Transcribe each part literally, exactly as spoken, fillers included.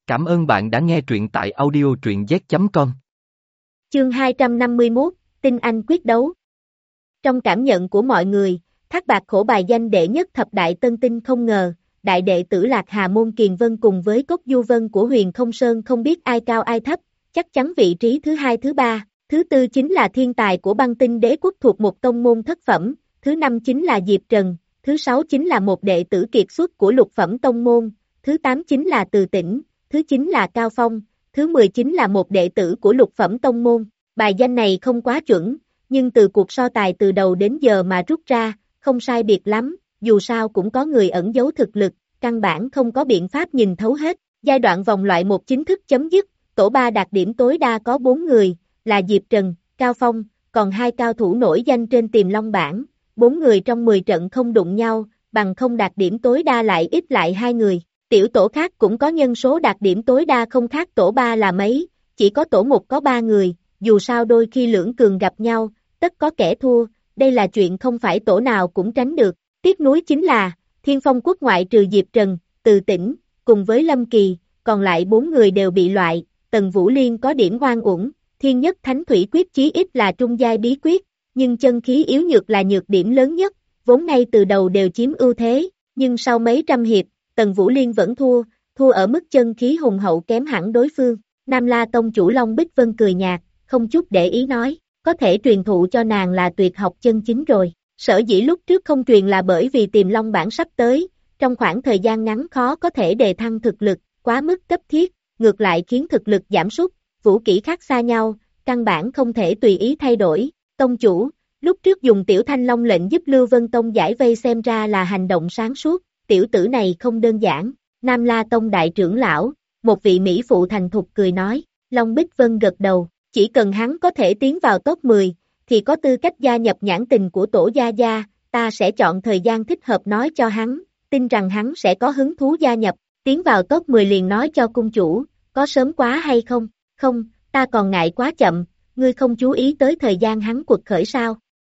Cảm ơn bạn đã nghe truyện tại audio truyện z chấm com. Chương hai trăm năm mươi mốt, Tinh Anh quyết đấu. Trong cảm nhận của mọi người, Thác Bạt Khổ bài danh đệ nhất thập đại tân tinh không ngờ, đại đệ tử Lạc Hà Môn Kiền Vân cùng với Cốc Du Vân của Huyền Không Sơn không biết ai cao ai thấp, chắc chắn vị trí thứ hai thứ ba, thứ tư chính là thiên tài của Băng Tinh Đế Quốc thuộc một tông môn thất phẩm, thứ năm chính là Diệp Trần, thứ sáu chính là một đệ tử kiệt xuất của lục phẩm tông môn, thứ tám chính là Từ Tĩnh, thứ chín là Cao Phong, thứ mười chính là một đệ tử của lục phẩm tông môn. Bài danh này không quá chuẩn, nhưng từ cuộc so tài từ đầu đến giờ mà rút ra, không sai biệt lắm, dù sao cũng có người ẩn giấu thực lực, căn bản không có biện pháp nhìn thấu hết. Giai đoạn vòng loại một chính thức chấm dứt, tổ ba đạt điểm tối đa có bốn người, là Diệp Trần, Cao Phong, còn hai cao thủ nổi danh trên Tiềm Long bảng, bốn người trong mười trận không đụng nhau, bằng không đạt điểm tối đa lại ít lại hai người. Tiểu tổ khác cũng có nhân số đạt điểm tối đa không khác tổ ba là mấy, chỉ có tổ một có ba người, dù sao đôi khi lưỡng cường gặp nhau, tất có kẻ thua, đây là chuyện không phải tổ nào cũng tránh được. Tiếc nuối chính là, Thiên Phong Quốc ngoại trừ Diệp Trần, Từ Tĩnh, cùng với Lâm Kỳ, còn lại bốn người đều bị loại, Tần Vũ Liên có điểm oan uổng, Thiên Nhất Thánh Thủy Quyết chí ít là trung giai bí quyết, nhưng chân khí yếu nhược là nhược điểm lớn nhất, vốn ngay từ đầu đều chiếm ưu thế, nhưng sau mấy trăm hiệp, Tần Vũ Liên vẫn thua, thua ở mức chân khí hùng hậu kém hẳn đối phương. Nam La Tông chủ Long Bích Vân cười nhạt, không chút để ý nói, có thể truyền thụ cho nàng là tuyệt học chân chính rồi. Sở dĩ lúc trước không truyền là bởi vì Tiềm Long bảng sắp tới, trong khoảng thời gian ngắn khó có thể đề thăng thực lực, quá mức cấp thiết, ngược lại khiến thực lực giảm sút, vũ kỹ khác xa nhau, căn bản không thể tùy ý thay đổi. Tông chủ, lúc trước dùng Tiểu Thanh Long lệnh giúp Lưu Vân Tông giải vây xem ra là hành động sáng suốt, tiểu tử này không đơn giản. Nam La Tông đại trưởng lão, một vị mỹ phụ thành thục cười nói, Long Bích Vân gật đầu, chỉ cần hắn có thể tiến vào top mười, thì có tư cách gia nhập nhãn tình của tổ gia gia, ta sẽ chọn thời gian thích hợp nói cho hắn, tin rằng hắn sẽ có hứng thú gia nhập, tiến vào top mười liền nói cho cung chủ, có sớm quá hay không? Không, ta còn ngại quá chậm, ngươi không chú ý tới thời gian hắn quật khởi sao?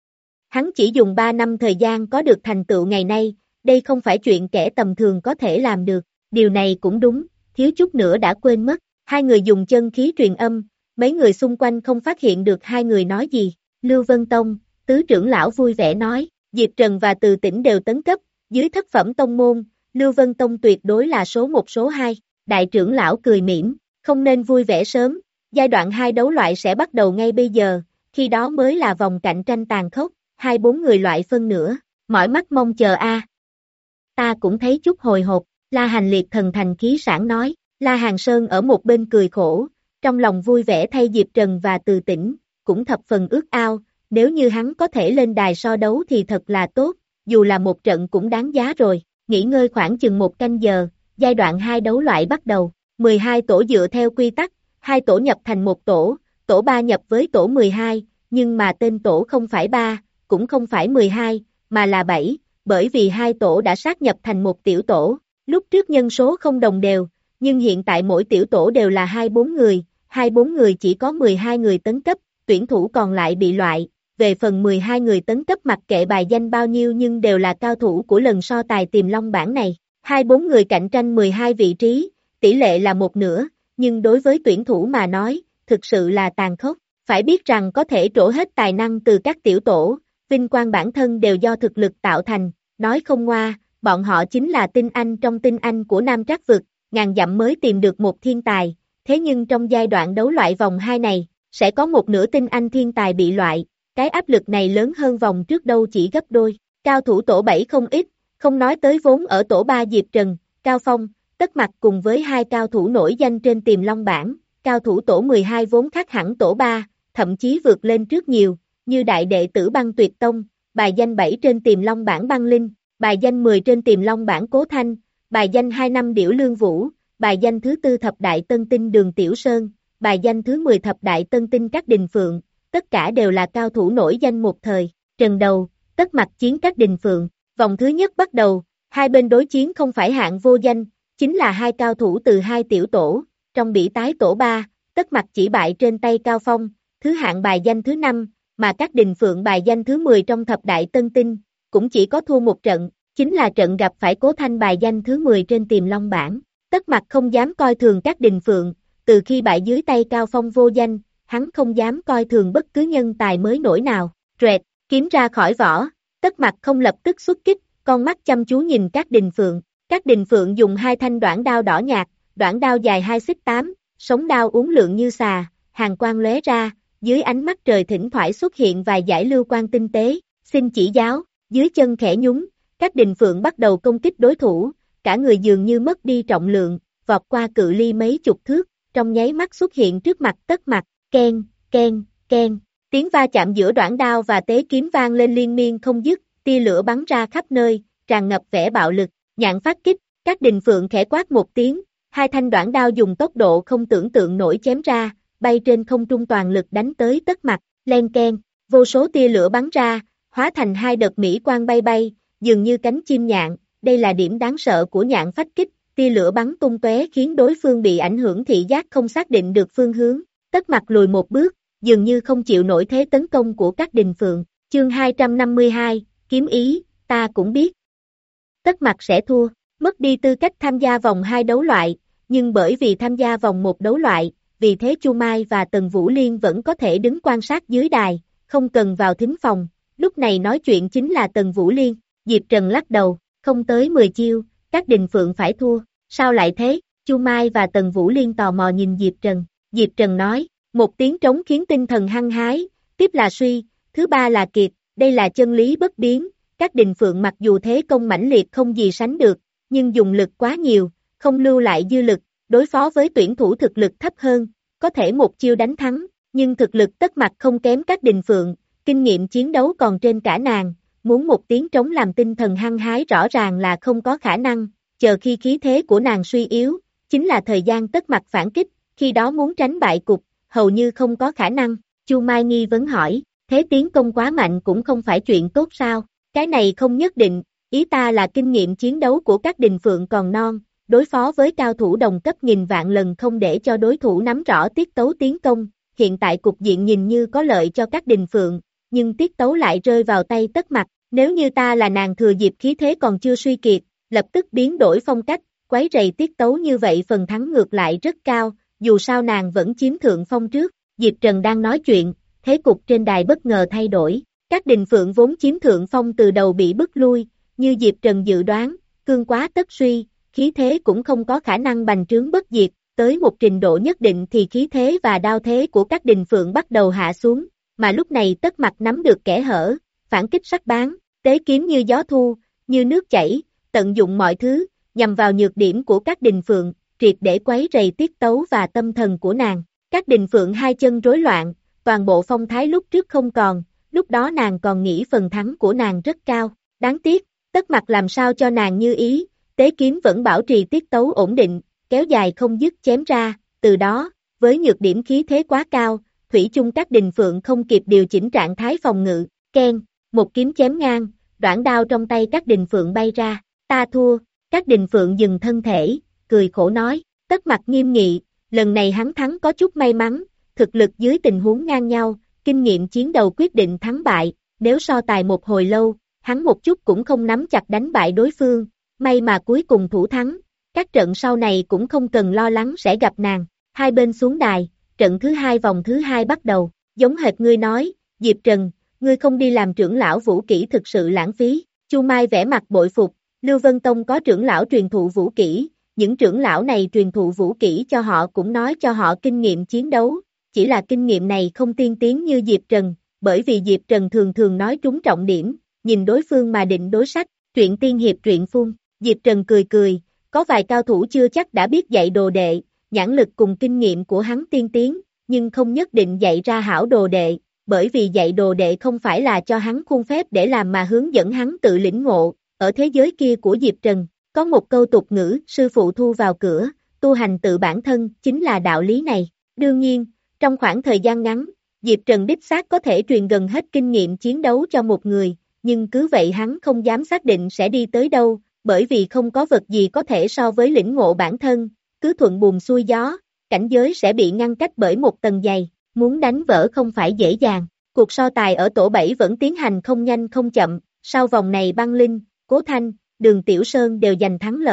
Hắn chỉ dùng ba năm thời gian có được thành tựu ngày nay, đây không phải chuyện kẻ tầm thường có thể làm được, điều này cũng đúng, thiếu chút nữa đã quên mất, hai người dùng chân khí truyền âm, mấy người xung quanh không phát hiện được hai người nói gì. Lưu Vân Tông, tứ trưởng lão vui vẻ nói, Diệp Trần và Từ Tĩnh đều tấn cấp, dưới thất phẩm tông môn, Lưu Vân Tông tuyệt đối là số một số hai, đại trưởng lão cười mỉm, không nên vui vẻ sớm, giai đoạn hai đấu loại sẽ bắt đầu ngay bây giờ, khi đó mới là vòng cạnh tranh tàn khốc, hai bốn người loại phân nữa, mỏi mắt mong chờ a. Ta cũng thấy chút hồi hộp, La Hành Liệt thần thành khí sản nói, La Hàng Sơn ở một bên cười khổ, trong lòng vui vẻ thay Diệp Trần và Từ Tĩnh, cũng thập phần ước ao, nếu như hắn có thể lên đài so đấu thì thật là tốt, dù là một trận cũng đáng giá rồi, nghỉ ngơi khoảng chừng một canh giờ, giai đoạn hai đấu loại bắt đầu, mười hai tổ dựa theo quy tắc, hai tổ nhập thành một tổ, tổ ba nhập với tổ mười hai, nhưng mà tên tổ không phải ba, cũng không phải mười hai, mà là bảy, bởi vì hai tổ đã sát nhập thành một tiểu tổ, lúc trước nhân số không đồng đều, nhưng hiện tại mỗi tiểu tổ đều là hai bốn người, hai bốn người chỉ có mười hai người tấn cấp, tuyển thủ còn lại bị loại, về phần mười hai người tấn cấp mặc kệ bài danh bao nhiêu nhưng đều là cao thủ của lần so tài Tiềm Long bảng này, hai bốn người cạnh tranh mười hai vị trí, tỷ lệ là một nửa, nhưng đối với tuyển thủ mà nói, thực sự là tàn khốc, phải biết rằng có thể trổ hết tài năng từ các tiểu tổ, vinh quang bản thân đều do thực lực tạo thành, nói không ngoa, bọn họ chính là tinh anh trong tinh anh của Nam Trác vực, ngàn dặm mới tìm được một thiên tài, thế nhưng trong giai đoạn đấu loại vòng hai này, sẽ có một nửa tinh anh thiên tài bị loại, cái áp lực này lớn hơn vòng trước đâu chỉ gấp đôi, cao thủ tổ bảy không ít, không nói tới vốn ở tổ ba Diệp Trần, Cao Phong, Tất Mặc cùng với hai cao thủ nổi danh trên Tiềm Long bảng, cao thủ tổ mười hai vốn khác hẳn tổ ba, thậm chí vượt lên trước nhiều, như đại đệ tử Băng Tuyệt Tông, bài danh bảy trên Tiềm Long bảng Băng Linh, bài danh mười trên Tiềm Long bảng Cố Thanh, bài danh hai năm Điểu Lương Vũ, bài danh thứ tư thập đại tân tinh Đường Tiểu Sơn, bài danh thứ mười thập đại tân tinh Các Đình Phượng, tất cả đều là cao thủ nổi danh một thời. Trần đầu, Tất Mặc chiến Các Đình Phượng, vòng thứ nhất bắt đầu, hai bên đối chiến không phải hạng vô danh, chính là hai cao thủ từ hai tiểu tổ, trong bỉ tái tổ ba, Tất Mặc chỉ bại trên tay Cao Phong, thứ hạng bài danh thứ năm, mà Các Đình Phượng bài danh thứ mười trong thập đại tân tinh, cũng chỉ có thua một trận, chính là trận gặp phải Cố Thanh bài danh thứ mười trên Tiềm Long bảng. Tất Mặc không dám coi thường các đình phượng, từ khi bại dưới tay Cao Phong vô danh, hắn không dám coi thường bất cứ nhân tài mới nổi nào. Rẹt, kiếm ra khỏi vỏ, Tất Mặc không lập tức xuất kích, con mắt chăm chú nhìn các đình phượng. Các đình phượng dùng hai thanh đoản đao đỏ nhạt, đoản đao dài hai xích tám, sống đao uốn lượn như xà, hàn quang lóe ra, dưới ánh mắt trời thỉnh thoảng xuất hiện vài dải lưu quang tinh tế, xin chỉ giáo, dưới chân khẽ nhúng, các đình phượng bắt đầu công kích đối thủ, cả người dường như mất đi trọng lượng, vọt qua cự ly mấy chục thước, trong nháy mắt xuất hiện trước mặt Tất Mặc, keng, keng, keng, tiếng va chạm giữa đoản đao và tế kiếm vang lên liên miên không dứt, tia lửa bắn ra khắp nơi, tràn ngập vẻ bạo lực, nhạn phát kích, các đình phượng khẽ quát một tiếng, hai thanh đoản đao dùng tốc độ không tưởng tượng nổi chém ra, bay trên không trung toàn lực đánh tới Tất Mặc, len keng, vô số tia lửa bắn ra, hóa thành hai đợt mỹ quang bay bay, dường như cánh chim nhạn, đây là điểm đáng sợ của nhạn phách kích, tia lửa bắn tung tóe khiến đối phương bị ảnh hưởng thị giác không xác định được phương hướng, Tất Mặc lùi một bước, dường như không chịu nổi thế tấn công của các đình phượng, chương hai trăm năm mươi hai, kiếm ý, ta cũng biết. Tất Mặc sẽ thua, mất đi tư cách tham gia vòng hai đấu loại, nhưng bởi vì tham gia vòng một đấu loại, vì thế Chu Mai và Tần Vũ Liên vẫn có thể đứng quan sát dưới đài, không cần vào thính phòng, lúc này nói chuyện chính là Tần Vũ Liên, Diệp Trần lắc đầu, không tới mười chiêu, các đình phượng phải thua, sao lại thế, Chu Mai và Tần Vũ Liên tò mò nhìn Diệp Trần, Diệp Trần nói, một tiếng trống khiến tinh thần hăng hái, tiếp là suy, thứ ba là kiệt, đây là chân lý bất biến, các đình phượng mặc dù thế công mãnh liệt không gì sánh được, nhưng dùng lực quá nhiều, không lưu lại dư lực, đối phó với tuyển thủ thực lực thấp hơn, có thể một chiêu đánh thắng, nhưng thực lực Tất Mặc không kém các đình phượng, kinh nghiệm chiến đấu còn trên cả nàng, muốn một tiếng trống làm tinh thần hăng hái rõ ràng là không có khả năng, chờ khi khí thế của nàng suy yếu, chính là thời gian Tất Mặc phản kích, khi đó muốn tránh bại cục, hầu như không có khả năng, Chu Mai nghi vấn hỏi, thế tiến công quá mạnh cũng không phải chuyện tốt sao, cái này không nhất định, ý ta là kinh nghiệm chiến đấu của các đình phượng còn non, đối phó với cao thủ đồng cấp nghìn vạn lần không để cho đối thủ nắm rõ tiết tấu tiến công, hiện tại cục diện nhìn như có lợi cho các đình phượng, nhưng tiết tấu lại rơi vào tay Tất Mặc, nếu như ta là nàng thừa dịp khí thế còn chưa suy kiệt, lập tức biến đổi phong cách, quấy rầy tiết tấu như vậy phần thắng ngược lại rất cao, dù sao nàng vẫn chiếm thượng phong trước, Diệp Trần đang nói chuyện, thế cục trên đài bất ngờ thay đổi, các đình phượng vốn chiếm thượng phong từ đầu bị bức lui, như Diệp Trần dự đoán, cương quá tất suy, khí thế cũng không có khả năng bành trướng bất diệt, tới một trình độ nhất định thì khí thế và đao thế của các đình phượng bắt đầu hạ xuống, mà lúc này Tất Mặc nắm được kẽ hở, phản kích sắc bén, tế kiếm như gió thu, như nước chảy, tận dụng mọi thứ, nhằm vào nhược điểm của các đình phượng, triệt để quấy rầy tiết tấu và tâm thần của nàng. Các đình phượng hai chân rối loạn, toàn bộ phong thái lúc trước không còn, lúc đó nàng còn nghĩ phần thắng của nàng rất cao, đáng tiếc, Tất Mặc làm sao cho nàng như ý, tế kiếm vẫn bảo trì tiết tấu ổn định, kéo dài không dứt chém ra, từ đó, với nhược điểm khí thế quá cao, thủy chung các đình phượng không kịp điều chỉnh trạng thái phòng ngự, keng, một kiếm chém ngang, đoản đao trong tay các đình phượng bay ra, ta thua, các đình phượng dừng thân thể, cười khổ nói, Tất Mặc nghiêm nghị, lần này hắn thắng có chút may mắn, thực lực dưới tình huống ngang nhau, kinh nghiệm chiến đầu quyết định thắng bại, nếu so tài một hồi lâu, hắn một chút cũng không nắm chặt đánh bại đối phương, may mà cuối cùng thủ thắng, các trận sau này cũng không cần lo lắng sẽ gặp nàng, hai bên xuống đài, trận thứ hai vòng thứ hai bắt đầu, giống hệt ngươi nói, Diệp Trần, ngươi không đi làm trưởng lão vũ kỹ thực sự lãng phí, Chu Mai vẽ mặt bội phục, Lưu Vân Tông có trưởng lão truyền thụ vũ kỹ, những trưởng lão này truyền thụ vũ kỹ cho họ cũng nói cho họ kinh nghiệm chiến đấu, chỉ là kinh nghiệm này không tiên tiến như Diệp Trần, bởi vì Diệp Trần thường thường nói trúng trọng điểm, nhìn đối phương mà định đối sách, truyện tiên hiệp truyện phun, Diệp Trần cười cười, có vài cao thủ chưa chắc đã biết dạy đồ đệ, nhãn lực cùng kinh nghiệm của hắn tiên tiến, nhưng không nhất định dạy ra hảo đồ đệ, bởi vì dạy đồ đệ không phải là cho hắn khuôn phép để làm mà hướng dẫn hắn tự lĩnh ngộ, ở thế giới kia của Diệp Trần, có một câu tục ngữ, sư phụ thu vào cửa, tu hành tự bản thân, chính là đạo lý này, đương nhiên, trong khoảng thời gian ngắn, Diệp Trần đích xác có thể truyền gần hết kinh nghiệm chiến đấu cho một người, nhưng cứ vậy hắn không dám xác định sẽ đi tới đâu, bởi vì không có vật gì có thể so với lĩnh ngộ bản thân, cứ thuận buồm xuôi gió, cảnh giới sẽ bị ngăn cách bởi một tầng dày, muốn đánh vỡ không phải dễ dàng. Cuộc so tài ở tổ bảy vẫn tiến hành không nhanh không chậm, sau vòng này Băng Linh, Cố Thanh, Đường Tiểu Sơn đều giành thắng lợi,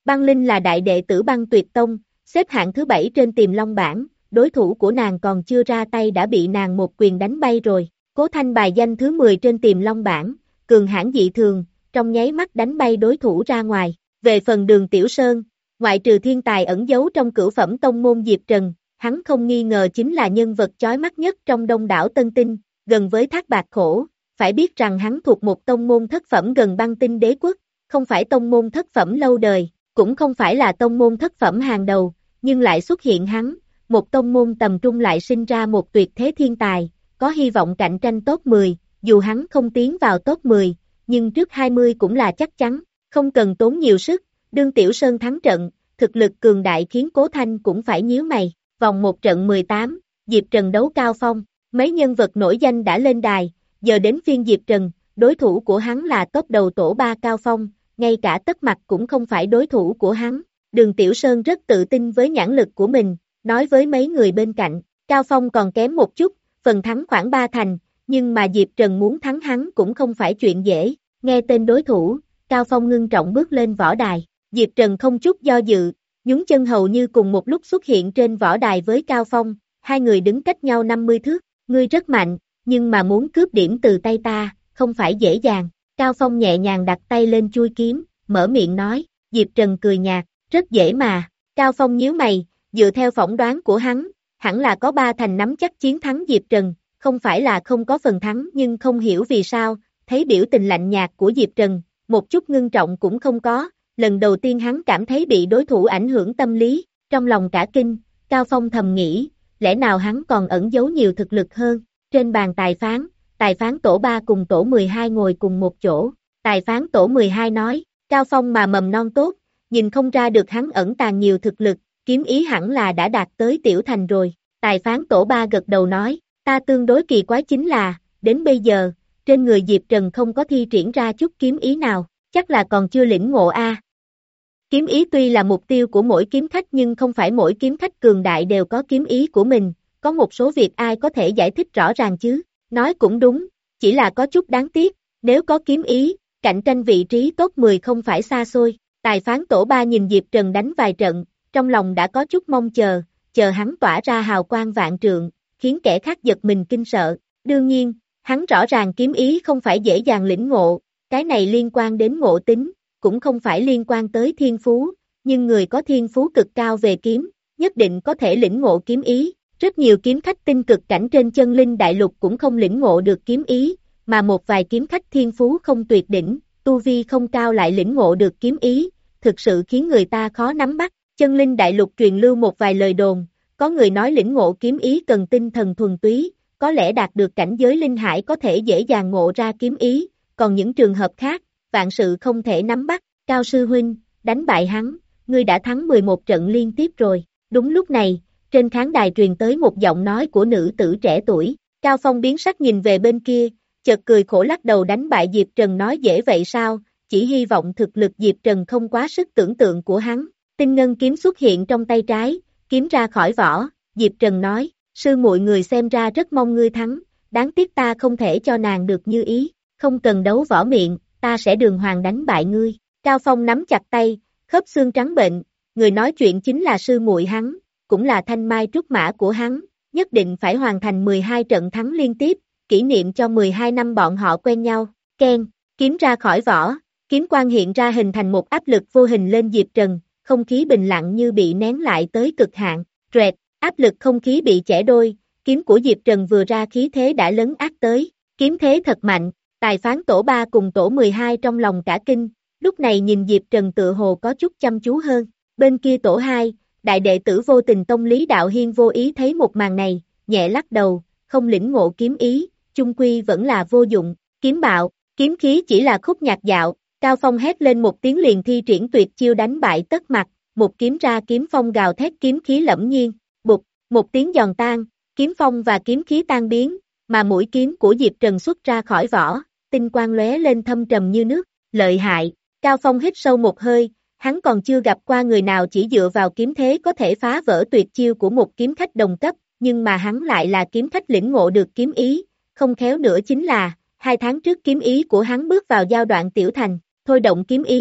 Băng Linh là đại đệ tử Băng Tuyệt Tông, xếp hạng thứ bảy trên Tiềm Long bảng, đối thủ của nàng còn chưa ra tay đã bị nàng một quyền đánh bay rồi. Cố Thanh bài danh thứ mười trên Tiềm Long bảng, cường hãn dị thường, trong nháy mắt đánh bay đối thủ ra ngoài. Về phần Đường Tiểu Sơn, ngoại trừ thiên tài ẩn giấu trong cửu phẩm tông môn Diệp Trần, hắn không nghi ngờ chính là nhân vật chói mắt nhất trong đông đảo Tân Tinh, gần với Thác Bạt Khổ. Phải biết rằng hắn thuộc một tông môn thất phẩm gần Băng Tinh Đế Quốc, không phải tông môn thất phẩm lâu đời, cũng không phải là tông môn thất phẩm hàng đầu, nhưng lại xuất hiện hắn, một tông môn tầm trung lại sinh ra một tuyệt thế thiên tài, có hy vọng cạnh tranh top mười, dù hắn không tiến vào top mười, nhưng trước hai mươi cũng là chắc chắn, không cần tốn nhiều sức, đương Tiểu Sơn thắng trận, thực lực cường đại khiến Cố Thanh cũng phải nhíu mày, vòng một trận mười tám, Diệp Trần đấu Cao Phong, mấy nhân vật nổi danh đã lên đài, giờ đến phiên Diệp Trần, đối thủ của hắn là top đầu tổ ba Cao Phong, ngay cả Tất Mặc cũng không phải đối thủ của hắn. Đường Tiểu Sơn rất tự tin với nhãn lực của mình, nói với mấy người bên cạnh, Cao Phong còn kém một chút, phần thắng khoảng ba thành, nhưng mà Diệp Trần muốn thắng hắn cũng không phải chuyện dễ. Nghe tên đối thủ, Cao Phong ngưng trọng bước lên võ đài, Diệp Trần không chút do dự, nhún chân hầu như cùng một lúc xuất hiện trên võ đài với Cao Phong, hai người đứng cách nhau năm mươi thước, ngươi rất mạnh, nhưng mà muốn cướp điểm từ tay ta, không phải dễ dàng. Cao Phong nhẹ nhàng đặt tay lên chuôi kiếm, mở miệng nói, Diệp Trần cười nhạt, rất dễ mà. Cao Phong nhíu mày, dựa theo phỏng đoán của hắn, hẳn là có ba thành nắm chắc chiến thắng Diệp Trần, không phải là không có phần thắng nhưng không hiểu vì sao, thấy biểu tình lạnh nhạt của Diệp Trần, một chút ngưng trọng cũng không có, lần đầu tiên hắn cảm thấy bị đối thủ ảnh hưởng tâm lý, trong lòng cả kinh, Cao Phong thầm nghĩ, lẽ nào hắn còn ẩn giấu nhiều thực lực hơn. Trên bàn tài phán, tài phán tổ ba cùng tổ mười hai ngồi cùng một chỗ, tài phán tổ mười hai nói, Cao Phong mà mầm non tốt, nhìn không ra được hắn ẩn tàng nhiều thực lực, kiếm ý hẳn là đã đạt tới tiểu thành rồi. Tài phán tổ ba gật đầu nói, ta tương đối kỳ quái chính là, đến bây giờ, trên người Diệp Trần không có thi triển ra chút kiếm ý nào, chắc là còn chưa lĩnh ngộ a. Kiếm ý tuy là mục tiêu của mỗi kiếm khách nhưng không phải mỗi kiếm khách cường đại đều có kiếm ý của mình, có một số việc ai có thể giải thích rõ ràng chứ, nói cũng đúng, chỉ là có chút đáng tiếc, nếu có kiếm ý, cạnh tranh vị trí top mười không phải xa xôi. Tài phán tổ ba nhìn Diệp Trần đánh vài trận, trong lòng đã có chút mong chờ, chờ hắn tỏa ra hào quang vạn trượng, khiến kẻ khác giật mình kinh sợ. Đương nhiên, hắn rõ ràng kiếm ý không phải dễ dàng lĩnh ngộ, cái này liên quan đến ngộ tính, cũng không phải liên quan tới thiên phú, nhưng người có thiên phú cực cao về kiếm, nhất định có thể lĩnh ngộ kiếm ý. Rất nhiều kiếm khách tinh cực cảnh trên chân linh đại lục cũng không lĩnh ngộ được kiếm ý, mà một vài kiếm khách thiên phú không tuyệt đỉnh, tu vi không cao lại lĩnh ngộ được kiếm ý, thực sự khiến người ta khó nắm bắt. Chân linh đại lục truyền lưu một vài lời đồn, có người nói lĩnh ngộ kiếm ý cần tinh thần thuần túy, có lẽ đạt được cảnh giới linh hải có thể dễ dàng ngộ ra kiếm ý, còn những trường hợp khác, vạn sự không thể nắm bắt. Cao sư huynh, đánh bại hắn, ngươi đã thắng mười một trận liên tiếp rồi. Đúng lúc này, trên khán đài truyền tới một giọng nói của nữ tử trẻ tuổi, Cao Phong biến sắc nhìn về bên kia, chợt cười khổ lắc đầu, đánh bại Diệp Trần nói dễ vậy sao, chỉ hy vọng thực lực Diệp Trần không quá sức tưởng tượng của hắn. Tinh ngân kiếm xuất hiện trong tay trái, kiếm ra khỏi vỏ, Diệp Trần nói, sư muội người xem ra rất mong ngươi thắng, đáng tiếc ta không thể cho nàng được như ý, không cần đấu võ miệng, ta sẽ đường hoàng đánh bại ngươi. Cao Phong nắm chặt tay, khớp xương trắng bệnh, người nói chuyện chính là sư muội hắn, cũng là thanh mai trúc mã của hắn, nhất định phải hoàn thành mười hai trận thắng liên tiếp, kỷ niệm cho mười hai năm bọn họ quen nhau. Ken, kiếm ra khỏi vỏ, kiếm quang hiện ra hình thành một áp lực vô hình lên Diệp Trần, không khí bình lặng như bị nén lại tới cực hạn, rẹt, áp lực không khí bị chẻ đôi, kiếm của Diệp Trần vừa ra khí thế đã lấn át tới, kiếm thế thật mạnh. Tài phán tổ ba cùng tổ mười hai trong lòng cả kinh, lúc này nhìn Diệp Trần tựa hồ có chút chăm chú hơn. Bên kia tổ hai, đại đệ tử Vô Tình Tông Lý Đạo Hiên vô ý thấy một màn này, nhẹ lắc đầu, không lĩnh ngộ kiếm ý, chung quy vẫn là vô dụng. Kiếm bạo, kiếm khí chỉ là khúc nhạc dạo, Cao Phong hét lên một tiếng liền thi triển tuyệt chiêu đánh bại Tất Mặc, một kiếm ra kiếm phong gào thét kiếm khí lẫm nhiên, bụp, một tiếng giòn tan, kiếm phong và kiếm khí tan biến, mà mũi kiếm của Diệp Trần xuất ra khỏi vỏ, tinh quang lóe lên thâm trầm như nước, lợi hại. Cao Phong hít sâu một hơi, hắn còn chưa gặp qua người nào chỉ dựa vào kiếm thế có thể phá vỡ tuyệt chiêu của một kiếm khách đồng cấp, nhưng mà hắn lại là kiếm khách lĩnh ngộ được kiếm ý, không khéo nữa chính là, hai tháng trước kiếm ý của hắn bước vào giai đoạn tiểu thành, thôi động kiếm ý,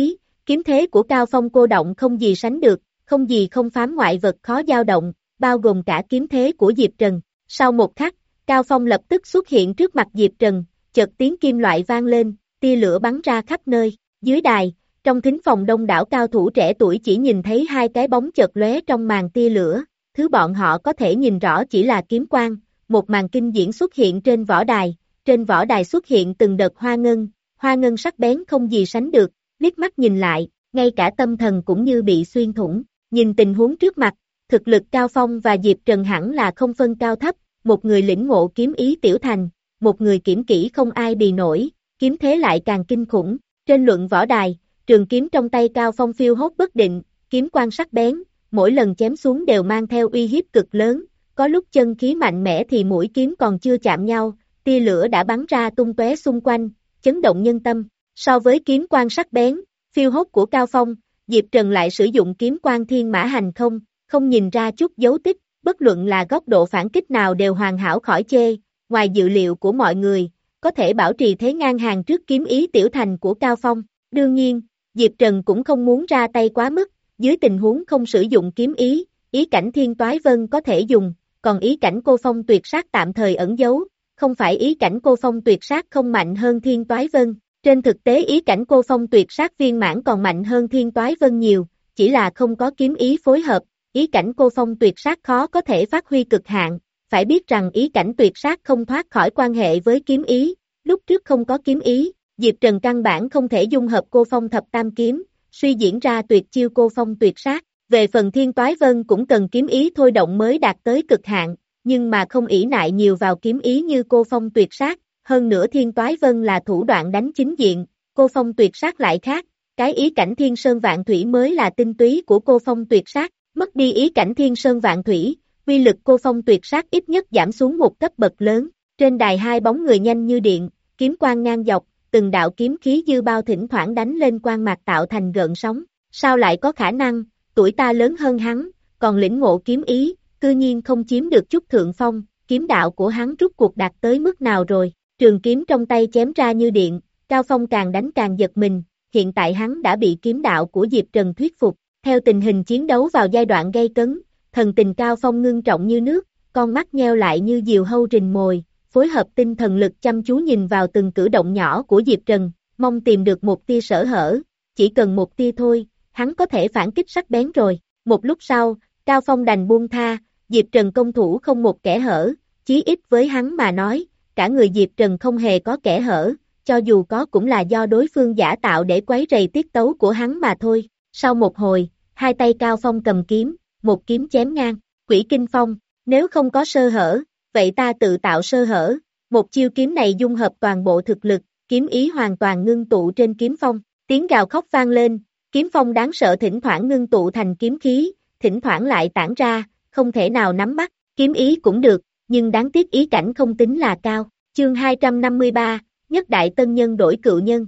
Kiếm thế của Cao Phong cô động không gì sánh được, không gì không phám ngoại vật khó dao động, bao gồm cả kiếm thế của Diệp Trần. Sau một khắc, Cao Phong lập tức xuất hiện trước mặt Diệp Trần, chợt tiếng kim loại vang lên, tia lửa bắn ra khắp nơi. Dưới đài, trong thính phòng đông đảo cao thủ trẻ tuổi chỉ nhìn thấy hai cái bóng chợt lóe trong màn tia lửa, thứ bọn họ có thể nhìn rõ chỉ là kiếm quang. Một màn kinh diễn xuất hiện trên võ đài, trên võ đài xuất hiện từng đợt hoa ngân, hoa ngân sắc bén không gì sánh được, liếc mắt nhìn lại, ngay cả tâm thần cũng như bị xuyên thủng. Nhìn tình huống trước mặt, thực lực Cao Phong và Diệp Trần hẳn là không phân cao thấp, một người lĩnh ngộ kiếm ý tiểu thành, một người kiểm kỹ không ai bì nổi, kiếm thế lại càng kinh khủng. Trên luận võ đài, trường kiếm trong tay Cao Phong phiêu hốt bất định, kiếm quang sắc bén, mỗi lần chém xuống đều mang theo uy hiếp cực lớn, có lúc chân khí mạnh mẽ thì mũi kiếm còn chưa chạm nhau, tia lửa đã bắn ra tung tóe xung quanh, chấn động nhân tâm. So với kiếm quang sắc bén, phiêu hốt của Cao Phong, Diệp Trần lại sử dụng kiếm quang thiên mã hành không, không nhìn ra chút dấu tích, bất luận là góc độ phản kích nào đều hoàn hảo khỏi chê, ngoài dự liệu của mọi người, có thể bảo trì thế ngang hàng trước kiếm ý tiểu thành của Cao Phong. Đương nhiên, Diệp Trần cũng không muốn ra tay quá mức, dưới tình huống không sử dụng kiếm ý, ý cảnh thiên toái vân có thể dùng, còn ý cảnh cô phong tuyệt sát tạm thời ẩn giấu, không phải ý cảnh cô phong tuyệt sát không mạnh hơn thiên toái vân. Trên thực tế ý cảnh cô phong tuyệt sát viên mãn còn mạnh hơn thiên toái vân nhiều, chỉ là không có kiếm ý phối hợp, ý cảnh cô phong tuyệt sát khó có thể phát huy cực hạn, phải biết rằng ý cảnh tuyệt sát không thoát khỏi quan hệ với kiếm ý, lúc trước không có kiếm ý, Diệp Trần căn bản không thể dung hợp cô phong thập tam kiếm, suy diễn ra tuyệt chiêu cô phong tuyệt sát. Về phần thiên toái vân cũng cần kiếm ý thôi động mới đạt tới cực hạn, nhưng mà không ỷ nại nhiều vào kiếm ý như cô phong tuyệt sát, hơn nữa thiên toái vân là thủ đoạn đánh chính diện, cô phong tuyệt sát lại khác, cái ý cảnh thiên sơn vạn thủy mới là tinh túy của cô phong tuyệt sát, mất đi ý cảnh thiên sơn vạn thủy, uy lực cô phong tuyệt sát ít nhất giảm xuống một cấp bậc lớn. Trên đài hai bóng người nhanh như điện, kiếm quang ngang dọc, từng đạo kiếm khí dư bao thỉnh thoảng đánh lên quang mạc tạo thành gợn sóng, sao lại có khả năng, tuổi ta lớn hơn hắn, còn lĩnh ngộ kiếm ý, cư nhiên không chiếm được chút thượng phong, kiếm đạo của hắn rút cuộc đạt tới mức nào rồi. Trường kiếm trong tay chém ra như điện, Cao Phong càng đánh càng giật mình, hiện tại hắn đã bị kiếm đạo của Diệp Trần thuyết phục. Theo tình hình chiến đấu vào giai đoạn gay cấn, thần tình Cao Phong ngưng trọng như nước, con mắt nheo lại như diều hâu rình mồi, phối hợp tinh thần lực chăm chú nhìn vào từng cử động nhỏ của Diệp Trần, mong tìm được một tia sở hở, chỉ cần một tia thôi, hắn có thể phản kích sắc bén rồi. Một lúc sau, Cao Phong đành buông tha, Diệp Trần công thủ không một kẽ hở, chí ít với hắn mà nói, cả người Diệp Trần không hề có kẽ hở, cho dù có cũng là do đối phương giả tạo để quấy rầy tiết tấu của hắn mà thôi. Sau một hồi, hai tay Cao Phong cầm kiếm, một kiếm chém ngang, Quỷ Kinh Phong, nếu không có sơ hở, vậy ta tự tạo sơ hở, một chiêu kiếm này dung hợp toàn bộ thực lực, kiếm ý hoàn toàn ngưng tụ trên kiếm phong, tiếng gào khóc vang lên, kiếm phong đáng sợ thỉnh thoảng ngưng tụ thành kiếm khí, thỉnh thoảng lại tản ra, không thể nào nắm bắt, kiếm ý cũng được, nhưng đáng tiếc ý cảnh không tính là cao. Chương hai trăm năm mươi ba, nhất đại tân nhân đổi cựu nhân.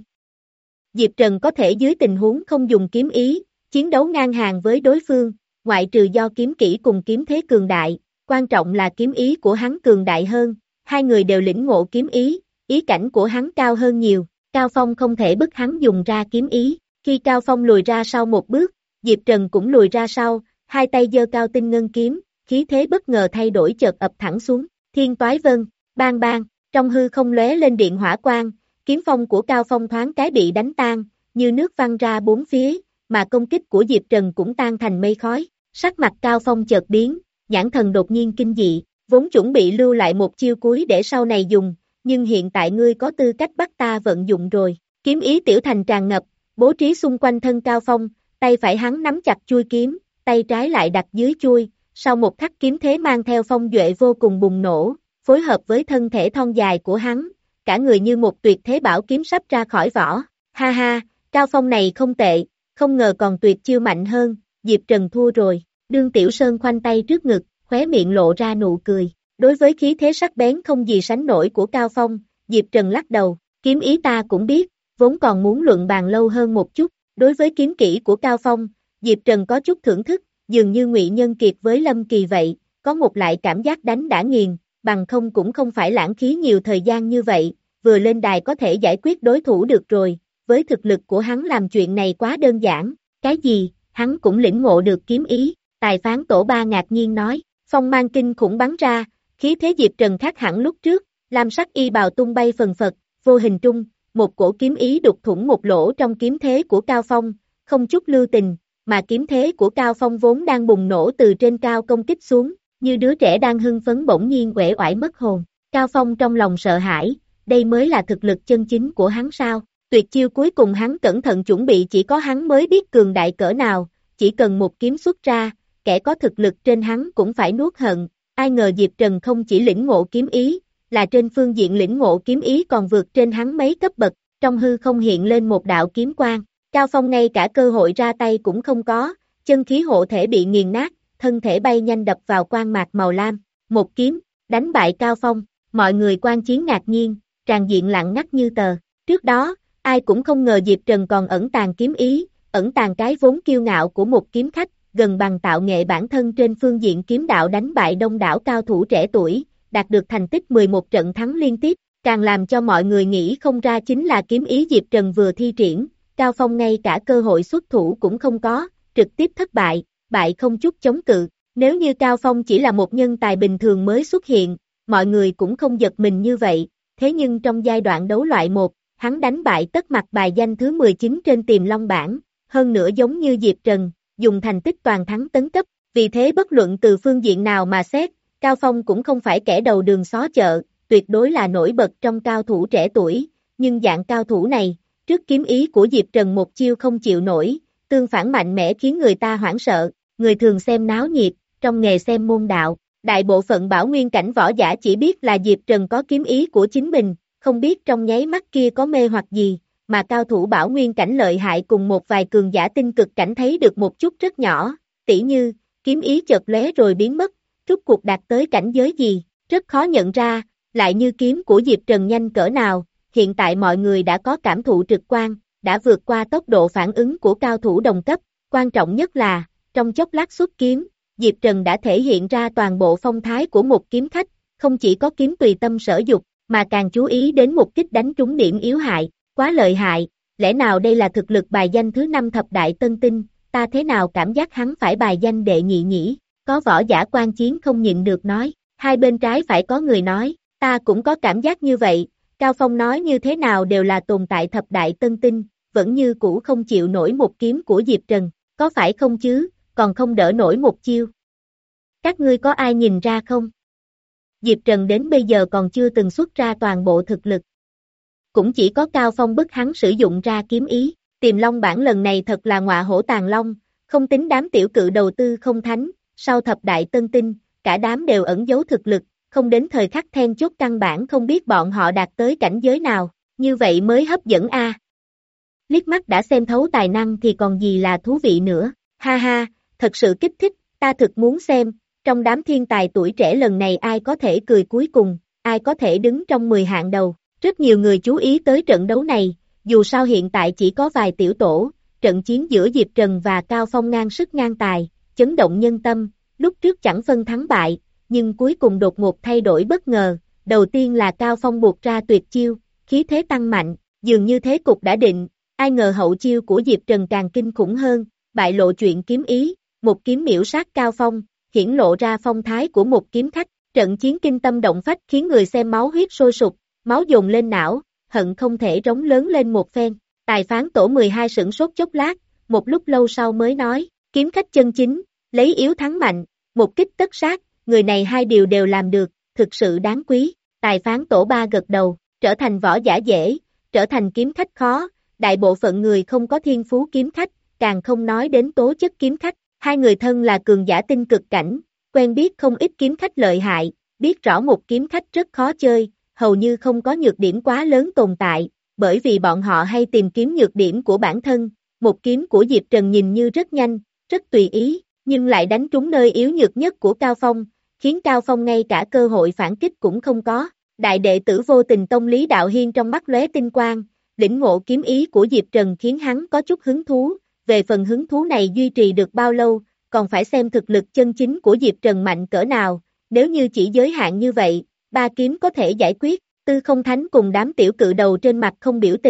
Diệp Trần có thể dưới tình huống không dùng kiếm ý, chiến đấu ngang hàng với đối phương, ngoại trừ do kiếm kỹ cùng kiếm thế cường đại, quan trọng là kiếm ý của hắn cường đại hơn, hai người đều lĩnh ngộ kiếm ý, ý cảnh của hắn cao hơn nhiều, Cao Phong không thể bức hắn dùng ra kiếm ý, khi Cao Phong lùi ra sau một bước, Diệp Trần cũng lùi ra sau, hai tay giơ cao tinh ngân kiếm, khí thế bất ngờ thay đổi chợt ập thẳng xuống, thiên toái vân, bang bang, trong hư không lóe lên điện hỏa quang, kiếm phong của Cao Phong thoáng cái bị đánh tan, như nước văng ra bốn phía, mà công kích của Diệp Trần cũng tan thành mây khói, sắc mặt Cao Phong chợt biến, nhãn thần đột nhiên kinh dị, vốn chuẩn bị lưu lại một chiêu cuối để sau này dùng, nhưng hiện tại ngươi có tư cách bắt ta vận dụng rồi, kiếm ý tiểu thành tràn ngập, bố trí xung quanh thân Cao Phong, tay phải hắn nắm chặt chuôi kiếm, tay trái lại đặt dưới chuôi, sau một khắc kiếm thế mang theo phong duệ vô cùng bùng nổ, phối hợp với thân thể thon dài của hắn, cả người như một tuyệt thế bảo kiếm sắp ra khỏi vỏ, ha ha, Cao Phong này không tệ, không ngờ còn tuyệt chiêu mạnh hơn, Diệp Trần thua rồi, Đương Tiểu Sơn khoanh tay trước ngực, khóe miệng lộ ra nụ cười, đối với khí thế sắc bén không gì sánh nổi của Cao Phong, Diệp Trần lắc đầu, kiếm ý ta cũng biết, vốn còn muốn luận bàn lâu hơn một chút, đối với kiếm kỹ của Cao Phong, Diệp Trần có chút thưởng thức, dường như Ngụy Nhân Kiệt với Lâm Kỳ vậy, có một loại cảm giác đánh đã nghiền, bằng không cũng không phải lãng phí nhiều thời gian như vậy, vừa lên đài có thể giải quyết đối thủ được rồi, với thực lực của hắn làm chuyện này quá đơn giản, cái gì, hắn cũng lĩnh ngộ được kiếm ý, tài phán tổ ba ngạc nhiên nói, phong mang kinh khủng bắn ra, khí thế Diệp Trần khác hẳn lúc trước, lam sắc y bào tung bay phần phật, vô hình trung, một cổ kiếm ý đục thủng một lỗ trong kiếm thế của Cao Phong, không chút lưu tình, mà kiếm thế của Cao Phong vốn đang bùng nổ từ trên cao công kích xuống, như đứa trẻ đang hưng phấn bỗng nhiên uể oải mất hồn. Cao Phong trong lòng sợ hãi, đây mới là thực lực chân chính của hắn sao? Tuyệt chiêu cuối cùng hắn cẩn thận chuẩn bị chỉ có hắn mới biết cường đại cỡ nào, chỉ cần một kiếm xuất ra, kẻ có thực lực trên hắn cũng phải nuốt hận. Ai ngờ Diệp Trần không chỉ lĩnh ngộ kiếm ý, là trên phương diện lĩnh ngộ kiếm ý còn vượt trên hắn mấy cấp bậc, trong hư không hiện lên một đạo kiếm quang. Cao Phong ngay cả cơ hội ra tay cũng không có, chân khí hộ thể bị nghiền nát, thân thể bay nhanh đập vào quang mạc màu lam, một kiếm, đánh bại Cao Phong, mọi người quan chiến ngạc nhiên, tràn diện lặng ngắt như tờ. Trước đó, ai cũng không ngờ Diệp Trần còn ẩn tàng kiếm ý, ẩn tàng cái vốn kiêu ngạo của một kiếm khách, gần bằng tạo nghệ bản thân trên phương diện kiếm đạo đánh bại đông đảo cao thủ trẻ tuổi, đạt được thành tích mười một trận thắng liên tiếp, càng làm cho mọi người nghĩ không ra chính là kiếm ý Diệp Trần vừa thi triển, Cao Phong ngay cả cơ hội xuất thủ cũng không có, trực tiếp thất bại, bại không chút chống cự. Nếu như Cao Phong chỉ là một nhân tài bình thường mới xuất hiện, mọi người cũng không giật mình như vậy, thế nhưng trong giai đoạn đấu loại một, hắn đánh bại tất mặt bài danh thứ mười chín trên Tiềm Long bảng, hơn nữa giống như Diệp Trần, dùng thành tích toàn thắng tấn cấp, vì thế bất luận từ phương diện nào mà xét, Cao Phong cũng không phải kẻ đầu đường xó chợ, tuyệt đối là nổi bật trong cao thủ trẻ tuổi, nhưng dạng cao thủ này, trước kiếm ý của Diệp Trần một chiêu không chịu nổi, tương phản mạnh mẽ khiến người ta hoảng sợ, người thường xem náo nhiệt, trong nghề xem môn đạo, đại bộ phận bảo nguyên cảnh võ giả chỉ biết là Diệp Trần có kiếm ý của chính mình, không biết trong nháy mắt kia có mê hoặc gì, mà cao thủ bảo nguyên cảnh lợi hại cùng một vài cường giả tinh cực cảnh thấy được một chút rất nhỏ, tỉ như, kiếm ý chợt lóe rồi biến mất, rốt cuộc đạt tới cảnh giới gì, rất khó nhận ra, lại như kiếm của Diệp Trần nhanh cỡ nào, hiện tại mọi người đã có cảm thụ trực quan, đã vượt qua tốc độ phản ứng của cao thủ đồng cấp, quan trọng nhất là, trong chốc lát xuất kiếm, Diệp Trần đã thể hiện ra toàn bộ phong thái của một kiếm khách, không chỉ có kiếm tùy tâm sở dục, mà càng chú ý đến một kích đánh trúng điểm yếu hại, quá lợi hại, lẽ nào đây là thực lực bài danh thứ năm thập đại tân tinh, ta thế nào cảm giác hắn phải bài danh đệ nhị nhỉ, có võ giả quan chiến không nhịn được nói, hai bên trái phải có người nói, ta cũng có cảm giác như vậy, Cao Phong nói như thế nào đều là tồn tại thập đại tân tinh, vẫn như cũ không chịu nổi một kiếm của Diệp Trần, có phải không chứ, còn không đỡ nổi một chiêu. Các ngươi có ai nhìn ra không? Diệp Trần đến bây giờ còn chưa từng xuất ra toàn bộ thực lực. Cũng chỉ có Cao Phong bức hắn sử dụng ra kiếm ý, Tiềm Long bản lần này thật là ngọa hổ tàng long, không tính đám tiểu cự đầu tư không thánh, sau thập đại tân tinh, cả đám đều ẩn giấu thực lực, không đến thời khắc then chốt căn bản không biết bọn họ đạt tới cảnh giới nào, như vậy mới hấp dẫn a. À. Liếc mắt đã xem thấu tài năng thì còn gì là thú vị nữa, ha ha, thật sự kích thích, ta thực muốn xem, trong đám thiên tài tuổi trẻ lần này ai có thể cười cuối cùng, ai có thể đứng trong mười hạng đầu, rất nhiều người chú ý tới trận đấu này, dù sao hiện tại chỉ có vài tiểu tổ, trận chiến giữa Diệp Trần và Cao Phong ngang sức ngang tài, chấn động nhân tâm, lúc trước chẳng phân thắng bại, nhưng cuối cùng đột ngột thay đổi bất ngờ, đầu tiên là Cao Phong buộc ra tuyệt chiêu, khí thế tăng mạnh, dường như thế cục đã định, ai ngờ hậu chiêu của Diệp Trần càng kinh khủng hơn, bại lộ chuyện kiếm ý, một kiếm miễu sát Cao Phong, hiển lộ ra phong thái của một kiếm khách, trận chiến kinh tâm động phách khiến người xem máu huyết sôi sục, máu dồn lên não, hận không thể rống lớn lên một phen, tài phán tổ mười hai sửng sốt chốc lát, một lúc lâu sau mới nói, kiếm khách chân chính, lấy yếu thắng mạnh, một kích tất sát, người này hai điều đều làm được, thực sự đáng quý, tài phán tổ ba gật đầu, trở thành võ giả dễ, trở thành kiếm khách khó, đại bộ phận người không có thiên phú kiếm khách, càng không nói đến tố chất kiếm khách, hai người thân là cường giả tinh cực cảnh, quen biết không ít kiếm khách lợi hại, biết rõ một kiếm khách rất khó chơi, hầu như không có nhược điểm quá lớn tồn tại, bởi vì bọn họ hay tìm kiếm nhược điểm của bản thân, một kiếm của Diệp Trần nhìn như rất nhanh, rất tùy ý, nhưng lại đánh trúng nơi yếu nhược nhất của Cao Phong, khiến Cao Phong ngay cả cơ hội phản kích cũng không có. Đại đệ tử Vô Tình Tông Lý Đạo Hiên trong mắt lóe tinh quang, lĩnh ngộ kiếm ý của Diệp Trần khiến hắn có chút hứng thú, về phần hứng thú này duy trì được bao lâu, còn phải xem thực lực chân chính của Diệp Trần mạnh cỡ nào, nếu như chỉ giới hạn như vậy, ba kiếm có thể giải quyết, Tư Không Thánh cùng đám tiểu cự đầu trên mặt không biểu tình,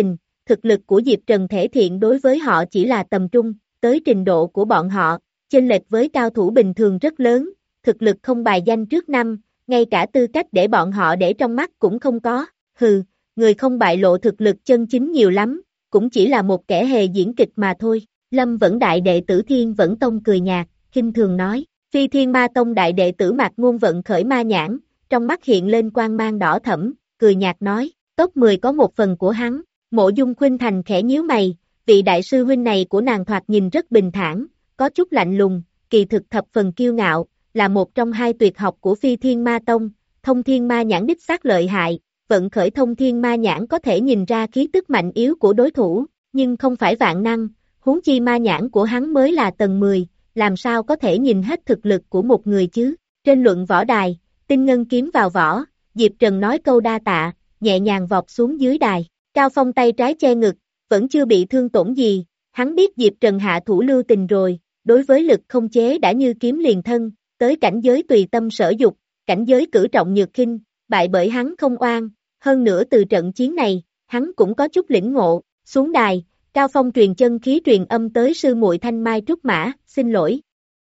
thực lực của Diệp Trần thể thiện đối với họ chỉ là tầm trung, tới trình độ của bọn họ, chênh lệch với cao thủ bình thường rất lớn, thực lực không bài danh trước năm, ngay cả tư cách để bọn họ để trong mắt cũng không có, hừ, người không bại lộ thực lực chân chính nhiều lắm, cũng chỉ là một kẻ hề diễn kịch mà thôi. Lâm Vẫn đại đệ tử Thiên Vẫn Tông cười nhạt, khinh thường nói, Phi Thiên Ma Tông đại đệ tử Mạc Ngôn Vận khởi ma nhãn, trong mắt hiện lên quang mang đỏ thẫm, cười nhạt nói, top mười có một phần của hắn. Mộ Dung Khuynh Thành khẽ nhíu mày, vị đại sư huynh này của nàng thoạt nhìn rất bình thản, có chút lạnh lùng, kỳ thực thập phần kiêu ngạo, là một trong hai tuyệt học của Phi Thiên Ma Tông, Thông Thiên Ma Nhãn đích xác lợi hại, vận khởi Thông Thiên Ma Nhãn có thể nhìn ra khí tức mạnh yếu của đối thủ, nhưng không phải vạn năng, huống chi ma nhãn của hắn mới là tầng mười, làm sao có thể nhìn hết thực lực của một người chứ. Trên luận võ đài, Tinh Ngân kiếm vào vỏ, Diệp Trần nói câu đa tạ, nhẹ nhàng vọt xuống dưới đài. Cao Phong tay trái che ngực, vẫn chưa bị thương tổn gì, hắn biết Diệp Trần hạ thủ lưu tình rồi, đối với lực không chế đã như kiếm liền thân, tới cảnh giới tùy tâm sở dục, cảnh giới cử trọng nhược khinh, bại bởi hắn không oan, hơn nữa từ trận chiến này, hắn cũng có chút lĩnh ngộ, xuống đài, Cao Phong truyền chân khí truyền âm tới sư muội Thanh Mai Trúc Mã, xin lỗi.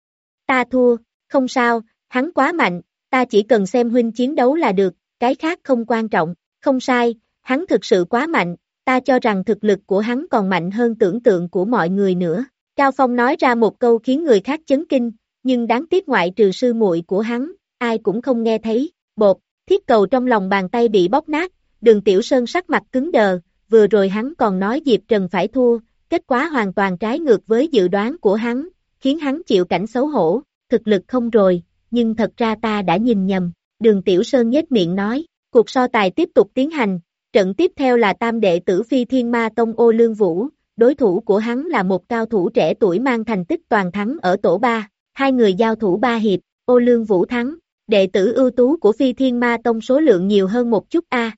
Ta thua, không sao, hắn quá mạnh, ta chỉ cần xem huynh chiến đấu là được, cái khác không quan trọng, không sai. Hắn thực sự quá mạnh, ta cho rằng thực lực của hắn còn mạnh hơn tưởng tượng của mọi người nữa. Cao Phong nói ra một câu khiến người khác chấn kinh, nhưng đáng tiếc ngoại trừ sư muội của hắn, ai cũng không nghe thấy. Bột, thiết cầu trong lòng bàn tay bị bóc nát, Đường Tiểu Sơn sắc mặt cứng đờ, vừa rồi hắn còn nói Diệp Trần phải thua, kết quả hoàn toàn trái ngược với dự đoán của hắn, khiến hắn chịu cảnh xấu hổ, thực lực không rồi, nhưng thật ra ta đã nhìn nhầm. Đường Tiểu Sơn nhếch miệng nói, cuộc so tài tiếp tục tiến hành. Trận tiếp theo là tam đệ tử Phi Thiên Ma Tông Ô Lương Vũ, đối thủ của hắn là một cao thủ trẻ tuổi mang thành tích toàn thắng ở tổ ba, hai người giao thủ ba hiệp, Ô Lương Vũ thắng, đệ tử ưu tú của Phi Thiên Ma Tông số lượng nhiều hơn một chút a.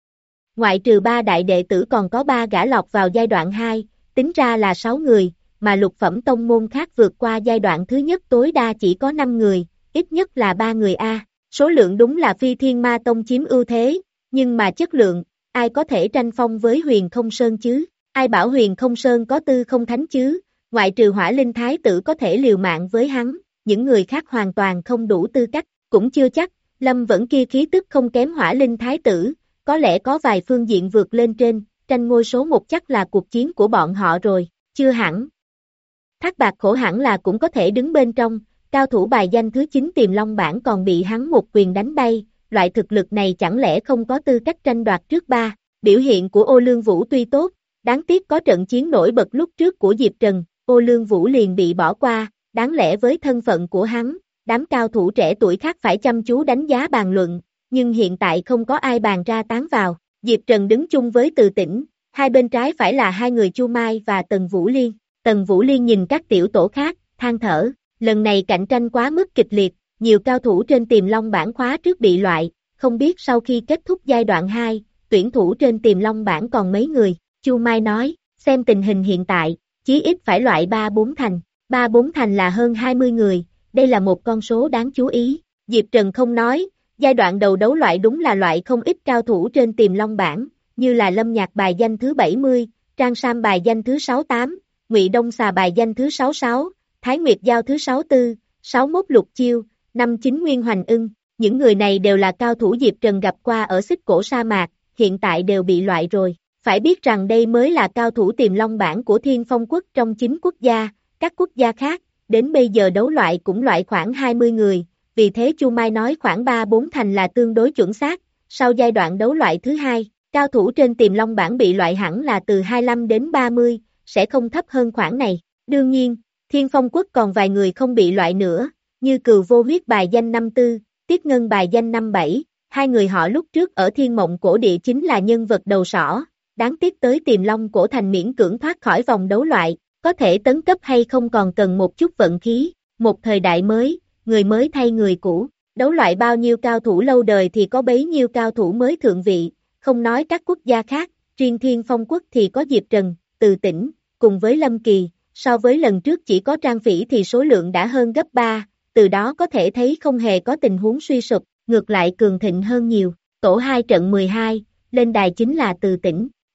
Ngoại trừ ba đại đệ tử còn có ba gã lọt vào giai đoạn hai, tính ra là sáu người, mà lục phẩm tông môn khác vượt qua giai đoạn thứ nhất tối đa chỉ có năm người, ít nhất là ba người a. Số lượng đúng là Phi Thiên Ma Tông chiếm ưu thế, nhưng mà chất lượng, ai có thể tranh phong với Huyền Không Sơn chứ? Ai bảo Huyền Không Sơn có tư không thánh chứ? Ngoại trừ Hỏa Linh Thái tử có thể liều mạng với hắn, những người khác hoàn toàn không đủ tư cách, cũng chưa chắc. Lâm Vẫn kia khí tức không kém Hỏa Linh Thái tử, có lẽ có vài phương diện vượt lên trên, tranh ngôi số một chắc là cuộc chiến của bọn họ rồi, chưa hẳn. Thác Bạt Khổ hẳn là cũng có thể đứng bên trong, cao thủ bài danh thứ chín Tiềm Long bảng còn bị hắn một quyền đánh bay. Loại thực lực này chẳng lẽ không có tư cách tranh đoạt trước ba. Biểu hiện của Ô Lương Vũ tuy tốt, đáng tiếc có trận chiến nổi bật lúc trước của Diệp Trần, Ô Lương Vũ liền bị bỏ qua, đáng lẽ với thân phận của hắn, đám cao thủ trẻ tuổi khác phải chăm chú đánh giá bàn luận, nhưng hiện tại không có ai bàn ra tán vào. Diệp Trần đứng chung với Từ Tĩnh, hai bên trái phải là hai người Chu Mai và Tần Vũ Liên. Tần Vũ Liên nhìn các tiểu tổ khác, than thở, lần này cạnh tranh quá mức kịch liệt. Nhiều cao thủ trên Tiềm Long bảng khóa trước bị loại, không biết sau khi kết thúc giai đoạn hai, tuyển thủ trên Tiềm Long bảng còn mấy người. Chu Mai nói, xem tình hình hiện tại, chí ít phải loại ba bốn thành, ba bốn thành là hơn hai mươi người, đây là một con số đáng chú ý. Diệp Trần không nói, giai đoạn đầu đấu loại đúng là loại không ít cao thủ trên Tiềm Long bảng, như là Lâm Nhạc bài danh thứ bảy mươi, Trang Sam bài danh thứ sáu mươi tám, Ngụy Đông Xà bài danh thứ sáu mươi sáu, Thái Nguyệt Giao thứ sáu mươi tư, sáu mươi mốt Lục Chiêu, năm mươi chín Nguyên Hoành Ưng, những người này đều là cao thủ Diệp Trần gặp qua ở xích cổ sa mạc, hiện tại đều bị loại rồi. Phải biết rằng đây mới là cao thủ Tiềm Long bảng của Thiên Phong quốc trong chín quốc gia, các quốc gia khác, đến bây giờ đấu loại cũng loại khoảng hai mươi người, vì thế Chu Mai nói khoảng ba bốn thành là tương đối chuẩn xác. Sau giai đoạn đấu loại thứ hai, cao thủ trên Tiềm Long bảng bị loại hẳn là từ hai mươi lăm đến ba mươi, sẽ không thấp hơn khoảng này. Đương nhiên, Thiên Phong quốc còn vài người không bị loại nữa, như Cừu Vô Huyết bài danh năm tư, Tiết Ngân bài danh năm bảy, hai người họ lúc trước ở Thiên Mộng Cổ Địa chính là nhân vật đầu sỏ, đáng tiếc tới Tiềm Long Cổ Thành miễn cưỡng thoát khỏi vòng đấu loại, có thể tấn cấp hay không còn cần một chút vận khí, một thời đại mới, người mới thay người cũ, đấu loại bao nhiêu cao thủ lâu đời thì có bấy nhiêu cao thủ mới thượng vị, không nói các quốc gia khác, riêng Thiên Phong quốc thì có Diệp Trần, Từ Tĩnh, cùng với Lâm Kỳ, so với lần trước chỉ có Trang Phỉ thì số lượng đã hơn gấp ba. Từ đó có thể thấy không hề có tình huống suy sụp, ngược lại cường thịnh hơn nhiều. Tổ hai trận mười hai, lên đài chính là Từ Tĩnh.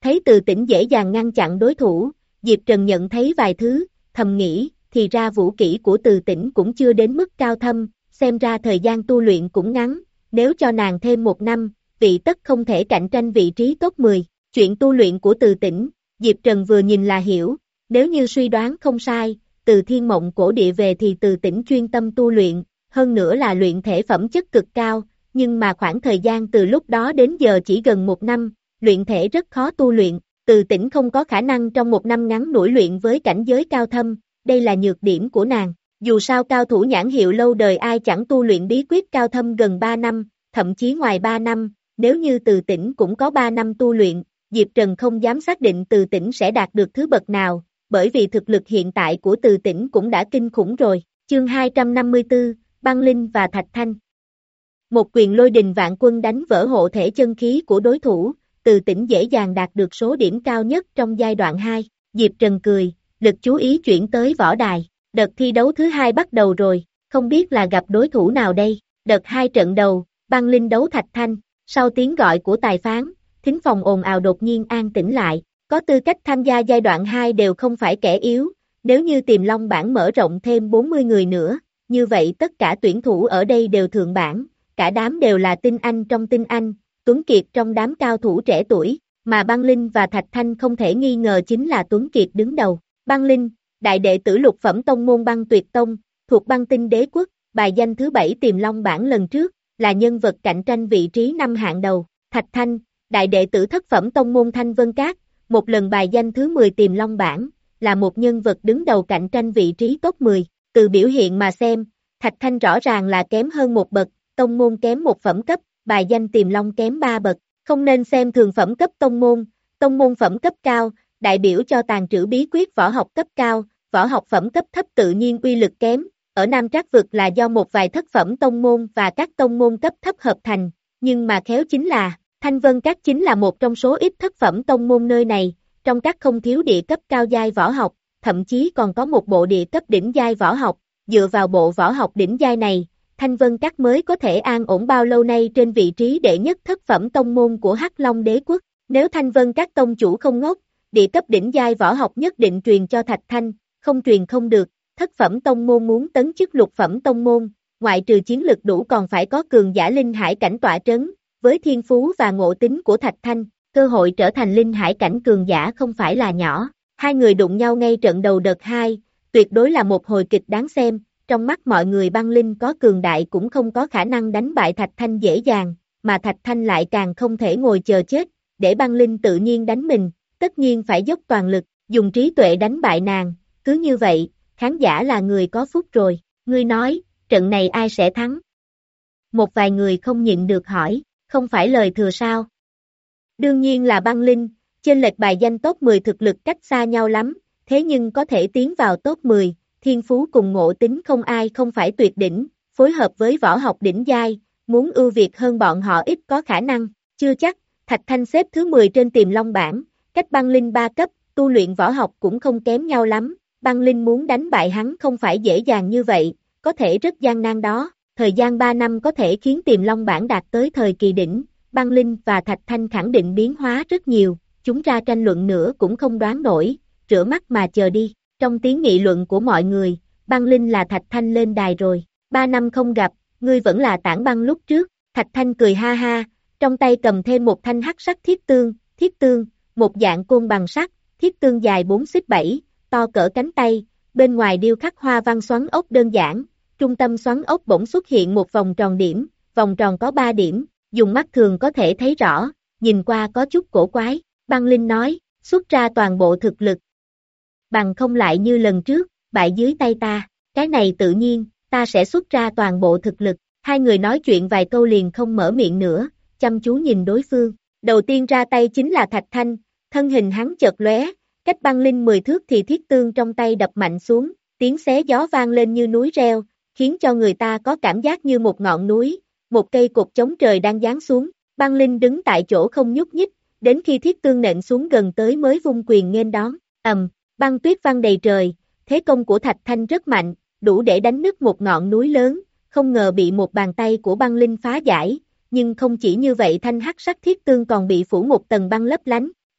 Thấy Từ Tĩnh dễ dàng ngăn chặn đối thủ, Diệp Trần nhận thấy vài thứ, thầm nghĩ, thì ra vũ kỹ của Từ Tĩnh cũng chưa đến mức cao thâm, xem ra thời gian tu luyện cũng ngắn, nếu cho nàng thêm một năm, vị tất không thể cạnh tranh vị trí top mười. Chuyện tu luyện của Từ Tĩnh, Diệp Trần vừa nhìn là hiểu, nếu như suy đoán không sai, từ thiên mộng cổ địa về thì Từ Tĩnh chuyên tâm tu luyện, hơn nữa là luyện thể phẩm chất cực cao, nhưng mà khoảng thời gian từ lúc đó đến giờ chỉ gần một năm, luyện thể rất khó tu luyện, Từ Tĩnh không có khả năng trong một năm ngắn nổi luyện với cảnh giới cao thâm, đây là nhược điểm của nàng. Dù sao cao thủ nhãn hiệu lâu đời ai chẳng tu luyện bí quyết cao thâm gần ba năm, thậm chí ngoài ba năm, nếu như Từ Tĩnh cũng có ba năm tu luyện, Diệp Trần không dám xác định Từ Tĩnh sẽ đạt được thứ bậc nào, bởi vì thực lực hiện tại của Từ Tĩnh cũng đã kinh khủng rồi. Chương hai trăm năm mươi tư, Băng Linh và Thạch Thanh. Một quyền lôi đình vạn quân đánh vỡ hộ thể chân khí của đối thủ, Từ Tĩnh dễ dàng đạt được số điểm cao nhất trong giai đoạn hai. Diệp Trần cười, lực chú ý chuyển tới võ đài. Đợt thi đấu thứ hai bắt đầu rồi, không biết là gặp đối thủ nào đây. Đợt hai trận đầu, Băng Linh đấu Thạch Thanh, sau tiếng gọi của tài phán, thính phòng ồn ào đột nhiên an tĩnh lại. Có tư cách tham gia giai đoạn hai đều không phải kẻ yếu, nếu như Tiềm Long bảng mở rộng thêm bốn mươi người nữa, như vậy tất cả tuyển thủ ở đây đều thượng bảng, cả đám đều là tinh anh trong tinh anh, Tuấn Kiệt trong đám cao thủ trẻ tuổi, mà Băng Linh và Thạch Thanh không thể nghi ngờ chính là Tuấn Kiệt đứng đầu. Băng Linh, đại đệ tử lục phẩm tông môn Băng Tuyệt Tông, thuộc Băng Tinh Đế Quốc, bài danh thứ bảy Tiềm Long bảng lần trước, là nhân vật cạnh tranh vị trí năm hạng đầu. Thạch Thanh, đại đệ tử thất phẩm tông môn Thanh Vân Các, một lần bài danh thứ mười Tiềm Long bảng, là một nhân vật đứng đầu cạnh tranh vị trí top mười. Từ biểu hiện mà xem, Thạch Thanh rõ ràng là kém hơn một bậc, tông môn kém một phẩm cấp, bài danh Tiềm Long kém ba bậc. Không nên xem thường phẩm cấp tông môn, tông môn phẩm cấp cao, đại biểu cho tàng trữ bí quyết võ học cấp cao, võ học phẩm cấp thấp tự nhiên uy lực kém. Ở Nam Trác vực là do một vài thất phẩm tông môn và các tông môn cấp thấp hợp thành, nhưng mà khéo chính là, Thanh Vân Các chính là một trong số ít thất phẩm tông môn nơi này, trong các không thiếu địa cấp cao giai võ học, thậm chí còn có một bộ địa cấp đỉnh giai võ học, dựa vào bộ võ học đỉnh giai này, Thanh Vân Các mới có thể an ổn bao lâu nay trên vị trí đệ nhất thất phẩm tông môn của Hắc Long Đế Quốc. Nếu Thanh Vân Các tông chủ không ngốc, địa cấp đỉnh giai võ học nhất định truyền cho Thạch Thanh, không truyền không được. Thất phẩm tông môn muốn tấn chức lục phẩm tông môn, ngoại trừ chiến lực đủ còn phải có cường giả linh hải cảnh tọa trấn, với thiên phú và ngộ tính của Thạch Thanh, cơ hội trở thành linh hải cảnh cường giả không phải là nhỏ. Hai người đụng nhau ngay trận đầu đợt hai, tuyệt đối là một hồi kịch đáng xem, trong mắt mọi người Băng Linh có cường đại cũng không có khả năng đánh bại Thạch Thanh dễ dàng, mà Thạch Thanh lại càng không thể ngồi chờ chết, để Băng Linh tự nhiên đánh mình, tất nhiên phải dốc toàn lực, dùng trí tuệ đánh bại nàng, cứ như vậy, khán giả là người có phúc rồi. Ngươi nói, trận này ai sẽ thắng? Một vài người không nhịn được hỏi, không phải lời thừa sao? Đương nhiên là Băng Linh, chênh lệch bài danh top mười thực lực cách xa nhau lắm, thế nhưng có thể tiến vào top mười, thiên phú cùng ngộ tính không ai không phải tuyệt đỉnh, phối hợp với võ học đỉnh giai, muốn ưu việt hơn bọn họ ít có khả năng, chưa chắc. Thạch Thanh xếp thứ mười trên Tiềm Long bảng, cách Băng Linh ba cấp, tu luyện võ học cũng không kém nhau lắm. Băng Linh muốn đánh bại hắn không phải dễ dàng như vậy, có thể rất gian nan đó, thời gian ba năm có thể khiến Tiềm Long bảng đạt tới thời kỳ đỉnh, Băng Linh và Thạch Thanh khẳng định biến hóa rất nhiều, chúng ra tranh luận nữa cũng không đoán nổi, rửa mắt mà chờ đi. Trong tiếng nghị luận của mọi người, Băng Linh là Thạch Thanh lên đài rồi, ba năm không gặp, ngươi vẫn là Tản Băng lúc trước. Thạch Thanh cười ha ha, trong tay cầm thêm một thanh hắc sắc thiết tương, thiết tương, một dạng côn bằng sắt, thiết tương dài bốn xích bảy, to cỡ cánh tay, bên ngoài điêu khắc hoa văn xoắn ốc đơn giản, trung tâm xoắn ốc bỗng xuất hiện một vòng tròn điểm, vòng tròn có ba điểm, dùng mắt thường có thể thấy rõ, nhìn qua có chút cổ quái. Băng Linh nói, xuất ra toàn bộ thực lực. Bằng không lại như lần trước, bại dưới tay ta, cái này tự nhiên, ta sẽ xuất ra toàn bộ thực lực. Hai người nói chuyện vài câu liền không mở miệng nữa, chăm chú nhìn đối phương. Đầu tiên ra tay chính là Thạch Thanh, thân hình hắn chợt lóe, cách Băng Linh mười thước thì thiết tương trong tay đập mạnh xuống, tiếng xé gió vang lên như núi reo, khiến cho người ta có cảm giác như một ngọn núi, một cây cột chống trời đang giáng xuống. Băng Linh đứng tại chỗ không nhúc nhích, đến khi thiết tương nện xuống gần tới mới vung quyền nghênh đón. Ầm, băng tuyết văng đầy trời, thế công của Thạch Thanh rất mạnh, đủ để đánh nứt một ngọn núi lớn, không ngờ bị một bàn tay của Băng Linh phá giải, nhưng không chỉ như vậy thanh hắc sắc thiết tương còn bị phủ một tầng băng lấp lánh,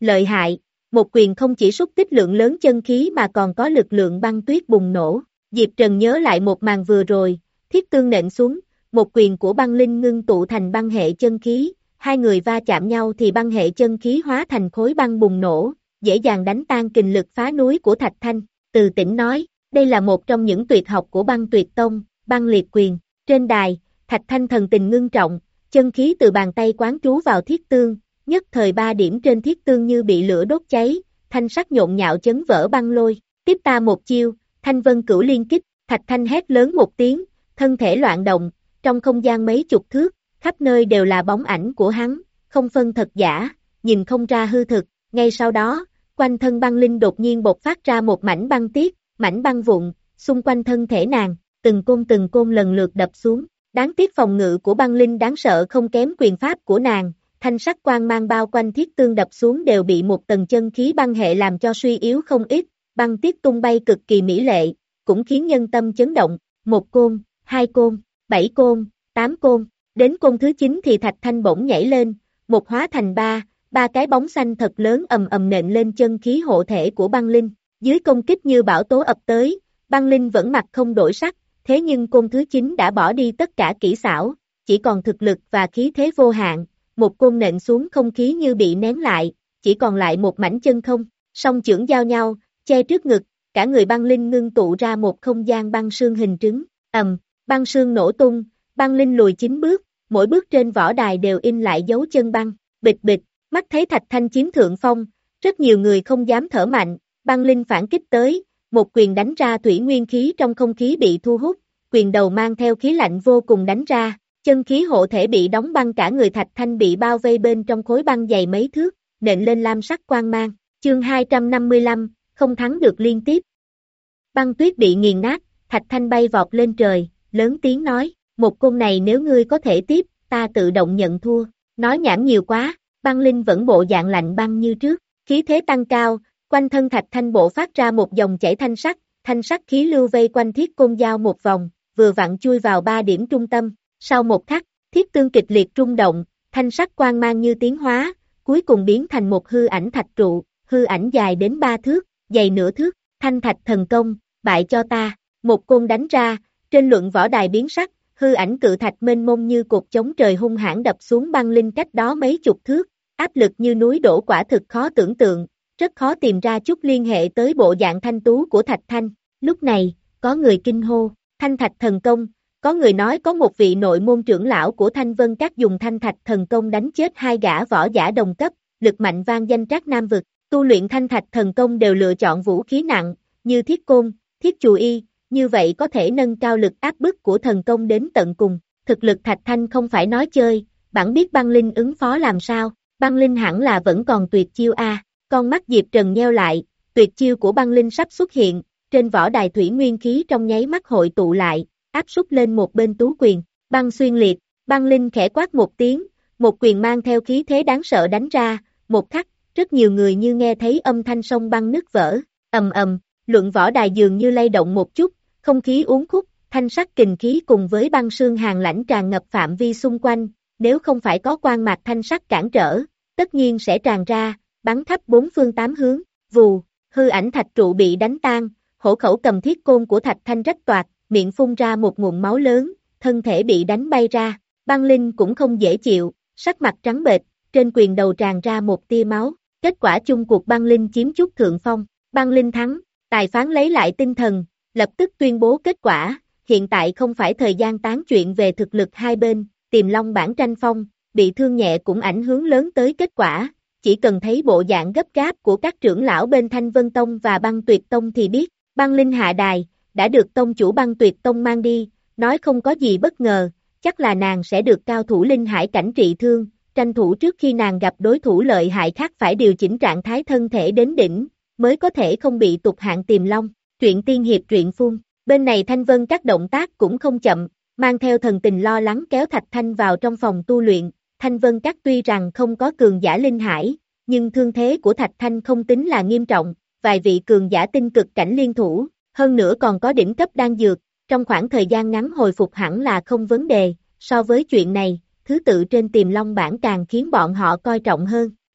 Lợi hại, một quyền không chỉ xúc tích lượng lớn chân khí mà còn có lực lượng băng tuyết bùng nổ. Diệp Trần nhớ lại một màn vừa rồi, thiết tương nện xuống, một quyền của băng linh ngưng tụ thành băng hệ chân khí, hai người va chạm nhau thì băng hệ chân khí hóa thành khối băng bùng nổ, dễ dàng đánh tan kình lực phá núi của Thạch Thanh. Từ Tĩnh nói, đây là một trong những tuyệt học của băng tuyệt tông, băng liệt quyền. Trên đài, Thạch Thanh thần tình ngưng trọng, chân khí từ bàn tay quán trú vào thiết tương, nhất thời ba điểm trên thiết tương như bị lửa đốt cháy, thanh sắc nhộn nhạo chấn vỡ băng lôi. Tiếp ta một chiêu, Thanh Vân Cửu Liên Kích. Thạch Thanh hét lớn một tiếng, thân thể loạn động, trong không gian mấy chục thước, khắp nơi đều là bóng ảnh của hắn, không phân thật giả, nhìn không ra hư thực. Ngay sau đó, quanh thân băng linh đột nhiên bộc phát ra một mảnh băng tiết, mảnh băng vụn, xung quanh thân thể nàng, từng côn từng côn lần lượt đập xuống. Đáng tiếc phòng ngự của băng linh đáng sợ không kém quyền pháp của nàng, thanh sắc quang mang bao quanh thiết tương đập xuống đều bị một tầng chân khí băng hệ làm cho suy yếu không ít, băng tiết tung bay cực kỳ mỹ lệ, cũng khiến nhân tâm chấn động. Một côn, hai côn, bảy côn, tám côn, đến côn thứ chín thì Thạch Thanh bỗng nhảy lên, một hóa thành ba, ba cái bóng xanh thật lớn ầm ầm nện lên chân khí hộ thể của băng linh. Dưới công kích như bão tố ập tới, băng linh vẫn mặt không đổi sắc, thế nhưng côn thứ chín đã bỏ đi tất cả kỹ xảo, chỉ còn thực lực và khí thế vô hạn, một côn nện xuống không khí như bị nén lại, chỉ còn lại một mảnh chân không, song chưởng giao nhau, che trước ngực, cả người băng linh ngưng tụ ra một không gian băng sương hình trứng, ầm, băng sương nổ tung, băng linh lùi chín bước, mỗi bước trên võ đài đều in lại dấu chân băng, bịch bịch, mắt thấy Thạch Thanh chiếm thượng phong, rất nhiều người không dám thở mạnh, băng linh phản kích tới, một quyền đánh ra thủy nguyên khí trong không khí bị thu hút, quyền đầu mang theo khí lạnh vô cùng đánh ra, chân khí hộ thể bị đóng băng, cả người Thạch Thanh bị bao vây bên trong khối băng dày mấy thước, nện lên lam sắc quang mang. Chương hai trăm năm mươi lăm, không thắng được liên tiếp. Băng tuyết bị nghiền nát, Thạch Thanh bay vọt lên trời, lớn tiếng nói, một côn này nếu ngươi có thể tiếp, ta tự động nhận thua. Nói nhảm nhiều quá, băng linh vẫn bộ dạng lạnh băng như trước, khí thế tăng cao, quanh thân Thạch Thanh bộ phát ra một dòng chảy thanh sắc, thanh sắc khí lưu vây quanh thiết côn dao một vòng, vừa vặn chui vào ba điểm trung tâm. Sau một khắc, thiết tương kịch liệt rung động, thanh sắc quang mang như tiến hóa, cuối cùng biến thành một hư ảnh thạch trụ, hư ảnh dài đến ba thước, dày nửa thước. Thanh thạch thần công, bại cho ta. Một côn đánh ra, trên luận võ đài biến sắc, hư ảnh cự thạch mênh mông như cột chống trời hung hãn đập xuống băng linh cách đó mấy chục thước, áp lực như núi đổ, quả thực khó tưởng tượng, rất khó tìm ra chút liên hệ tới bộ dạng thanh tú của Thạch Thanh. Lúc này, có người kinh hô, thanh thạch thần công, có người nói có một vị nội môn trưởng lão của Thanh Vân Các dùng thanh thạch thần công đánh chết hai gã võ giả đồng cấp, lực mạnh vang danh Trác Nam vực. Tu luyện thanh thạch thần công đều lựa chọn vũ khí nặng, như thiết côn, thiết chù y, như vậy có thể nâng cao lực áp bức của thần công đến tận cùng. Thực lực Thạch Thanh không phải nói chơi, bản biết băng linh ứng phó làm sao, băng linh hẳn là vẫn còn tuyệt chiêu a. Con mắt Diệp Trần nheo lại, tuyệt chiêu của băng linh sắp xuất hiện, trên võ đài thủy nguyên khí trong nháy mắt hội tụ lại, áp súc lên một bên tú quyền, băng xuyên liệt, băng linh khẽ quát một tiếng, một quyền mang theo khí thế đáng sợ đánh ra, một khắc, rất nhiều người như nghe thấy âm thanh sông băng nứt vỡ, ầm ầm, luận võ đài dường như lay động một chút, không khí uốn khúc, thanh sắc kình khí cùng với băng sương hàn lãnh tràn ngập phạm vi xung quanh, nếu không phải có quang mạc thanh sắc cản trở, tất nhiên sẽ tràn ra, bắn khắp bốn phương tám hướng. Vù, hư ảnh thạch trụ bị đánh tan, hổ khẩu cầm thiết côn của Thạch Thanh rách toạc, miệng phun ra một nguồn máu lớn, thân thể bị đánh bay ra, băng linh cũng không dễ chịu, sắc mặt trắng bệch, trên quyền đầu tràn ra một tia máu, kết quả chung cuộc băng linh chiếm chút thượng phong, băng linh thắng, tài phán lấy lại tinh thần, lập tức tuyên bố kết quả, hiện tại không phải thời gian tán chuyện về thực lực hai bên, Tiềm Long bản tranh phong, bị thương nhẹ cũng ảnh hưởng lớn tới kết quả, chỉ cần thấy bộ dạng gấp gáp của các trưởng lão bên Thanh Vân Tông và Băng Tuyệt Tông thì biết, băng linh hạ đài, đã được tông chủ Băng Tuyệt Tông mang đi, nói không có gì bất ngờ, chắc là nàng sẽ được cao thủ linh hải cảnh trị thương, tranh thủ trước khi nàng gặp đối thủ lợi hại khác phải điều chỉnh trạng thái thân thể đến đỉnh, mới có thể không bị tụt hạng Tiềm Long. Truyện tiên hiệp truyện phun, bên này Thanh Vân các động tác cũng không chậm, mang theo thần tình lo lắng kéo Thạch Thanh vào trong phòng tu luyện. Thanh Vân các tuy rằng không có cường giả linh hải, nhưng thương thế của Thạch Thanh không tính là nghiêm trọng, vài vị cường giả tinh cực cảnh liên thủ, hơn nữa còn có đỉnh cấp đan dược, trong khoảng thời gian ngắn hồi phục hẳn là không vấn đề. So với chuyện này, thứ tự trên Tiềm Long bản càng khiến bọn họ coi trọng hơn.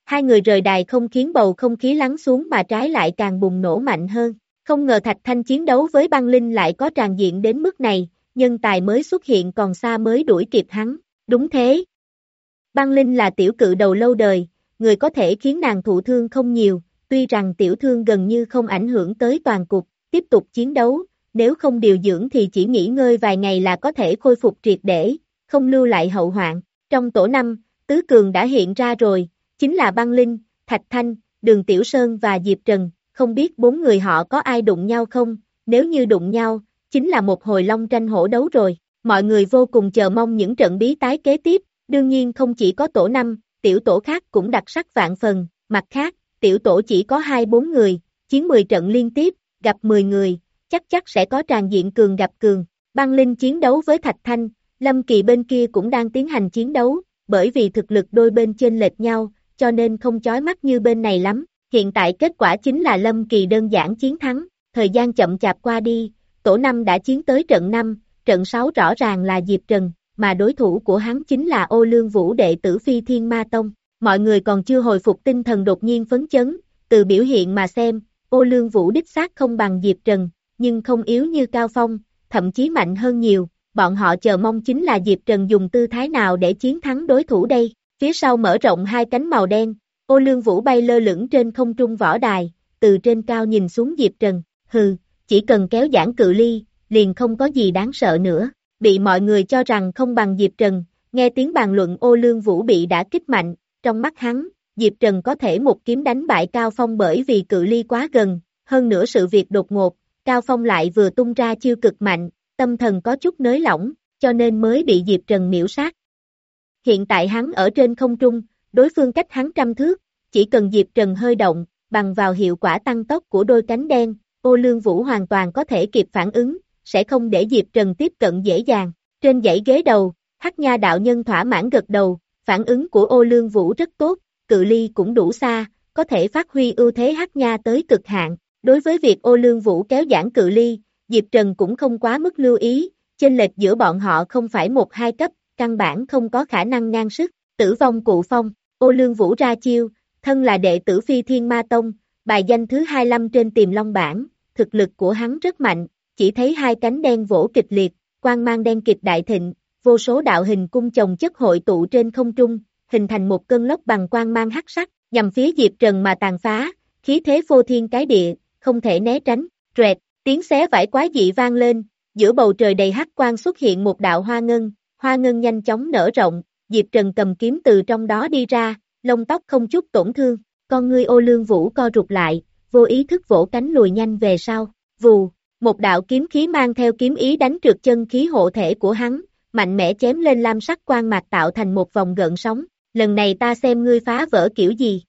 Hai người rời đài không khiến bầu không khí lắng xuống mà trái lại càng bùng nổ mạnh hơn. Không ngờ Thạch Thanh chiến đấu với băng linh lại có tràn diện đến mức này, nhân tài mới xuất hiện còn xa mới đuổi kịp hắn. Đúng thế. Băng linh là tiểu cự đầu lâu đời, người có thể khiến nàng thụ thương không nhiều, tuy rằng tiểu thương gần như không ảnh hưởng tới toàn cục, tiếp tục chiến đấu, nếu không điều dưỡng thì chỉ nghỉ ngơi vài ngày là có thể khôi phục triệt để, không lưu lại hậu hoạn. Trong tổ năm, tứ cường đã hiện ra rồi, chính là băng linh, Thạch Thanh, Đường Tiểu Sơn và Diệp Trần, không biết bốn người họ có ai đụng nhau không, nếu như đụng nhau, chính là một hồi long tranh hổ đấu rồi. Mọi người vô cùng chờ mong những trận bí tái kế tiếp, đương nhiên không chỉ có tổ năm, tiểu tổ khác cũng đặc sắc vạn phần, mặt khác, tiểu tổ chỉ có hai bốn người, chiến mười trận liên tiếp, gặp mười người, chắc chắc sẽ có tràn diện cường gặp cường. Băng linh chiến đấu với Thạch Thanh, Lâm Kỳ bên kia cũng đang tiến hành chiến đấu, bởi vì thực lực đôi bên chênh lệch nhau, cho nên không chói mắt như bên này lắm. Hiện tại kết quả chính là Lâm Kỳ đơn giản chiến thắng, thời gian chậm chạp qua đi, tổ năm đã chiến tới trận năm, trận sáu rõ ràng là Diệp Trần, mà đối thủ của hắn chính là Ô Lương Vũ đệ tử Phi Thiên Ma Tông. Mọi người còn chưa hồi phục tinh thần đột nhiên phấn chấn, từ biểu hiện mà xem, Ô Lương Vũ đích xác không bằng Diệp Trần, nhưng không yếu như Cao Phong, thậm chí mạnh hơn nhiều, bọn họ chờ mong chính là Diệp Trần dùng tư thái nào để chiến thắng đối thủ đây. Phía sau mở rộng hai cánh màu đen, Ô Lương Vũ bay lơ lửng trên không trung võ đài, từ trên cao nhìn xuống Diệp Trần, hừ, chỉ cần kéo giãn cự ly, liền không có gì đáng sợ nữa. Bị mọi người cho rằng không bằng Diệp Trần, nghe tiếng bàn luận Ô Lương Vũ bị đã kích mạnh, trong mắt hắn, Diệp Trần có thể một kiếm đánh bại Cao Phong bởi vì cự ly quá gần, hơn nữa sự việc đột ngột, Cao Phong lại vừa tung ra chiêu cực mạnh, tâm thần có chút nới lỏng, cho nên mới bị Diệp Trần miễu sát. Hiện tại hắn ở trên không trung, đối phương cách hắn trăm thước, chỉ cần Diệp Trần hơi động, bằng vào hiệu quả tăng tốc của đôi cánh đen, Ô Lương Vũ hoàn toàn có thể kịp phản ứng, sẽ không để Diệp Trần tiếp cận dễ dàng. Trên dãy ghế đầu, Hắc Nha đạo nhân thỏa mãn gật đầu, phản ứng của Ô Lương Vũ rất tốt, cự ly cũng đủ xa, có thể phát huy ưu thế Hắc Nha tới cực hạn. Đối với việc Ô Lương Vũ kéo giãn cự ly, Diệp Trần cũng không quá mức lưu ý, chênh lệch giữa bọn họ không phải một hai cấp, căn bản không có khả năng ngang sức. Tử vong cụ phong, Ô Lương Vũ ra chiêu, thân là đệ tử Phi Thiên Ma Tông, bài danh thứ hai mươi lăm trên Tiềm Long bảng, thực lực của hắn rất mạnh, chỉ thấy hai cánh đen vỗ kịch liệt, quang mang đen kịch đại thịnh, vô số đạo hình cung chồng chất hội tụ trên không trung, hình thành một cơn lốc bằng quang mang hắc sắc, nhằm phía Diệp Trần mà tàn phá, khí thế phô thiên cái địa, không thể né tránh. Rẹt, tiếng xé vải quái dị vang lên, giữa bầu trời đầy hắc quang xuất hiện một đạo hoa ngân, hoa ngân nhanh chóng nở rộng, Diệp Trần cầm kiếm từ trong đó đi ra, lông tóc không chút tổn thương, con ngươi Ô Lương Vũ co rụt lại, vô ý thức vỗ cánh lùi nhanh về sau, vù, một đạo kiếm khí mang theo kiếm ý đánh trượt chân khí hộ thể của hắn, mạnh mẽ chém lên lam sắc quang mạc tạo thành một vòng gợn sóng, lần này ta xem ngươi phá vỡ kiểu gì.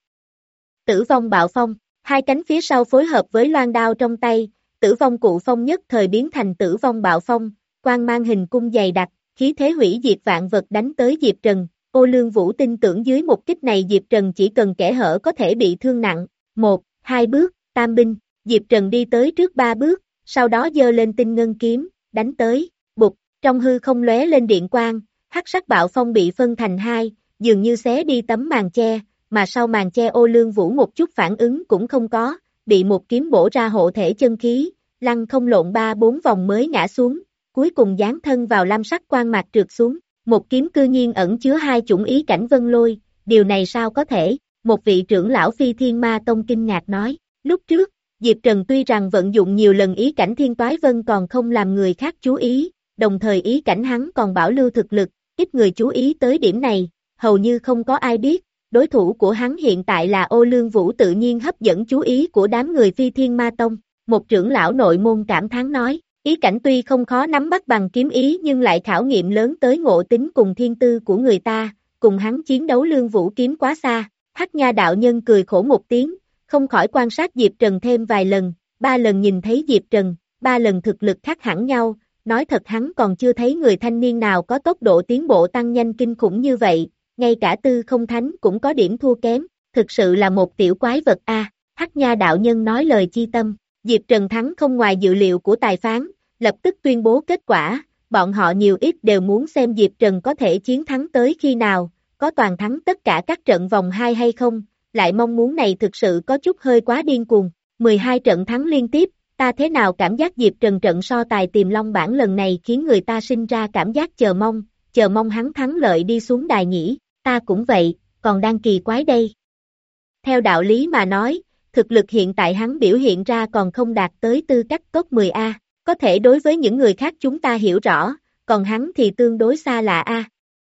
Tử vong bạo phong, hai cánh phía sau phối hợp với loan đao trong tay, tử vong cụ phong nhất thời biến thành tử vong bạo phong, quang mang hình cung dày đặc, khí thế hủy diệt vạn vật đánh tới Diệp Trần. Ô Lương Vũ tin tưởng dưới một kích này Diệp Trần chỉ cần kẽ hở có thể bị thương nặng. Một, hai bước, tam binh, Diệp Trần đi tới trước ba bước, sau đó giơ lên tinh ngân kiếm, đánh tới, bụt, trong hư không lóe lên điện quang, hắc sắc bạo phong bị phân thành hai, dường như xé đi tấm màn che, mà sau màn che Ô Lương Vũ một chút phản ứng cũng không có, bị một kiếm bổ ra hộ thể chân khí, lăn không lộn ba bốn vòng mới ngã xuống, cuối cùng dán thân vào lam sắc quang mạc trượt xuống. Một kiếm cư nhiên ẩn chứa hai chủng ý cảnh vân lôi, điều này sao có thể, một vị trưởng lão Phi Thiên Ma Tông kinh ngạc nói, lúc trước, Diệp Trần tuy rằng vận dụng nhiều lần ý cảnh thiên toái vân còn không làm người khác chú ý, đồng thời ý cảnh hắn còn bảo lưu thực lực, ít người chú ý tới điểm này, hầu như không có ai biết, đối thủ của hắn hiện tại là Ô Lương Vũ tự nhiên hấp dẫn chú ý của đám người Phi Thiên Ma Tông, một trưởng lão nội môn cảm thán nói. Ý cảnh tuy không khó nắm bắt bằng kiếm ý nhưng lại khảo nghiệm lớn tới ngộ tính cùng thiên tư của người ta, cùng hắn chiến đấu Lương Vũ kiếm quá xa. Hắc Nha đạo nhân cười khổ một tiếng, không khỏi quan sát Diệp Trần thêm vài lần, ba lần nhìn thấy Diệp Trần, ba lần thực lực khác hẳn nhau, nói thật hắn còn chưa thấy người thanh niên nào có tốc độ tiến bộ tăng nhanh kinh khủng như vậy, ngay cả Tư Không Thánh cũng có điểm thua kém, thực sự là một tiểu quái vật a. À, Hắc Nha đạo nhân nói lời chi tâm. Diệp Trần thắng không ngoài dự liệu của tài phán, lập tức tuyên bố kết quả, bọn họ nhiều ít đều muốn xem Diệp Trần có thể chiến thắng tới khi nào, có toàn thắng tất cả các trận vòng hai hay không, lại mong muốn này thực sự có chút hơi quá điên cuồng. mười hai trận thắng liên tiếp, ta thế nào cảm giác Diệp Trần trận so tài Tiềm Long bảng lần này khiến người ta sinh ra cảm giác chờ mong, chờ mong hắn thắng lợi đi xuống đài nhỉ, ta cũng vậy, còn đang kỳ quái đây. Theo đạo lý mà nói, thực lực hiện tại hắn biểu hiện ra còn không đạt tới tư cách top mười A, có thể đối với những người khác chúng ta hiểu rõ, còn hắn thì tương đối xa lạ A.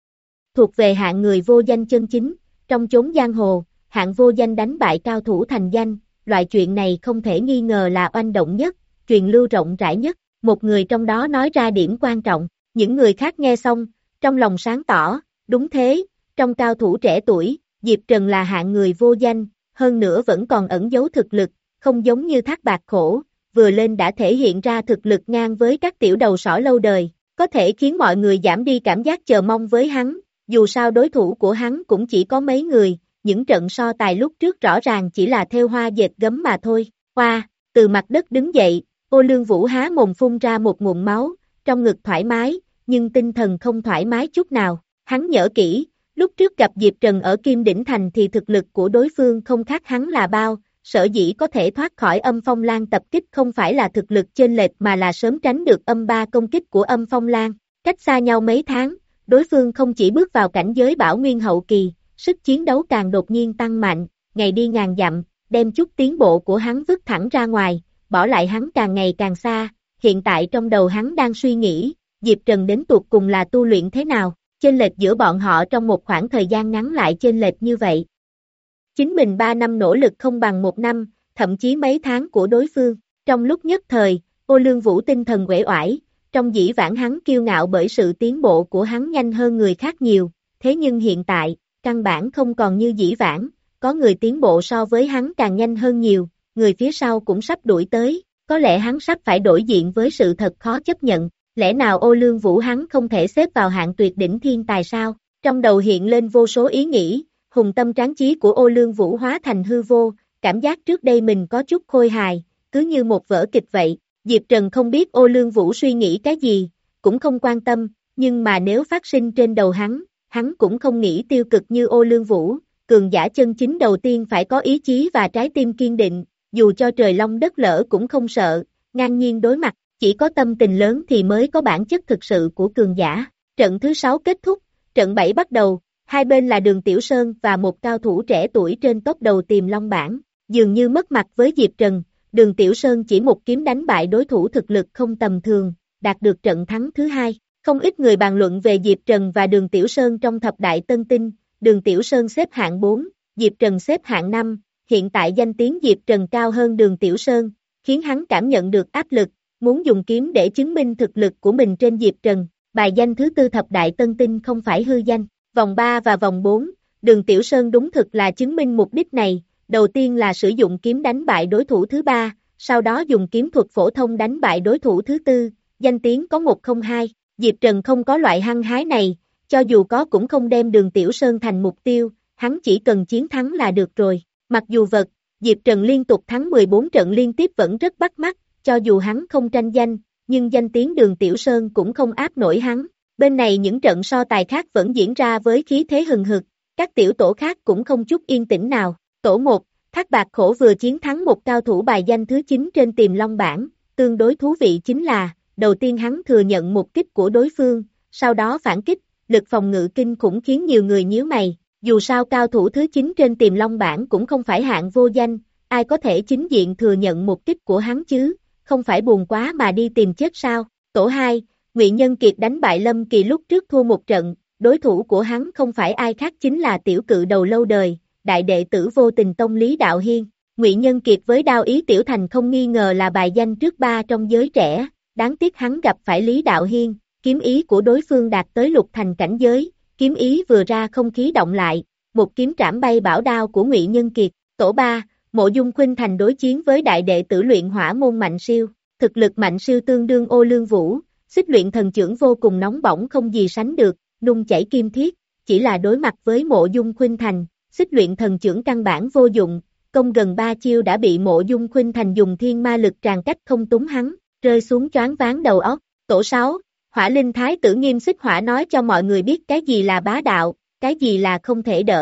Thuộc về hạng người vô danh chân chính, trong chốn giang hồ, hạng vô danh đánh bại cao thủ thành danh, loại chuyện này không thể nghi ngờ là oanh động nhất, truyền lưu rộng rãi nhất, một người trong đó nói ra điểm quan trọng, những người khác nghe xong, trong lòng sáng tỏ, đúng thế, trong cao thủ trẻ tuổi, Diệp Trần là hạng người vô danh, hơn nữa vẫn còn ẩn giấu thực lực, không giống như Thác Bạt Khổ, vừa lên đã thể hiện ra thực lực ngang với các tiểu đầu sỏ lâu đời, có thể khiến mọi người giảm đi cảm giác chờ mong với hắn, dù sao đối thủ của hắn cũng chỉ có mấy người, những trận so tài lúc trước rõ ràng chỉ là theo hoa dệt gấm mà thôi. Hoa, từ mặt đất đứng dậy, Ô Lương Vũ há mồm phun ra một ngụm máu, trong ngực thoải mái, nhưng tinh thần không thoải mái chút nào. Hắn nhớ kỹ, lúc trước gặp Diệp Trần ở Kim Đỉnh Thành thì thực lực của đối phương không khác hắn là bao, sở dĩ có thể thoát khỏi âm phong lan tập kích không phải là thực lực chênh lệch mà là sớm tránh được âm ba công kích của âm phong lan. Cách xa nhau mấy tháng, đối phương không chỉ bước vào cảnh giới bảo nguyên hậu kỳ, sức chiến đấu càng đột nhiên tăng mạnh, ngày đi ngàn dặm, đem chút tiến bộ của hắn vứt thẳng ra ngoài, bỏ lại hắn càng ngày càng xa, hiện tại trong đầu hắn đang suy nghĩ, Diệp Trần đến tuột cùng là tu luyện thế nào, chênh lệch giữa bọn họ trong một khoảng thời gian ngắn lại chênh lệch như vậy. Chính mình ba năm nỗ lực không bằng một năm, thậm chí mấy tháng của đối phương, trong lúc nhất thời, Ô Lương Vũ tinh thần uể oải, trong dĩ vãng hắn kiêu ngạo bởi sự tiến bộ của hắn nhanh hơn người khác nhiều, thế nhưng hiện tại, căn bản không còn như dĩ vãng, có người tiến bộ so với hắn càng nhanh hơn nhiều, người phía sau cũng sắp đuổi tới, có lẽ hắn sắp phải đổi diện với sự thật khó chấp nhận, lẽ nào Ô Lương Vũ hắn không thể xếp vào hạng tuyệt đỉnh thiên tài sao, trong đầu hiện lên vô số ý nghĩ, hùng tâm tráng chí của Ô Lương Vũ hóa thành hư vô, cảm giác trước đây mình có chút khôi hài, cứ như một vở kịch vậy, Diệp Trần không biết Ô Lương Vũ suy nghĩ cái gì, cũng không quan tâm, nhưng mà nếu phát sinh trên đầu hắn, hắn cũng không nghĩ tiêu cực như Ô Lương Vũ, cường giả chân chính đầu tiên phải có ý chí và trái tim kiên định, dù cho trời long đất lở cũng không sợ, ngang nhiên đối mặt, chỉ có tâm tình lớn thì mới có bản chất thực sự của cường giả. Trận thứ sáu kết thúc, trận bảy bắt đầu, hai bên là Đường Tiểu Sơn và một cao thủ trẻ tuổi trên top đầu Tiềm Long bảng, dường như mất mặt với Diệp Trần, Đường Tiểu Sơn chỉ một kiếm đánh bại đối thủ thực lực không tầm thường, đạt được trận thắng thứ hai. Không ít người bàn luận về Diệp Trần và Đường Tiểu Sơn trong thập đại tân tinh, Đường Tiểu Sơn xếp hạng bốn, Diệp Trần xếp hạng năm, hiện tại danh tiếng Diệp Trần cao hơn Đường Tiểu Sơn, khiến hắn cảm nhận được áp lực, muốn dùng kiếm để chứng minh thực lực của mình trên Diệp Trần, bài danh thứ tư thập đại tân tinh không phải hư danh, vòng ba và vòng bốn, Đường Tiểu Sơn đúng thực là chứng minh mục đích này, đầu tiên là sử dụng kiếm đánh bại đối thủ thứ ba, sau đó dùng kiếm thuật phổ thông đánh bại đối thủ thứ tư, danh tiếng có một không hai. Diệp Trần không có loại hăng hái này, cho dù có cũng không đem Đường Tiểu Sơn thành mục tiêu, hắn chỉ cần chiến thắng là được rồi. Mặc dù vật, Diệp Trần liên tục thắng mười bốn trận liên tiếp vẫn rất bắt mắt, cho dù hắn không tranh danh, nhưng danh tiếng Đường Tiểu Sơn cũng không áp nổi hắn. Bên này những trận so tài khác vẫn diễn ra với khí thế hừng hực, các tiểu tổ khác cũng không chút yên tĩnh nào. Tổ một, Thác Bạt Khổ vừa chiến thắng một cao thủ bài danh thứ chín trên Tiềm Long bảng, tương đối thú vị chính là đầu tiên hắn thừa nhận một kích của đối phương, sau đó phản kích, lực phòng ngự kinh khủng khiến nhiều người nhíu mày, dù sao cao thủ thứ chín trên Tiềm Long bảng cũng không phải hạng vô danh, ai có thể chính diện thừa nhận một kích của hắn chứ, không phải buồn quá mà đi tìm chết sao. Tổ hai, Ngụy Nhân Kiệt đánh bại Lâm Kỳ lúc trước thua một trận, đối thủ của hắn không phải ai khác chính là tiểu cự đầu lâu đời, đại đệ tử Vô Tình Tông Lý Đạo Hiên. Ngụy Nhân Kiệt với đao ý tiểu thành không nghi ngờ là bài danh trước ba trong giới trẻ. Đáng tiếc hắn gặp phải Lý Đạo Hiên, kiếm ý của đối phương đạt tới lục thành cảnh giới, kiếm ý vừa ra không khí động lại, một kiếm trảm bay bảo đao của Ngụy Nhân Kiệt. Tổ ba, Mộ Dung Khuynh Thành đối chiến với đại đệ tử luyện hỏa môn Mạnh Siêu, thực lực Mạnh Siêu tương đương Ô Lương Vũ, xích luyện thần chưởng vô cùng nóng bỏng không gì sánh được, nung chảy kim thiết, chỉ là đối mặt với Mộ Dung Khuynh Thành, xích luyện thần chưởng căn bản vô dụng, công gần ba chiêu đã bị Mộ Dung Khuynh Thành dùng thiên ma lực tràn cách không túng hắn, rơi xuống choáng váng đầu óc. Tổ sáu, Hỏa Linh Thái tử Nghiêm Xích Hỏa nói cho mọi người biết cái gì là bá đạo, cái gì là không thể đỡ,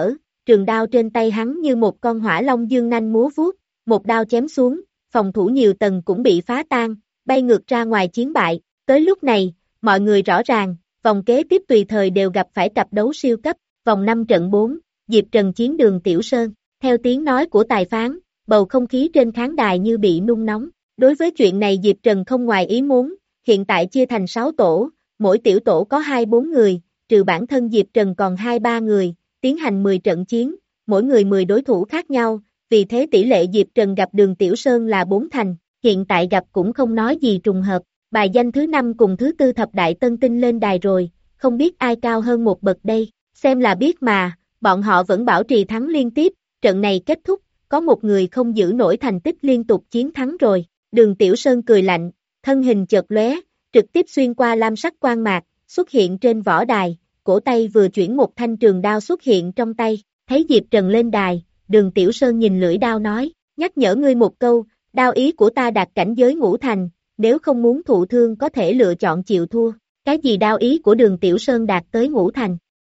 trường đao trên tay hắn như một con hỏa long dương nanh múa vuốt, một đao chém xuống, phòng thủ nhiều tầng cũng bị phá tan, bay ngược ra ngoài chiến bại. Tới lúc này, mọi người rõ ràng, vòng kế tiếp tùy thời đều gặp phải cặp đấu siêu cấp, vòng năm trận bốn, Diệp Trần chiến Đường Tiểu Sơn. Theo tiếng nói của tài phán, bầu không khí trên khán đài như bị nung nóng. Đối với chuyện này Diệp Trần không ngoài ý muốn, hiện tại chia thành sáu tổ, mỗi tiểu tổ có hai bốn người, trừ bản thân Diệp Trần còn hai ba người, tiến hành mười trận chiến, mỗi người mười đối thủ khác nhau, vì thế tỷ lệ Diệp Trần gặp Đường Tiểu Sơn là bốn thành, hiện tại gặp cũng không nói gì trùng hợp, bài danh thứ năm cùng thứ tư thập đại tân tinh lên đài rồi, không biết ai cao hơn một bậc đây, xem là biết mà, bọn họ vẫn bảo trì thắng liên tiếp, trận này kết thúc, có một người không giữ nổi thành tích liên tục chiến thắng rồi, Đường Tiểu Sơn cười lạnh, thân hình chợt lóe, trực tiếp xuyên qua lam sắc quang mạc, xuất hiện trên võ đài, cổ tay vừa chuyển một thanh trường đao xuất hiện trong tay, thấy Diệp Trần lên đài, Đường Tiểu Sơn nhìn lưỡi đao nói, nhắc nhở ngươi một câu, đao ý của ta đạt cảnh giới ngũ thành, nếu không muốn thụ thương có thể lựa chọn chịu thua, cái gì đao ý của Đường Tiểu Sơn đạt tới ngũ thành.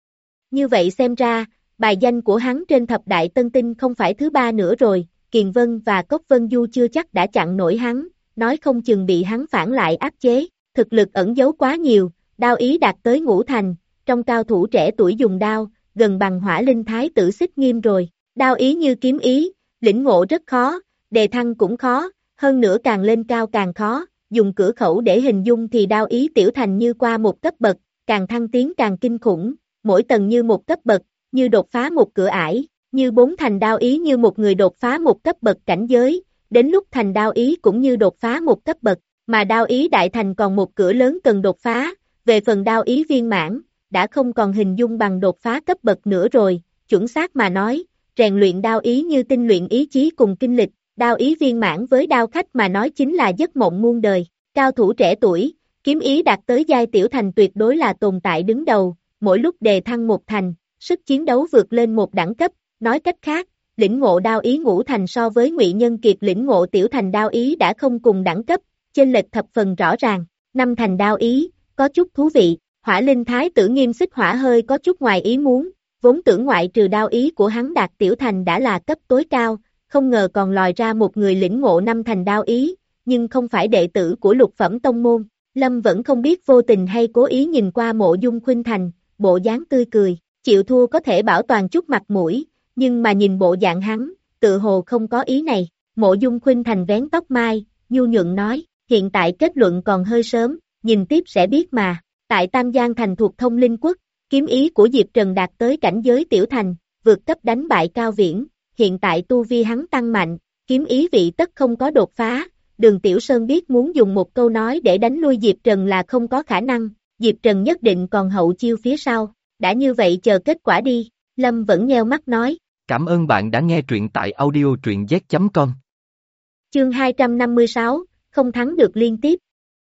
Như vậy xem ra, bài danh của hắn trên thập đại tân tinh không phải thứ ba nữa rồi, Kiền Vân và Cốc Vân Du chưa chắc đã chặn nổi hắn, nói không chừng bị hắn phản lại áp chế, thực lực ẩn giấu quá nhiều, đao ý đạt tới ngũ thành, trong cao thủ trẻ tuổi dùng đao, gần bằng Hỏa Linh Thái tử Xích Nghiêm rồi, đao ý như kiếm ý, lĩnh ngộ rất khó, đề thăng cũng khó, hơn nữa càng lên cao càng khó, dùng cửa khẩu để hình dung thì đao ý tiểu thành như qua một cấp bậc, càng thăng tiến càng kinh khủng, mỗi tầng như một cấp bậc, như đột phá một cửa ải, như bốn thành đao ý như một người đột phá một cấp bậc cảnh giới, đến lúc thành đao ý cũng như đột phá một cấp bậc, mà đao ý đại thành còn một cửa lớn cần đột phá, về phần đao ý viên mãn, đã không còn hình dung bằng đột phá cấp bậc nữa rồi, chuẩn xác mà nói, rèn luyện đao ý như tinh luyện ý chí cùng kinh lịch, đao ý viên mãn với đao khách mà nói chính là giấc mộng muôn đời, cao thủ trẻ tuổi, kiếm ý đạt tới giai tiểu thành tuyệt đối là tồn tại đứng đầu, mỗi lúc đề thăng một thành, sức chiến đấu vượt lên một đẳng cấp, nói cách khác, lĩnh ngộ đao ý ngũ thành so với Ngụy Nhân Kiệt lĩnh ngộ tiểu thành đao ý đã không cùng đẳng cấp, chênh lệch thập phần rõ ràng, năm thành đao ý, có chút thú vị, Hỏa Linh Thái tử Nghiêm Xích Hỏa hơi có chút ngoài ý muốn, vốn tưởng ngoại trừ đao ý của hắn đạt tiểu thành đã là cấp tối cao, không ngờ còn lòi ra một người lĩnh ngộ năm thành đao ý, nhưng không phải đệ tử của lục phẩm tông môn, Lâm vẫn không biết vô tình hay cố ý nhìn qua Mộ Dung Khuynh Thành, bộ dáng tươi cười, chịu thua có thể bảo toàn chút mặt mũi, nhưng mà nhìn bộ dạng hắn, tự hồ không có ý này, Mộ Dung Khuynh Thành vén tóc mai, nhu nhuận nói, hiện tại kết luận còn hơi sớm, nhìn tiếp sẽ biết mà, tại Tam Giang Thành thuộc Thông Linh Quốc, kiếm ý của Diệp Trần đạt tới cảnh giới tiểu thành, vượt cấp đánh bại Cao Viễn, hiện tại tu vi hắn tăng mạnh, kiếm ý vị tất không có đột phá, Đường Tiểu Sơn biết muốn dùng một câu nói để đánh lui Diệp Trần là không có khả năng, Diệp Trần nhất định còn hậu chiêu phía sau, đã như vậy chờ kết quả đi, Lâm vẫn nheo mắt nói. Cảm ơn bạn đã nghe truyện tại audio truyện z chấm com. Chương hai trăm năm mươi sáu, không thắng được liên tiếp.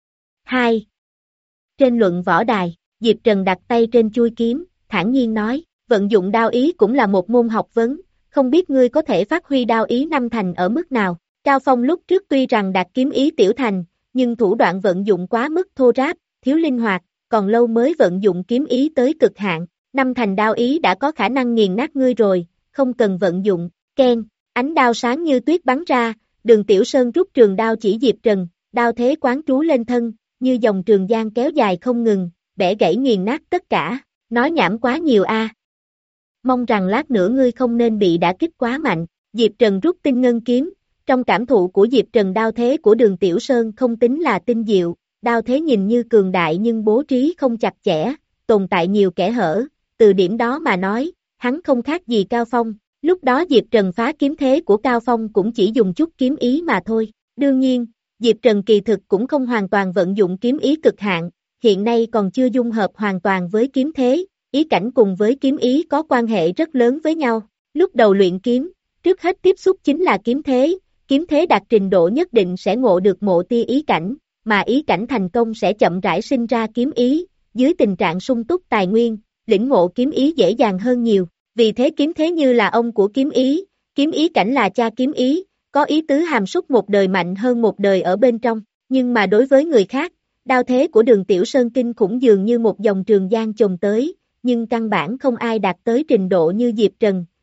hai. Trên luận võ đài, Diệp Trần đặt tay trên chuôi kiếm, thản nhiên nói, vận dụng đao ý cũng là một môn học vấn, không biết ngươi có thể phát huy đao ý năm thành ở mức nào. Cao Phong lúc trước tuy rằng đạt kiếm ý tiểu thành, nhưng thủ đoạn vận dụng quá mức thô ráp, thiếu linh hoạt, còn lâu mới vận dụng kiếm ý tới cực hạn. Năm thành đao ý đã có khả năng nghiền nát ngươi rồi, không cần vận dụng. Ken, ánh đao sáng như tuyết bắn ra, Đường Tiểu Sơn rút trường đao chỉ Diệp Trần, đao thế quán trú lên thân, như dòng trường giang kéo dài không ngừng, bẻ gãy nghiền nát tất cả, nói nhảm quá nhiều a. Mong rằng lát nữa ngươi không nên bị đả kích quá mạnh. Diệp Trần rút tinh ngân kiếm, trong cảm thụ của Diệp Trần đao thế của Đường Tiểu Sơn không tính là tinh diệu, đao thế nhìn như cường đại nhưng bố trí không chặt chẽ, tồn tại nhiều kẽ hở, từ điểm đó mà nói, hắn không khác gì Cao Phong, lúc đó Diệp Trần phá kiếm thế của Cao Phong cũng chỉ dùng chút kiếm ý mà thôi, đương nhiên, Diệp Trần kỳ thực cũng không hoàn toàn vận dụng kiếm ý cực hạn, hiện nay còn chưa dung hợp hoàn toàn với kiếm thế, ý cảnh cùng với kiếm ý có quan hệ rất lớn với nhau, lúc đầu luyện kiếm, trước hết tiếp xúc chính là kiếm thế, kiếm thế đạt trình độ nhất định sẽ ngộ được một tia ý cảnh, mà ý cảnh thành công sẽ chậm rãi sinh ra kiếm ý, dưới tình trạng sung túc tài nguyên, lĩnh ngộ kiếm ý dễ dàng hơn nhiều, vì thế kiếm thế như là ông của kiếm ý, kiếm ý cảnh là cha kiếm ý, có ý tứ hàm súc một đời mạnh hơn một đời ở bên trong, nhưng mà đối với người khác, đao thế của Đường Tiểu Sơn kinh khủng dường như một dòng trường giang chồng tới, nhưng căn bản không ai đạt tới trình độ như Diệp Trần,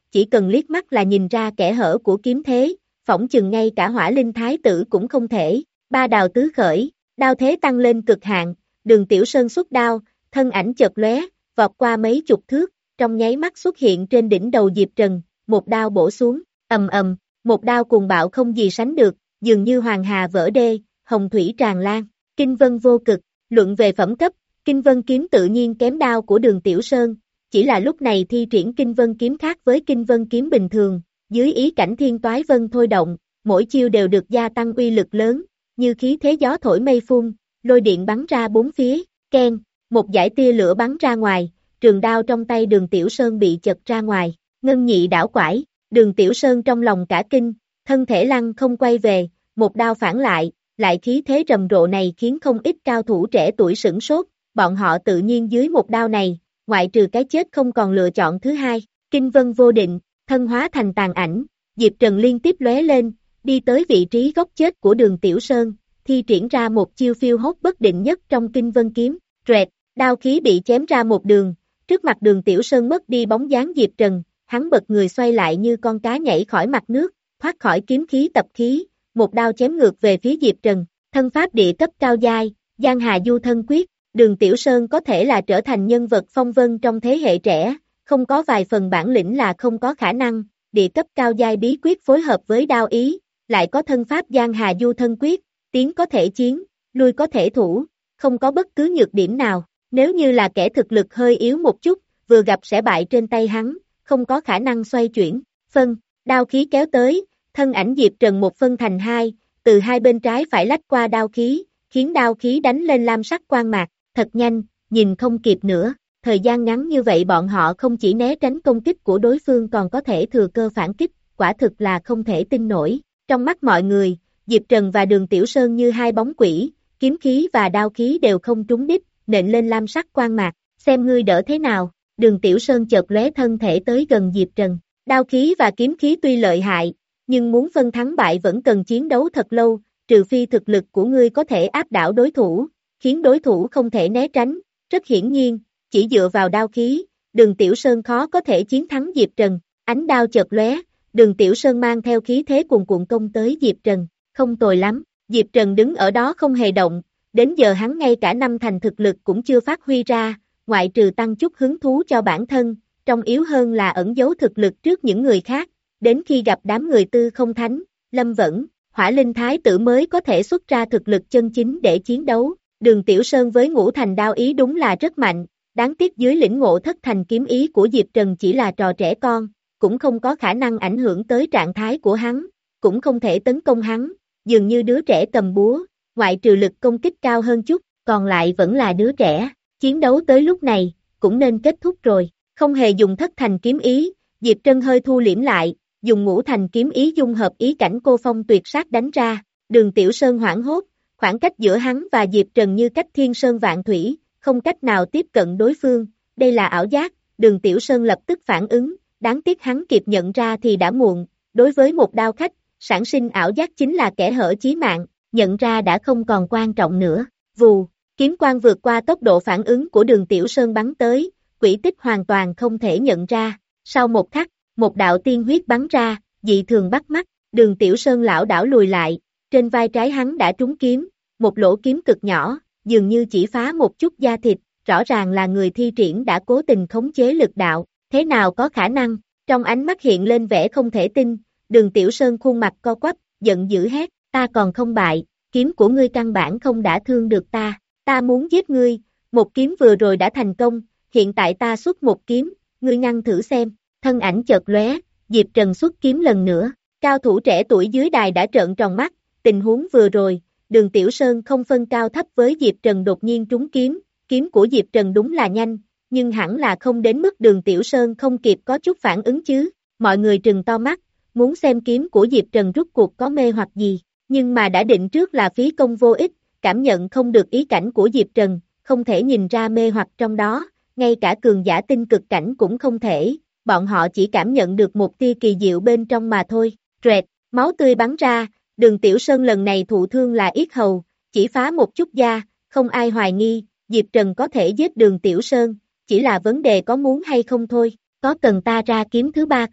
chỉ cần liếc mắt là nhìn ra kẽ hở của kiếm thế, phỏng chừng ngay cả Hỏa Linh Thái tử cũng không thể. Ba đào tứ khởi, đao thế tăng lên cực hạn, Đường Tiểu Sơn xuất đao, thân ảnh chợt lóe, vọt qua mấy chục thước, trong nháy mắt xuất hiện trên đỉnh đầu Diệp Trần, một đao bổ xuống, ầm ầm, một đao cuồng bạo không gì sánh được, dường như hoàng hà vỡ đê, hồng thủy tràn lan, kinh vân vô cực, luận về phẩm cấp, kinh vân kiếm tự nhiên kém đao của Đường Tiểu Sơn, chỉ là lúc này thi triển kinh vân kiếm khác với kinh vân kiếm bình thường, dưới ý cảnh thiên toái vân thôi động, mỗi chiêu đều được gia tăng uy lực lớn, như khí thế gió thổi mây phun, lôi điện bắn ra bốn phía, keng, một dải tia lửa bắn ra ngoài, trường đao trong tay Đường Tiểu Sơn bị chật ra ngoài, ngân nhị đảo quải, Đường Tiểu Sơn trong lòng cả kinh, thân thể lăn không quay về, một đao phản lại, lại khí thế rầm rộ này khiến không ít cao thủ trẻ tuổi sửng sốt, bọn họ tự nhiên dưới một đao này, ngoại trừ cái chết không còn lựa chọn thứ hai, kinh vân vô định, thân hóa thành tàn ảnh, Diệp Trần liên tiếp lóe lên, đi tới vị trí góc chết của Đường Tiểu Sơn, thi triển ra một chiêu phiêu hốt bất định nhất trong kinh vân kiếm, rẹt, đao khí bị chém ra một đường, trước mặt Đường Tiểu Sơn mất đi bóng dáng Diệp Trần, hắn bật người xoay lại như con cá nhảy khỏi mặt nước, thoát khỏi kiếm khí tập khí, một đao chém ngược về phía Diệp Trần, thân pháp địa cấp cao giai, Giang Hà Du Thân Quyết, Đường Tiểu Sơn có thể là trở thành nhân vật phong vân trong thế hệ trẻ, không có vài phần bản lĩnh là không có khả năng, địa cấp cao giai bí quyết phối hợp với đao ý, lại có thân pháp Giang Hà Du Thân Quyết, tiến có thể chiến, lui có thể thủ, không có bất cứ nhược điểm nào, nếu như là kẻ thực lực hơi yếu một chút, vừa gặp sẽ bại trên tay hắn, không có khả năng xoay chuyển, phân, đao khí kéo tới, thân ảnh Diệp Trần một phân thành hai, từ hai bên trái phải lách qua đao khí, khiến đao khí đánh lên lam sắc quang mạc, thật nhanh, nhìn không kịp nữa, thời gian ngắn như vậy bọn họ không chỉ né tránh công kích của đối phương còn có thể thừa cơ phản kích, quả thực là không thể tin nổi, trong mắt mọi người, Diệp Trần và Đường Tiểu Sơn như hai bóng quỷ, kiếm khí và đao khí đều không trúng đích, nện lên lam sắc quang mạc, xem ngươi đỡ thế nào, Đường Tiểu Sơn chợt lóe thân thể tới gần Diệp Trần, đao khí và kiếm khí tuy lợi hại, nhưng muốn phân thắng bại vẫn cần chiến đấu thật lâu, trừ phi thực lực của ngươi có thể áp đảo đối thủ, khiến đối thủ không thể né tránh, rất hiển nhiên, chỉ dựa vào đao khí, Đường Tiểu Sơn khó có thể chiến thắng Diệp Trần, ánh đao chợt lóe, Đường Tiểu Sơn mang theo khí thế cuồn cuộn công tới Diệp Trần, không tồi lắm, Diệp Trần đứng ở đó không hề động, đến giờ hắn ngay cả năm thành thực lực cũng chưa phát huy ra, ngoại trừ tăng chút hứng thú cho bản thân, trong yếu hơn là ẩn giấu thực lực trước những người khác, đến khi gặp đám người Tư Không Thánh, Lâm Vẫn, Hỏa Linh Thái tử mới có thể xuất ra thực lực chân chính để chiến đấu, Đường Tiểu Sơn với ngũ thành đao ý đúng là rất mạnh, đáng tiếc dưới lĩnh ngộ thất thành kiếm ý của Diệp Trần chỉ là trò trẻ con, cũng không có khả năng ảnh hưởng tới trạng thái của hắn, cũng không thể tấn công hắn, dường như đứa trẻ cầm búa, ngoại trừ lực công kích cao hơn chút, còn lại vẫn là đứa trẻ, chiến đấu tới lúc này, cũng nên kết thúc rồi, không hề dùng thất thành kiếm ý, Diệp Trân hơi thu liễm lại, dùng ngũ thành kiếm ý dung hợp ý cảnh cô phong tuyệt sát đánh ra, Đường Tiểu Sơn hoảng hốt, khoảng cách giữa hắn và Diệp Trần như cách thiên sơn vạn thủy, không cách nào tiếp cận đối phương, đây là ảo giác, Đường Tiểu Sơn lập tức phản ứng, đáng tiếc hắn kịp nhận ra thì đã muộn, đối với một đao khách, sản sinh ảo giác chính là kẻ hở chí mạng, nhận ra đã không còn quan trọng nữa, vù, kiếm quang vượt qua tốc độ phản ứng của Đường Tiểu Sơn bắn tới, quỹ tích hoàn toàn không thể nhận ra, sau một khắc, một đạo tiên huyết bắn ra, dị thường bắt mắt, Đường Tiểu Sơn lảo đảo lùi lại, trên vai trái hắn đã trúng kiếm, một lỗ kiếm cực nhỏ, dường như chỉ phá một chút da thịt, rõ ràng là người thi triển đã cố tình khống chế lực đạo, thế nào có khả năng, trong ánh mắt hiện lên vẻ không thể tin, Đường Tiểu Sơn khuôn mặt co quắp, giận dữ hét, ta còn không bại, kiếm của ngươi căn bản không đã thương được ta, ta muốn giết ngươi, một kiếm vừa rồi đã thành công, hiện tại ta xuất một kiếm, ngươi ngăn thử xem, thân ảnh chợt lóe, Diệp Trần xuất kiếm lần nữa, cao thủ trẻ tuổi dưới đài đã trợn tròn mắt, tình huống vừa rồi, Đường Tiểu Sơn không phân cao thấp với Diệp Trần đột nhiên trúng kiếm, kiếm của Diệp Trần đúng là nhanh, nhưng hẳn là không đến mức Đường Tiểu Sơn không kịp có chút phản ứng chứ, mọi người trừng to mắt, muốn xem kiếm của Diệp Trần rút cuộc có mê hoặc gì, nhưng mà đã định trước là phí công vô ích, cảm nhận không được ý cảnh của Diệp Trần, không thể nhìn ra mê hoặc trong đó, ngay cả cường giả tinh cực cảnh cũng không thể, bọn họ chỉ cảm nhận được một tia kỳ diệu bên trong mà thôi, rẹt, máu tươi bắn ra, Đường Tiểu Sơn lần này thụ thương là yết hầu, chỉ phá một chút da, không ai hoài nghi, Diệp Trần có thể giết Đường Tiểu Sơn, chỉ là vấn đề có muốn hay không thôi, có cần ta ra kiếm thứ ba không?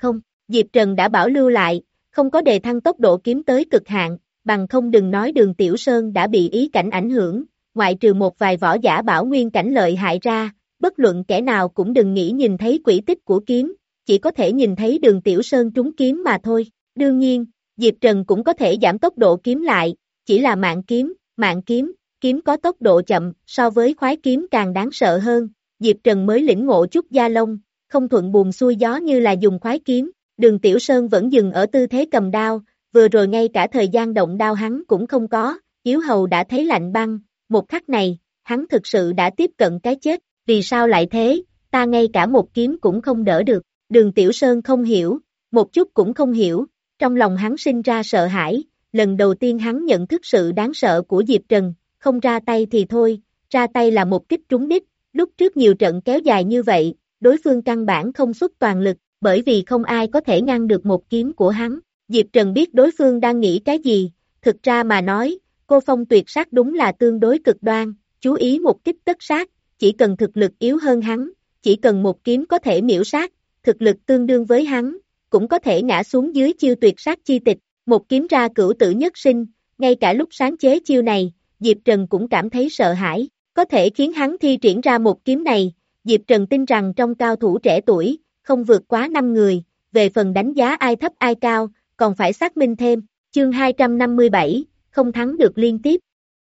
Diệp Trần đã bảo lưu lại, không có đề thăng tốc độ kiếm tới cực hạn, bằng không đừng nói Đường Tiểu Sơn đã bị ý cảnh ảnh hưởng, ngoại trừ một vài võ giả bảo nguyên cảnh lợi hại ra, bất luận kẻ nào cũng đừng nghĩ nhìn thấy quỹ tích của kiếm, chỉ có thể nhìn thấy Đường Tiểu Sơn trúng kiếm mà thôi. Đương nhiên, Diệp Trần cũng có thể giảm tốc độ kiếm lại, chỉ là mạng kiếm, mạng kiếm, kiếm có tốc độ chậm, so với khoái kiếm càng đáng sợ hơn, Diệp Trần mới lĩnh ngộ chút da lông, không thuận buồm xuôi gió như là dùng khoái kiếm. Đường Tiểu Sơn vẫn dừng ở tư thế cầm đao, vừa rồi ngay cả thời gian động đao hắn cũng không có, Yếu Hầu đã thấy lạnh băng, một khắc này, hắn thực sự đã tiếp cận cái chết, vì sao lại thế, ta ngay cả một kiếm cũng không đỡ được. Đường Tiểu Sơn không hiểu, một chút cũng không hiểu, trong lòng hắn sinh ra sợ hãi, lần đầu tiên hắn nhận thức sự đáng sợ của Diệp Trần, không ra tay thì thôi, ra tay là một kích trúng đích, lúc trước nhiều trận kéo dài như vậy, đối phương căn bản không xuất toàn lực, bởi vì không ai có thể ngăn được một kiếm của hắn. Diệp Trần biết đối phương đang nghĩ cái gì, thực ra mà nói, cô phong tuyệt sát đúng là tương đối cực đoan, chú ý một kích tất sát, chỉ cần thực lực yếu hơn hắn, chỉ cần một kiếm có thể miễu sát, thực lực tương đương với hắn, cũng có thể ngã xuống dưới chiêu tuyệt sát chi tịch, một kiếm ra cửu tử nhất sinh, ngay cả lúc sáng chế chiêu này, Diệp Trần cũng cảm thấy sợ hãi, có thể khiến hắn thi triển ra một kiếm này, Diệp Trần tin rằng trong cao thủ trẻ tuổi, không vượt quá năm người, về phần đánh giá ai thấp ai cao, còn phải xác minh thêm, chương hai trăm năm mươi bảy, không thắng được liên tiếp.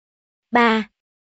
ba.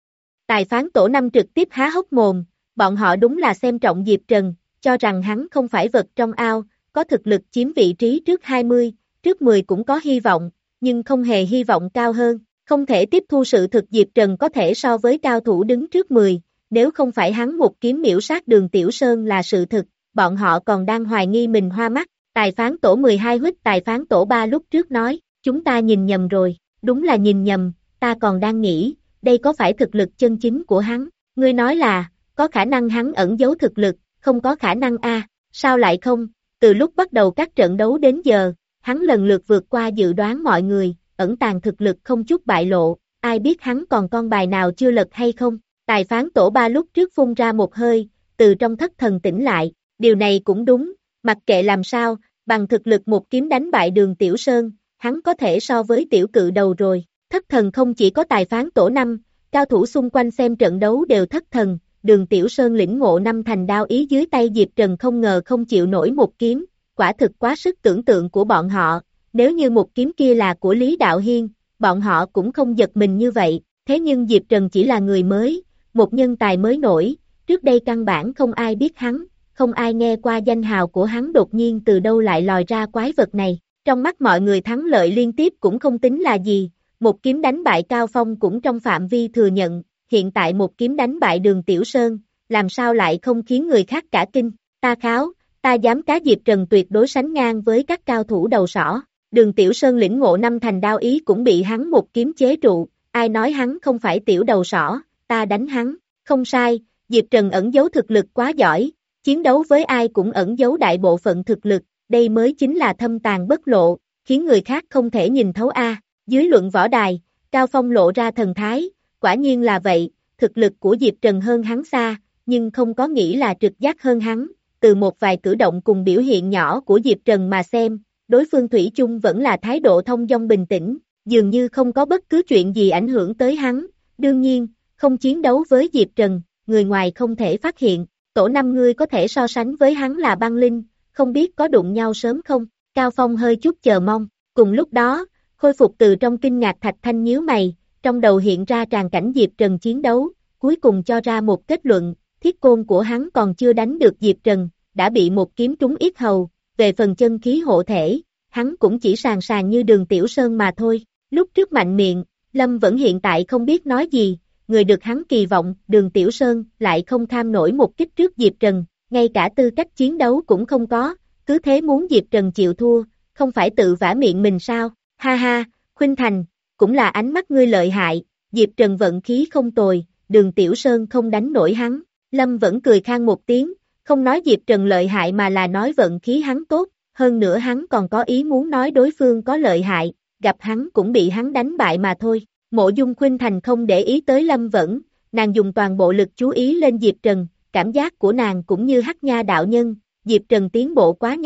Tài phán tổ năm trực tiếp há hốc mồm, bọn họ đúng là xem trọng Diệp Trần, cho rằng hắn không phải vật trong ao, có thực lực chiếm vị trí trước hai mươi, trước mười cũng có hy vọng, nhưng không hề hy vọng cao hơn, không thể tiếp thu sự thực Diệp Trần có thể so với cao thủ đứng trước mười, nếu không phải hắn một kiếm miễu sát Đường Tiểu Sơn là sự thực, bọn họ còn đang hoài nghi mình hoa mắt. Tài phán tổ mười hai huyết tài phán tổ ba lúc trước nói, chúng ta nhìn nhầm rồi, đúng là nhìn nhầm, ta còn đang nghĩ, đây có phải thực lực chân chính của hắn, ngươi nói là, có khả năng hắn ẩn giấu thực lực, không có khả năng a, sao lại không, từ lúc bắt đầu các trận đấu đến giờ, hắn lần lượt vượt qua dự đoán mọi người, ẩn tàng thực lực không chút bại lộ, ai biết hắn còn con bài nào chưa lật hay không, tài phán tổ ba lúc trước phun ra một hơi, từ trong thất thần tỉnh lại, điều này cũng đúng, mặc kệ làm sao, bằng thực lực một kiếm đánh bại Đường Tiểu Sơn, hắn có thể so với tiểu cự đầu rồi, thất thần không chỉ có tài phán tổ năm, cao thủ xung quanh xem trận đấu đều thất thần, Đường Tiểu Sơn lĩnh ngộ năm thành đao ý dưới tay Diệp Trần không ngờ không chịu nổi một kiếm, quả thực quá sức tưởng tượng của bọn họ, nếu như một kiếm kia là của Lý Đạo Hiên, bọn họ cũng không giật mình như vậy, thế nhưng Diệp Trần chỉ là người mới, một nhân tài mới nổi, trước đây căn bản không ai biết hắn, không ai nghe qua danh hào của hắn đột nhiên từ đâu lại lòi ra quái vật này, trong mắt mọi người thắng lợi liên tiếp cũng không tính là gì, một kiếm đánh bại Cao Phong cũng trong phạm vi thừa nhận, hiện tại một kiếm đánh bại Đường Tiểu Sơn, làm sao lại không khiến người khác cả kinh, ta kháo, ta dám cá Diệp Trần tuyệt đối sánh ngang với các cao thủ đầu sỏ, Đường Tiểu Sơn lĩnh ngộ năm thành đao ý cũng bị hắn một kiếm chế trụ, ai nói hắn không phải tiểu đầu sỏ, ta đánh hắn, không sai, Diệp Trần ẩn giấu thực lực quá giỏi, chiến đấu với ai cũng ẩn giấu đại bộ phận thực lực, đây mới chính là thâm tàng bất lộ, khiến người khác không thể nhìn thấu a. Dưới luận võ đài, Cao Phong lộ ra thần thái, quả nhiên là vậy, thực lực của Diệp Trần hơn hắn xa, nhưng không có nghĩ là trực giác hơn hắn, từ một vài cử động cùng biểu hiện nhỏ của Diệp Trần mà xem, đối phương thủy chung vẫn là thái độ thông dong bình tĩnh, dường như không có bất cứ chuyện gì ảnh hưởng tới hắn, đương nhiên, không chiến đấu với Diệp Trần, người ngoài không thể phát hiện, tổ năm ngươi có thể so sánh với hắn là băng linh, không biết có đụng nhau sớm không, Cao Phong hơi chút chờ mong, cùng lúc đó, khôi phục từ trong kinh ngạc Thạch Thanh nhíu mày, trong đầu hiện ra tràng cảnh Diệp Trần chiến đấu, cuối cùng cho ra một kết luận, thiết côn của hắn còn chưa đánh được Diệp Trần, đã bị một kiếm trúng yết hầu, về phần chân khí hộ thể, hắn cũng chỉ sàn sàn như Đường Tiểu Sơn mà thôi, lúc trước mạnh miệng, Lâm vẫn hiện tại không biết nói gì, người được hắn kỳ vọng, Đường Tiểu Sơn lại không tham nổi một kích trước Diệp Trần, ngay cả tư cách chiến đấu cũng không có, cứ thế muốn Diệp Trần chịu thua, không phải tự vả miệng mình sao, ha ha, Khuynh Thành, cũng là ánh mắt ngươi lợi hại, Diệp Trần vận khí không tồi, Đường Tiểu Sơn không đánh nổi hắn, Lâm vẫn cười khang một tiếng, không nói Diệp Trần lợi hại mà là nói vận khí hắn tốt, hơn nữa hắn còn có ý muốn nói đối phương có lợi hại, gặp hắn cũng bị hắn đánh bại mà thôi. Mộ Dung Khuynh Thành không để ý tới Lâm Vẫn, nàng dùng toàn bộ lực chú ý lên Diệp Trần, cảm giác của nàng cũng như Hắc Nha đạo nhân, Diệp Trần tiến bộ quá nhanh,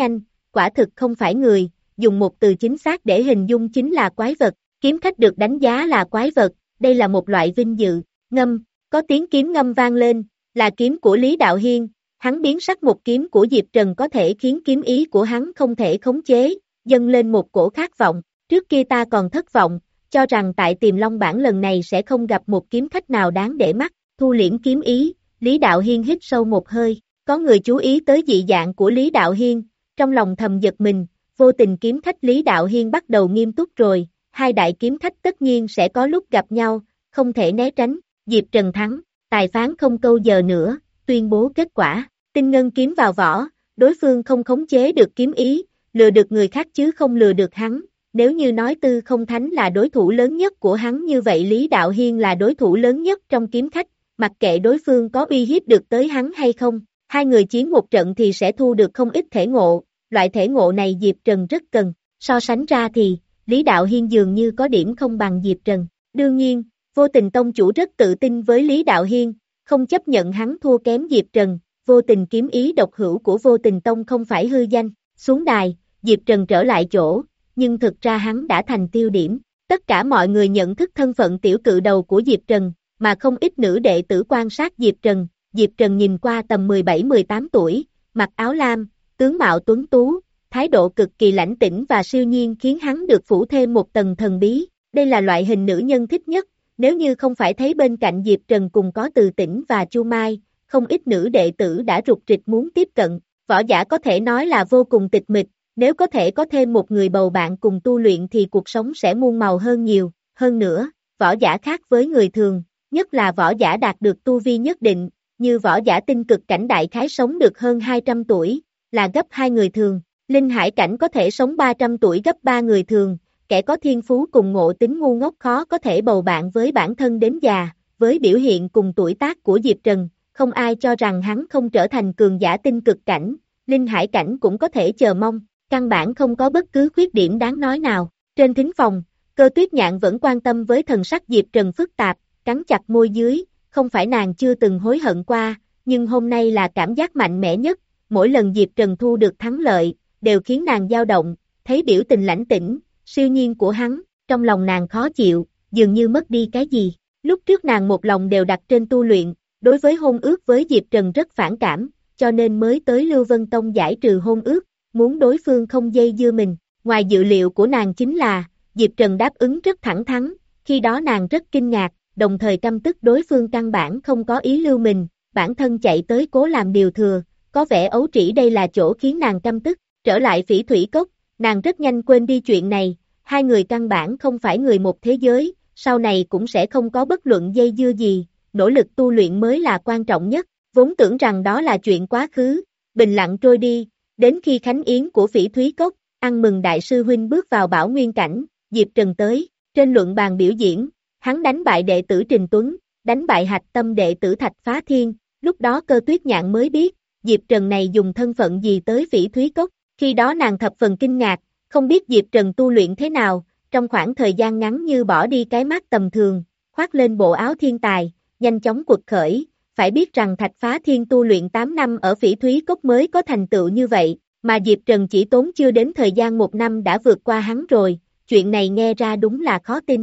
quả thực không phải người, dùng một từ chính xác để hình dung chính là quái vật. Kiếm khách được đánh giá là quái vật, đây là một loại vinh dự. Ngâm, có tiếng kiếm ngâm vang lên, là kiếm của Lý Đạo Hiên, hắn biến sắc một kiếm của Diệp Trần có thể khiến kiếm ý của hắn không thể khống chế, dâng lên một cổ khát vọng. Trước kia ta còn thất vọng, cho rằng tại Tiềm Long Bảng lần này sẽ không gặp một kiếm khách nào đáng để mắt, thu liễm kiếm ý, Lý Đạo Hiên hít sâu một hơi, có người chú ý tới dị dạng của Lý Đạo Hiên, trong lòng thầm giật mình, vô tình kiếm khách Lý Đạo Hiên bắt đầu nghiêm túc rồi, hai đại kiếm khách tất nhiên sẽ có lúc gặp nhau, không thể né tránh, Diệp Trần thắng, tài phán không câu giờ nữa, tuyên bố kết quả, tinh ngân kiếm vào vỏ, đối phương không khống chế được kiếm ý, lừa được người khác chứ không lừa được hắn. Nếu như nói Tư Không Thánh là đối thủ lớn nhất của hắn như vậy Lý Đạo Hiên là đối thủ lớn nhất trong kiếm khách, mặc kệ đối phương có uy hiếp được tới hắn hay không, hai người chiến một trận thì sẽ thu được không ít thể ngộ, loại thể ngộ này Diệp Trần rất cần, so sánh ra thì, Lý Đạo Hiên dường như có điểm không bằng Diệp Trần, đương nhiên, Vô Tình Tông chủ rất tự tin với Lý Đạo Hiên, không chấp nhận hắn thua kém Diệp Trần, vô tình kiếm ý độc hữu của Vô Tình Tông không phải hư danh, xuống đài, Diệp Trần trở lại chỗ. Nhưng thực ra hắn đã thành tiêu điểm. Tất cả mọi người nhận thức thân phận tiểu cự đầu của Diệp Trần, mà không ít nữ đệ tử quan sát Diệp Trần. Diệp Trần nhìn qua tầm mười bảy mười tám tuổi, mặc áo lam, tướng mạo tuấn tú, thái độ cực kỳ lãnh tĩnh và siêu nhiên khiến hắn được phủ thêm một tầng thần bí. Đây là loại hình nữ nhân thích nhất, nếu như không phải thấy bên cạnh Diệp Trần cùng có Từ Tĩnh và Chu Mai, không ít nữ đệ tử đã rục rịch muốn tiếp cận. Võ giả có thể nói là vô cùng tịch mịch. Nếu có thể có thêm một người bầu bạn cùng tu luyện thì cuộc sống sẽ muôn màu hơn nhiều, hơn nữa, võ giả khác với người thường, nhất là võ giả đạt được tu vi nhất định, như võ giả tinh cực cảnh đại khái sống được hơn hai trăm tuổi, là gấp hai người thường, linh hải cảnh có thể sống ba trăm tuổi gấp ba người thường, kẻ có thiên phú cùng ngộ tính ngu ngốc khó có thể bầu bạn với bản thân đến già, với biểu hiện cùng tuổi tác của Diệp Trần, không ai cho rằng hắn không trở thành cường giả tinh cực cảnh, linh hải cảnh cũng có thể chờ mong. Căn bản không có bất cứ khuyết điểm đáng nói nào. Trên thính phòng, Cơ Tuyết Nhạn vẫn quan tâm với thần sắc Diệp Trần phức tạp, cắn chặt môi dưới, không phải nàng chưa từng hối hận qua, nhưng hôm nay là cảm giác mạnh mẽ nhất, mỗi lần Diệp Trần thu được thắng lợi, đều khiến nàng dao động, thấy biểu tình lãnh tĩnh, siêu nhiên của hắn, trong lòng nàng khó chịu, dường như mất đi cái gì. Lúc trước nàng một lòng đều đặt trên tu luyện, đối với hôn ước với Diệp Trần rất phản cảm, cho nên mới tới Lưu Vân Tông giải trừ hôn ước. Muốn đối phương không dây dưa mình, ngoài dự liệu của nàng chính là, Diệp Trần đáp ứng rất thẳng thắn, khi đó nàng rất kinh ngạc, đồng thời căm tức đối phương căn bản không có ý lưu mình, bản thân chạy tới cố làm điều thừa, có vẻ ấu trĩ đây là chỗ khiến nàng căm tức, trở lại Phỉ Thủy Cốc, nàng rất nhanh quên đi chuyện này, hai người căn bản không phải người một thế giới, sau này cũng sẽ không có bất luận dây dưa gì, nỗ lực tu luyện mới là quan trọng nhất, vốn tưởng rằng đó là chuyện quá khứ, bình lặng trôi đi. Đến khi Khánh Yến của Phỉ Thúy Cốc, ăn mừng đại sư huynh bước vào Bảo Nguyên cảnh, Diệp Trần tới, trên luận bàn biểu diễn, hắn đánh bại đệ tử Trình Tuấn, đánh bại hạch tâm đệ tử Thạch Phá Thiên, lúc đó Cơ Tuyết Nhạn mới biết, Diệp Trần này dùng thân phận gì tới Phỉ Thúy Cốc, khi đó nàng thập phần kinh ngạc, không biết Diệp Trần tu luyện thế nào, trong khoảng thời gian ngắn như bỏ đi cái mát tầm thường, khoác lên bộ áo thiên tài, nhanh chóng quật khởi. Phải biết rằng Thạch Phá Thiên tu luyện tám năm ở Phỉ Thúy Cốc mới có thành tựu như vậy, mà Diệp Trần chỉ tốn chưa đến thời gian một năm đã vượt qua hắn rồi, chuyện này nghe ra đúng là khó tin.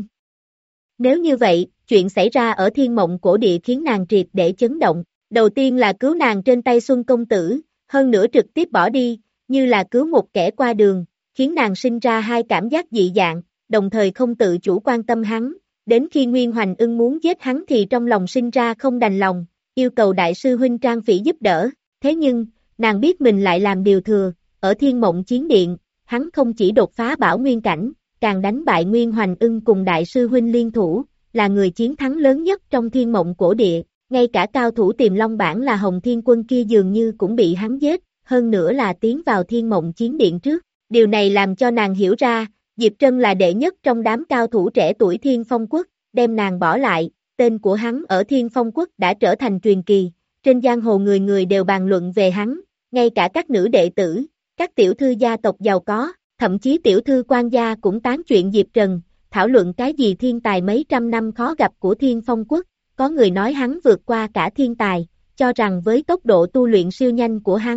Nếu như vậy, chuyện xảy ra ở Thiên Mộng Cổ Địa khiến nàng triệt để chấn động, đầu tiên là cứu nàng trên tay Xuân Công Tử, hơn nữa trực tiếp bỏ đi, như là cứu một kẻ qua đường, khiến nàng sinh ra hai cảm giác dị dạng, đồng thời không tự chủ quan tâm hắn, đến khi Nguyên Hoành Ưng muốn giết hắn thì trong lòng sinh ra không đành lòng. Yêu cầu đại sư huynh Trang Phỉ giúp đỡ, thế nhưng, nàng biết mình lại làm điều thừa, ở Thiên Mộng Chiến Điện, hắn không chỉ đột phá Bảo Nguyên cảnh, càng đánh bại Nguyên Hoành Ưng cùng đại sư huynh liên thủ, là người chiến thắng lớn nhất trong Thiên Mộng Cổ Địa, ngay cả cao thủ Tiềm Long Bảng là Hồng Thiên Quân kia dường như cũng bị hắn giết, hơn nữa là tiến vào Thiên Mộng Chiến Điện trước, điều này làm cho nàng hiểu ra, Diệp Trân là đệ nhất trong đám cao thủ trẻ tuổi Thiên Phong Quốc, đem nàng bỏ lại. Tên của hắn ở Thiên Phong Quốc đã trở thành truyền kỳ, trên giang hồ người người đều bàn luận về hắn, ngay cả các nữ đệ tử, các tiểu thư gia tộc giàu có, thậm chí tiểu thư quan gia cũng tán chuyện Diệp Trần, thảo luận cái gì thiên tài mấy trăm năm khó gặp của Thiên Phong Quốc, có người nói hắn vượt qua cả thiên tài, cho rằng với tốc độ tu luyện siêu nhanh của hắn,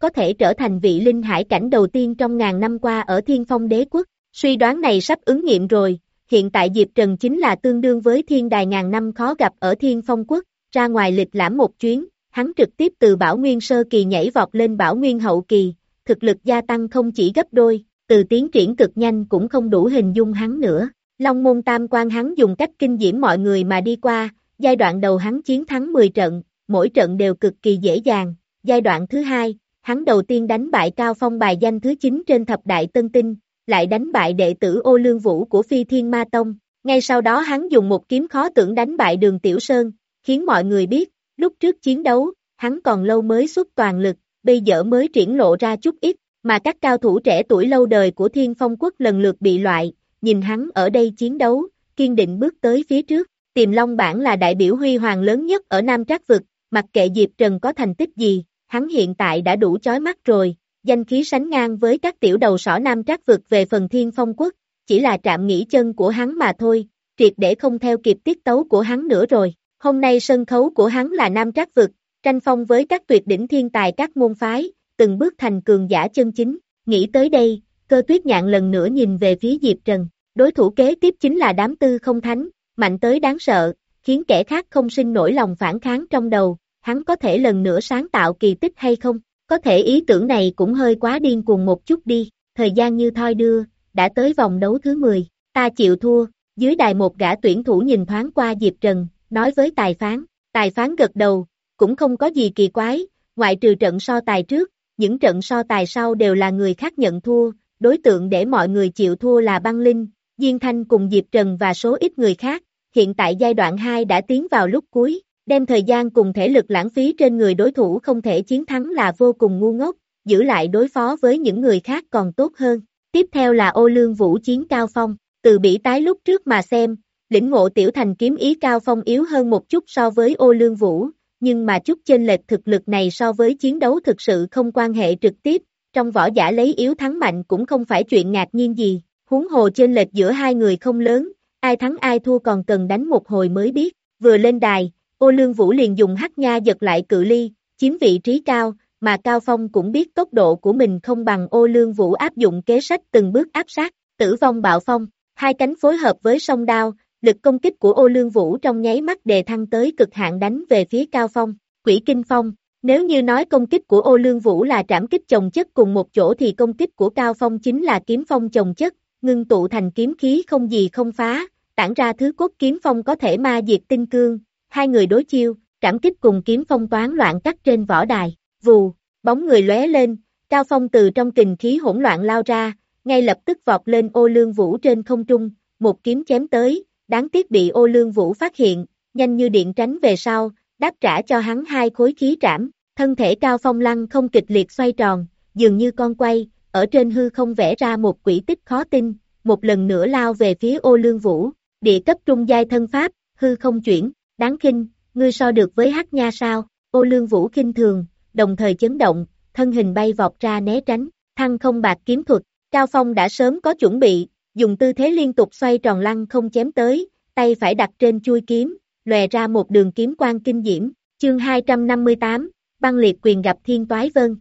có thể trở thành vị linh hải cảnh đầu tiên trong ngàn năm qua ở Thiên Phong Đế Quốc. Suy đoán này sắp ứng nghiệm rồi, hiện tại Diệp Trần chính là tương đương với thiên đài ngàn năm khó gặp ở Thiên Phong Quốc, ra ngoài lịch lãm một chuyến, hắn trực tiếp từ Bảo Nguyên Sơ Kỳ nhảy vọt lên Bảo Nguyên Hậu Kỳ, thực lực gia tăng không chỉ gấp đôi, từ tiến triển cực nhanh cũng không đủ hình dung hắn nữa. Long môn tam quan hắn dùng cách kinh diễm mọi người mà đi qua, giai đoạn đầu hắn chiến thắng mười trận, mỗi trận đều cực kỳ dễ dàng, giai đoạn thứ hai, hắn đầu tiên đánh bại Cao Phong bài danh thứ chín trên thập đại tân tinh, lại đánh bại đệ tử Ô Lương Vũ của Phi Thiên Ma Tông, ngay sau đó hắn dùng một kiếm khó tưởng đánh bại Đường Tiểu Sơn, khiến mọi người biết, lúc trước chiến đấu, hắn còn lâu mới xuất toàn lực, bây giờ mới triển lộ ra chút ít, mà các cao thủ trẻ tuổi lâu đời của Thiên Phong Quốc lần lượt bị loại, nhìn hắn ở đây chiến đấu, kiên định bước tới phía trước. Tiềm Long Bản là đại biểu huy hoàng lớn nhất ở Nam Trác Vực, mặc kệ Diệp Trần có thành tích gì, hắn hiện tại đã đủ chói mắt rồi, danh khí sánh ngang với các tiểu đầu sỏ Nam Trác Vực về phần Thiên Phong Quốc, chỉ là trạm nghỉ chân của hắn mà thôi, triệt để không theo kịp tiết tấu của hắn nữa rồi. Hôm nay sân khấu của hắn là Nam Trác Vực, tranh phong với các tuyệt đỉnh thiên tài các môn phái, từng bước thành cường giả chân chính. Nghĩ tới đây, Cơ Tuyết Nhạn lần nữa nhìn về phía Diệp Trần, đối thủ kế tiếp chính là đám Tư Không Thánh, mạnh tới đáng sợ, khiến kẻ khác không sinh nổi lòng phản kháng trong đầu, hắn có thể lần nữa sáng tạo kỳ tích hay không? Có thể ý tưởng này cũng hơi quá điên cuồng một chút đi, thời gian như thoi đưa, đã tới vòng đấu thứ mười, ta chịu thua. Dưới đài một gã tuyển thủ nhìn thoáng qua Diệp Trần, nói với tài phán, tài phán gật đầu, cũng không có gì kỳ quái, ngoại trừ trận so tài trước, những trận so tài sau đều là người khác nhận thua, đối tượng để mọi người chịu thua là Băng Linh, Diên Thanh cùng Diệp Trần và số ít người khác, hiện tại giai đoạn hai đã tiến vào lúc cuối, đem thời gian cùng thể lực lãng phí trên người đối thủ không thể chiến thắng là vô cùng ngu ngốc, giữ lại đối phó với những người khác còn tốt hơn. Tiếp theo là Ô Lương Vũ chiến Cao Phong, từ bỉ tái lúc trước mà xem, lĩnh ngộ tiểu thành kiếm ý Cao Phong yếu hơn một chút so với Ô Lương Vũ, nhưng mà chút chênh lệch thực lực này so với chiến đấu thực sự không quan hệ trực tiếp, trong võ giả lấy yếu thắng mạnh cũng không phải chuyện ngạc nhiên gì, huống hồ chênh lệch giữa hai người không lớn, ai thắng ai thua còn cần đánh một hồi mới biết. Vừa lên đài, Ô Lương Vũ liền dùng hắc nha giật lại cự ly, chiếm vị trí cao, mà Cao Phong cũng biết tốc độ của mình không bằng Ô Lương Vũ, áp dụng kế sách từng bước áp sát, Tử Vong Bạo Phong, hai cánh phối hợp với song đao, lực công kích của Ô Lương Vũ trong nháy mắt đề thăng tới cực hạn đánh về phía Cao Phong. Quỷ Kinh Phong, nếu như nói công kích của Ô Lương Vũ là trảm kích chồng chất cùng một chỗ thì công kích của Cao Phong chính là kiếm phong chồng chất, ngưng tụ thành kiếm khí không gì không phá, tản ra thứ cốt kiếm phong có thể ma diệt tinh cương. Hai người đối chiêu, trảm kích cùng kiếm phong toán loạn cắt trên võ đài, vù, bóng người lóe lên, Cao Phong từ trong kình khí hỗn loạn lao ra, ngay lập tức vọt lên Ô Lương Vũ trên không trung, một kiếm chém tới, đáng tiếc bị Ô Lương Vũ phát hiện, nhanh như điện tránh về sau, đáp trả cho hắn hai khối khí trảm, thân thể Cao Phong lăn không kịch liệt xoay tròn, dường như con quay, ở trên hư không vẽ ra một quỹ tích khó tin, một lần nữa lao về phía Ô Lương Vũ, địa cấp trung giai thân pháp, hư không chuyển, đáng khinh, ngươi so được với hắc nha sao? Ô Lương Vũ khinh thường, đồng thời chấn động, thân hình bay vọt ra né tránh, thăng không bạc kiếm thuật, Cao Phong đã sớm có chuẩn bị, dùng tư thế liên tục xoay tròn lăn không chém tới, tay phải đặt trên chuôi kiếm, lòe ra một đường kiếm quang kinh diễm, chương hai trăm năm mươi tám, Băng Liệt Quyền gặp Thiên Toái Vân.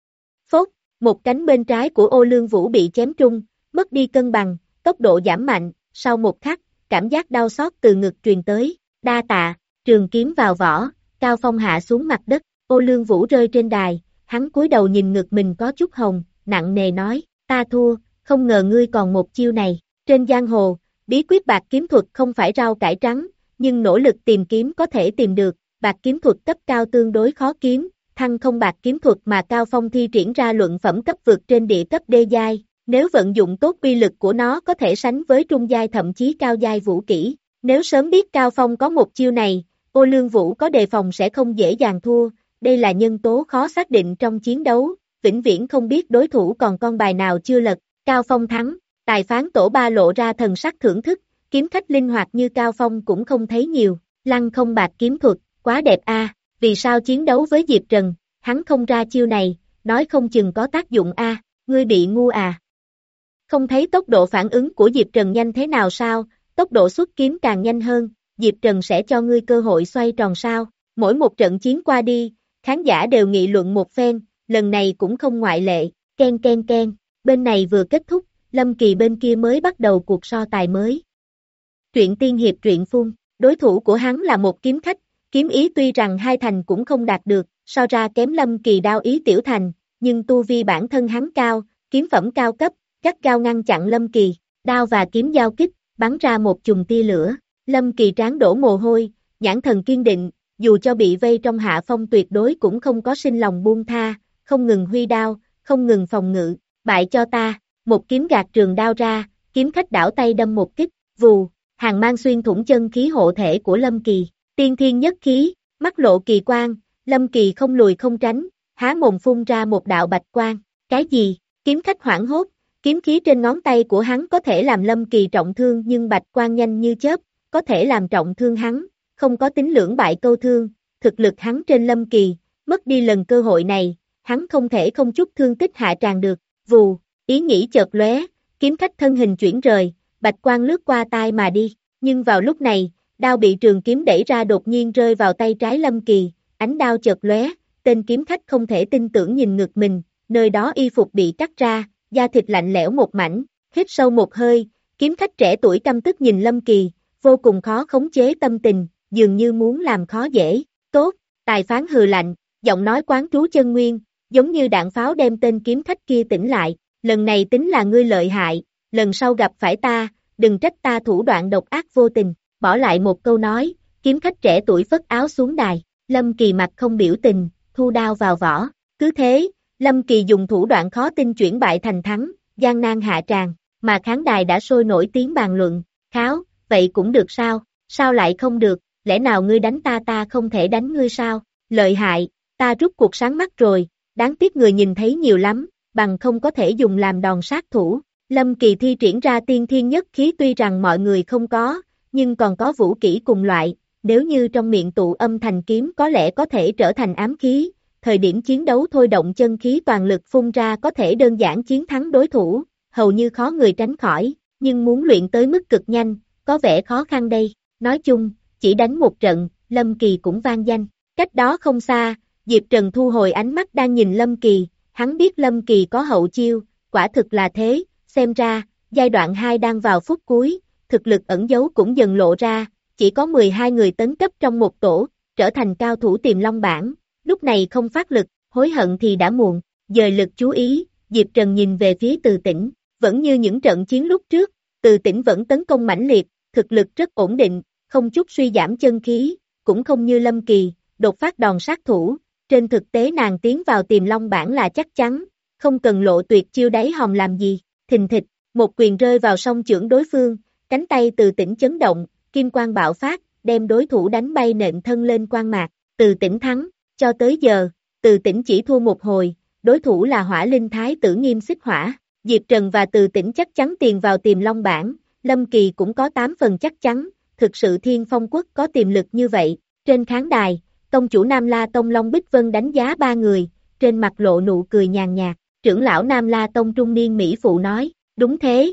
Phốt, một cánh bên trái của Ô Lương Vũ bị chém trúng, mất đi cân bằng, tốc độ giảm mạnh, sau một khắc, cảm giác đau xót từ ngực truyền tới, đa tạ, trường kiếm vào vỏ, Cao Phong hạ xuống mặt đất, Ô Lương Vũ rơi trên đài, hắn cúi đầu nhìn ngực mình có chút hồng, nặng nề nói, ta thua, không ngờ ngươi còn một chiêu này, trên giang hồ, bí quyết bạc kiếm thuật không phải rau cải trắng, nhưng nỗ lực tìm kiếm có thể tìm được, bạc kiếm thuật cấp cao tương đối khó kiếm, thăng không bạc kiếm thuật mà Cao Phong thi triển ra luận phẩm cấp vượt trên địa cấp đê giai, nếu vận dụng tốt uy lực của nó có thể sánh với trung giai thậm chí cao giai vũ kỹ, nếu sớm biết Cao Phong có một chiêu này, Ô Lương Vũ có đề phòng sẽ không dễ dàng thua, đây là nhân tố khó xác định trong chiến đấu, vĩnh viễn không biết đối thủ còn con bài nào chưa lật, Cao Phong thắng, tài phán tổ ba lộ ra thần sắc thưởng thức, kiếm khách linh hoạt như Cao Phong cũng không thấy nhiều, lăng không bạc kiếm thuật, quá đẹp a, vì sao chiến đấu với Diệp Trần, hắn không ra chiêu này, nói không chừng có tác dụng a, ngươi bị ngu à. Không thấy tốc độ phản ứng của Diệp Trần nhanh thế nào sao, tốc độ xuất kiếm càng nhanh hơn, Diệp Trần sẽ cho ngươi cơ hội xoay tròn sao, mỗi một trận chiến qua đi, khán giả đều nghị luận một phen, lần này cũng không ngoại lệ, ken ken ken, bên này vừa kết thúc, Lâm Kỳ bên kia mới bắt đầu cuộc so tài mới. Truyện tiên hiệp truyện phun, đối thủ của hắn là một kiếm khách, kiếm ý tuy rằng hai thành cũng không đạt được, so ra kém Lâm Kỳ đao ý tiểu thành, nhưng tu vi bản thân hắn cao, kiếm phẩm cao cấp, gắt gao ngăn chặn Lâm Kỳ, đao và kiếm giao kích, bắn ra một chùm tia lửa, Lâm Kỳ trán đổ mồ hôi, nhãn thần kiên định, dù cho bị vây trong hạ phong tuyệt đối cũng không có sinh lòng buông tha, không ngừng huy đao, không ngừng phòng ngự, bại cho ta, một kiếm gạt trường đao ra, kiếm khách đảo tay đâm một kích, vù, hàng mang xuyên thủng chân khí hộ thể của Lâm Kỳ, tiên thiên nhất khí, mắt lộ kỳ quang, Lâm Kỳ không lùi không tránh, há mồm phun ra một đạo bạch quang, cái gì, kiếm khách hoảng hốt, kiếm khí trên ngón tay của hắn có thể làm Lâm Kỳ trọng thương nhưng bạch quang nhanh như chớp, có thể làm trọng thương hắn, không có tính lưỡng bại câu thương, thực lực hắn trên Lâm Kỳ, mất đi lần cơ hội này, hắn không thể không chút thương tích hạ tràn được, vù, ý nghĩ chợt lóe, kiếm khách thân hình chuyển rời, bạch quang lướt qua tai mà đi, nhưng vào lúc này, đao bị trường kiếm đẩy ra đột nhiên rơi vào tay trái Lâm Kỳ, ánh đao chợt lóe, tên kiếm khách không thể tin tưởng nhìn ngực mình, nơi đó y phục bị cắt ra, da thịt lạnh lẽo một mảnh, hít sâu một hơi, kiếm khách trẻ tuổi căm tức nhìn Lâm Kỳ, vô cùng khó khống chế tâm tình, dường như muốn làm khó dễ, tốt, tài phán hừ lạnh, giọng nói quán trú chân nguyên, giống như đạn pháo đem tên kiếm khách kia tỉnh lại, lần này tính là ngươi lợi hại, lần sau gặp phải ta, đừng trách ta thủ đoạn độc ác vô tình, bỏ lại một câu nói, kiếm khách trẻ tuổi phất áo xuống đài, Lâm Kỳ mặt không biểu tình, thu đao vào vỏ, cứ thế, Lâm Kỳ dùng thủ đoạn khó tin chuyển bại thành thắng, gian nan hạ tràng, mà khán đài đã sôi nổi tiếng bàn luận, kháo, vậy cũng được sao, sao lại không được, lẽ nào ngươi đánh ta ta không thể đánh ngươi sao, lợi hại, ta rút cuộc sáng mắt rồi, đáng tiếc người nhìn thấy nhiều lắm, bằng không có thể dùng làm đòn sát thủ, Lâm Kỳ thi triển ra tiên thiên nhất khí tuy rằng mọi người không có, nhưng còn có vũ kỹ cùng loại, nếu như trong miệng tụ âm thành kiếm có lẽ có thể trở thành ám khí, thời điểm chiến đấu thôi động chân khí toàn lực phun ra có thể đơn giản chiến thắng đối thủ, hầu như khó người tránh khỏi, nhưng muốn luyện tới mức cực nhanh, có vẻ khó khăn đây, nói chung, chỉ đánh một trận, Lâm Kỳ cũng vang danh, cách đó không xa, Diệp Trần thu hồi ánh mắt đang nhìn Lâm Kỳ, hắn biết Lâm Kỳ có hậu chiêu, quả thực là thế, xem ra, giai đoạn hai đang vào phút cuối, thực lực ẩn giấu cũng dần lộ ra, chỉ có mười hai người tấn cấp trong một tổ, trở thành cao thủ tiềm long bảng, lúc này không phát lực, hối hận thì đã muộn, dời lực chú ý, Diệp Trần nhìn về phía Từ Tĩnh, vẫn như những trận chiến lúc trước, Từ Tĩnh vẫn tấn công mãnh liệt, thực lực rất ổn định, không chút suy giảm chân khí, cũng không như Lâm Kỳ, đột phát đòn sát thủ, trên thực tế nàng tiến vào tiềm long bảng là chắc chắn, không cần lộ tuyệt chiêu đáy hòm làm gì, thình thịch, một quyền rơi vào song chưởng đối phương, cánh tay Từ Tĩnh chấn động, kim quang bạo phát, đem đối thủ đánh bay nện thân lên quang mạc, Từ Tĩnh thắng, cho tới giờ, Từ Tĩnh chỉ thua một hồi, đối thủ là Hỏa Linh Thái tử Nghiêm Xích Hỏa, Diệp Trần và Từ Tĩnh chắc chắn tiền vào tiềm long bảng, Lâm Kỳ cũng có tám phần chắc chắn, thực sự Thiên Phong Quốc có tiềm lực như vậy, trên khán đài, tông chủ Nam La Tông Long Bích Vân đánh giá ba người, trên mặt lộ nụ cười nhàn nhạt, trưởng lão Nam La Tông trung niên Mỹ Phụ nói, đúng thế.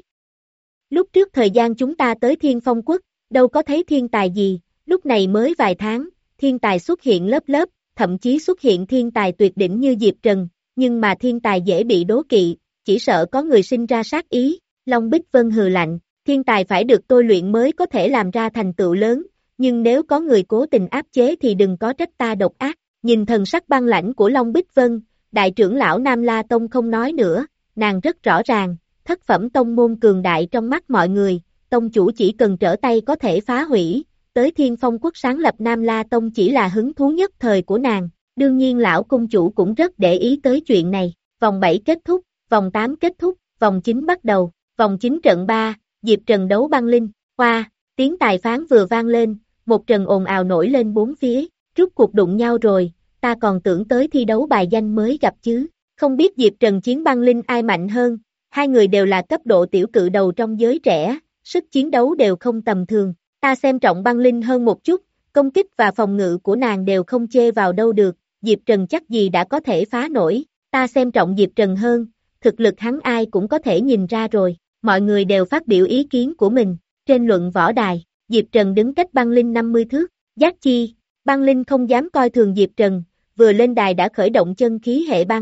Lúc trước thời gian chúng ta tới Thiên Phong Quốc, đâu có thấy thiên tài gì, lúc này mới vài tháng, thiên tài xuất hiện lớp lớp, thậm chí xuất hiện thiên tài tuyệt đỉnh như Diệp Trần, nhưng mà thiên tài dễ bị đố kỵ, chỉ sợ có người sinh ra sát ý, Long Bích Vân hừ lạnh, thiên tài phải được tôi luyện mới có thể làm ra thành tựu lớn, nhưng nếu có người cố tình áp chế thì đừng có trách ta độc ác, nhìn thần sắc băng lãnh của Long Bích Vân, đại trưởng lão Nam La Tông không nói nữa, nàng rất rõ ràng, thất phẩm tông môn cường đại trong mắt mọi người, tông chủ chỉ cần trở tay có thể phá hủy, tới Thiên Phong Quốc sáng lập Nam La Tông chỉ là hứng thú nhất thời của nàng, đương nhiên lão cung chủ cũng rất để ý tới chuyện này, vòng bảy kết thúc, vòng tám kết thúc, vòng chín bắt đầu, vòng chín trận ba, Diệp Trần đấu băng linh, hoa, tiếng tài phán vừa vang lên, một trận ồn ào nổi lên bốn phía, rút cuộc đụng nhau rồi, ta còn tưởng tới thi đấu bài danh mới gặp chứ, không biết Diệp Trần chiến băng linh ai mạnh hơn, hai người đều là cấp độ tiểu cự đầu trong giới trẻ, sức chiến đấu đều không tầm thường, ta xem trọng băng linh hơn một chút, công kích và phòng ngự của nàng đều không chê vào đâu được, Diệp Trần chắc gì đã có thể phá nổi, ta xem trọng Diệp Trần hơn, thực lực hắn ai cũng có thể nhìn ra rồi, mọi người đều phát biểu ý kiến của mình, trên luận võ đài, Diệp Trần đứng cách băng linh năm mươi thước, Giác Chi, băng linh không dám coi thường Diệp Trần, vừa lên đài đã khởi động chân khí hệ băng,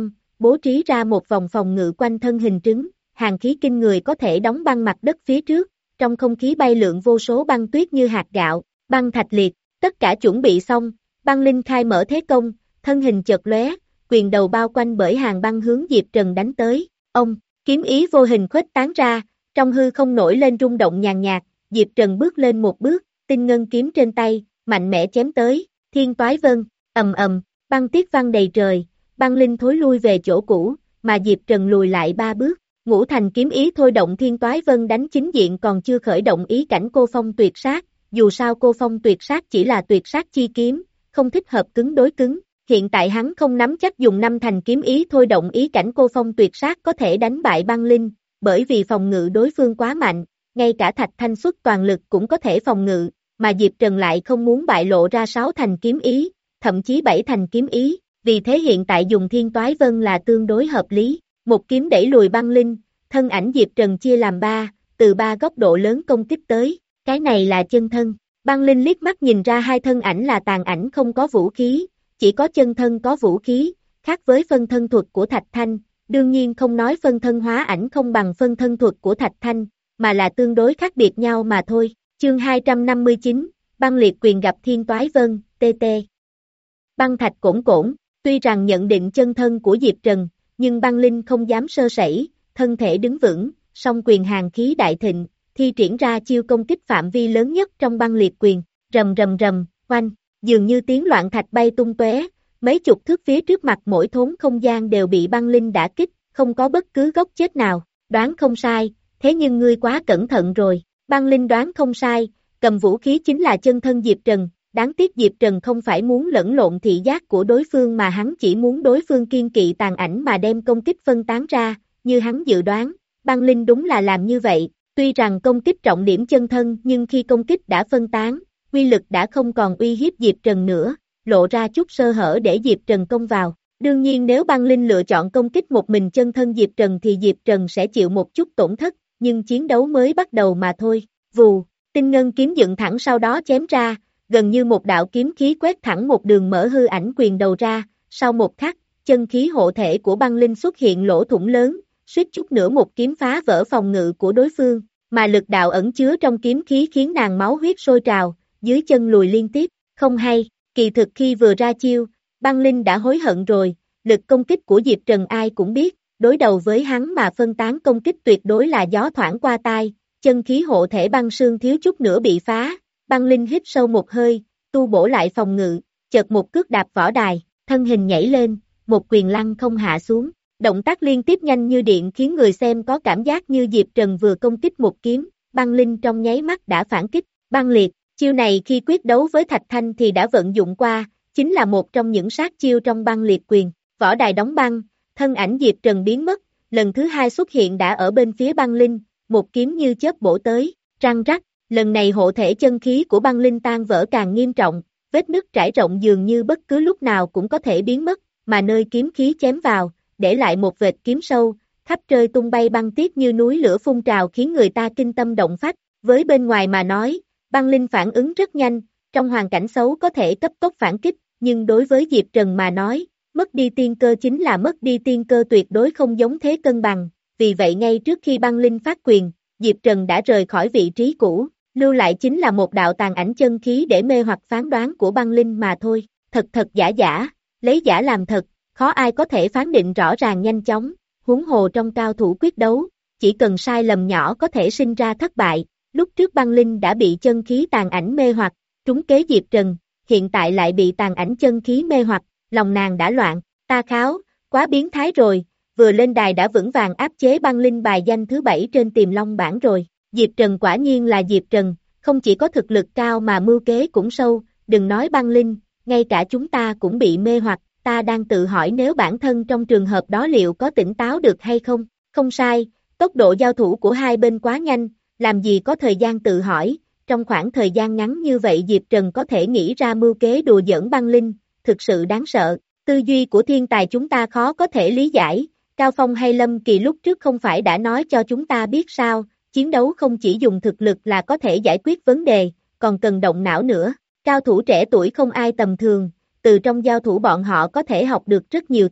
bố trí ra một vòng phòng ngự quanh thân hình trứng, hàn khí kinh người có thể đóng băng mặt đất phía trước, trong không khí bay lượn vô số băng tuyết như hạt gạo, băng thạch liệt, tất cả chuẩn bị xong, băng linh khai mở thế công, thân hình chợt lóe, quyền đầu bao quanh bởi hàng băng hướng Diệp Trần đánh tới, ông, kiếm ý vô hình khuếch tán ra, trong hư không nổi lên rung động nhàn nhạt, Diệp Trần bước lên một bước, tinh ngân kiếm trên tay, mạnh mẽ chém tới, thiên toái vân, ầm ầm, băng tiết văng đầy trời, băng linh thối lui về chỗ cũ, mà Diệp Trần lùi lại ba bước, ngũ thành kiếm ý thôi động thiên toái vân đánh chính diện còn chưa khởi động ý cảnh cô phong tuyệt sát, dù sao cô phong tuyệt sát chỉ là tuyệt sát chi kiếm, không thích hợp cứng đối cứng, hiện tại hắn không nắm chắc dùng năm thành kiếm ý thôi động ý cảnh cô phong tuyệt sát có thể đánh bại băng linh, bởi vì phòng ngự đối phương quá mạnh, ngay cả Thạch Thanh xuất toàn lực cũng có thể phòng ngự, mà Diệp Trần lại không muốn bại lộ ra sáu thành kiếm ý, thậm chí bảy thành kiếm ý, vì thế hiện tại dùng thiên toái vân là tương đối hợp lý, một kiếm đẩy lùi băng linh, thân ảnh Diệp Trần chia làm ba, từ ba góc độ lớn công kích tới, cái này là chân thân, băng linh liếc mắt nhìn ra hai thân ảnh là tàn ảnh không có vũ khí, chỉ có chân thân có vũ khí, khác với phân thân thuật của Thạch Thanh, đương nhiên không nói phân thân hóa ảnh không bằng phân thân thuật của Thạch Thanh, mà là tương đối khác biệt nhau mà thôi, chương hai trăm năm mươi chín, băng liệt quyền gặp thiên toái vân, tê tê. Băng thạch cổn cổn, tuy rằng nhận định chân thân của Diệp Trần, nhưng băng linh không dám sơ sẩy, thân thể đứng vững, song quyền hàn khí đại thịnh, thi triển ra chiêu công kích phạm vi lớn nhất trong băng liệt quyền, rầm rầm rầm, oanh, dường như tiếng loạn thạch bay tung tóe, mấy chục thước phía trước mặt mỗi thốn không gian đều bị băng linh đả kích, không có bất cứ góc chết nào, đoán không sai, thế nhưng ngươi quá cẩn thận rồi, băng linh đoán không sai, cầm vũ khí chính là chân thân Diệp Trần, đáng tiếc Diệp Trần không phải muốn lẫn lộn thị giác của đối phương mà hắn chỉ muốn đối phương kiên kỵ tàn ảnh mà đem công kích phân tán ra, như hắn dự đoán, băng linh đúng là làm như vậy, tuy rằng công kích trọng điểm chân thân nhưng khi công kích đã phân tán, uy lực đã không còn uy hiếp Diệp Trần nữa, lộ ra chút sơ hở để Diệp Trần công vào. Đương nhiên nếu băng linh lựa chọn công kích một mình chân thân Diệp Trần thì Diệp Trần sẽ chịu một chút tổn thất, nhưng chiến đấu mới bắt đầu mà thôi, vù, tinh ngân kiếm dựng thẳng sau đó chém ra, gần như một đạo kiếm khí quét thẳng một đường mở hư ảnh quyền đầu ra, sau một khắc, chân khí hộ thể của băng linh xuất hiện lỗ thủng lớn, suýt chút nữa một kiếm phá vỡ phòng ngự của đối phương, mà lực đạo ẩn chứa trong kiếm khí khiến nàng máu huyết sôi trào, dưới chân lùi liên tiếp, không hay, kỳ thực khi vừa ra chiêu, băng linh đã hối hận rồi, lực công kích của Diệp Trần ai cũng biết, đối đầu với hắn mà phân tán công kích tuyệt đối là gió thoảng qua tai, chân khí hộ thể băng sương thiếu chút nữa bị phá, băng linh hít sâu một hơi, tu bổ lại phòng ngự, chợt một cước đạp võ đài, thân hình nhảy lên, một quyền lăng không hạ xuống, động tác liên tiếp nhanh như điện khiến người xem có cảm giác như Diệp Trần vừa công kích một kiếm, băng linh trong nháy mắt đã phản kích, băng liệt, chiêu này khi quyết đấu với Thạch Thanh thì đã vận dụng qua, chính là một trong những sát chiêu trong băng liệt quyền, võ đài đóng băng, thân ảnh Diệp Trần biến mất, lần thứ hai xuất hiện đã ở bên phía băng linh, một kiếm như chớp bổ tới, răng rắc, lần này hộ thể chân khí của băng linh tan vỡ càng nghiêm trọng, vết nứt trải rộng dường như bất cứ lúc nào cũng có thể biến mất, mà nơi kiếm khí chém vào, để lại một vệt kiếm sâu, khắp trời tung bay băng tiết như núi lửa phun trào khiến người ta kinh tâm động phách, với bên ngoài mà nói, băng linh phản ứng rất nhanh, trong hoàn cảnh xấu có thể cấp tốc phản kích, nhưng đối với Diệp Trần mà nói, mất đi tiên cơ chính là mất đi tiên cơ tuyệt đối không giống thế cân bằng, vì vậy ngay trước khi băng linh phát quyền, Diệp Trần đã rời khỏi vị trí cũ, lưu lại chính là một đạo tàn ảnh chân khí để mê hoặc phán đoán của băng linh mà thôi, thật thật giả giả, lấy giả làm thật, khó ai có thể phán định rõ ràng nhanh chóng, huống hồ trong cao thủ quyết đấu, chỉ cần sai lầm nhỏ có thể sinh ra thất bại, lúc trước băng linh đã bị chân khí tàn ảnh mê hoặc, trúng kế Diệp Trần, hiện tại lại bị tàn ảnh chân khí mê hoặc, lòng nàng đã loạn, ta kháo, quá biến thái rồi, vừa lên đài đã vững vàng áp chế băng linh bài danh thứ bảy trên Tiềm Long bảng rồi, Diệp Trần quả nhiên là Diệp Trần, không chỉ có thực lực cao mà mưu kế cũng sâu, đừng nói băng linh, ngay cả chúng ta cũng bị mê hoặc, ta đang tự hỏi nếu bản thân trong trường hợp đó liệu có tỉnh táo được hay không, không sai, tốc độ giao thủ của hai bên quá nhanh, làm gì có thời gian tự hỏi, trong khoảng thời gian ngắn như vậy Diệp Trần có thể nghĩ ra mưu kế đùa giỡn băng linh, thực sự đáng sợ, tư duy của thiên tài chúng ta khó có thể lý giải, Cao Phong hay Lâm Kỳ lúc trước không phải đã nói cho chúng ta biết sao, chiến đấu không chỉ dùng thực lực là có thể giải quyết vấn đề, còn cần động não nữa, cao thủ trẻ tuổi không ai tầm thường, từ trong giao thủ bọn họ có thể học được rất nhiều thứ,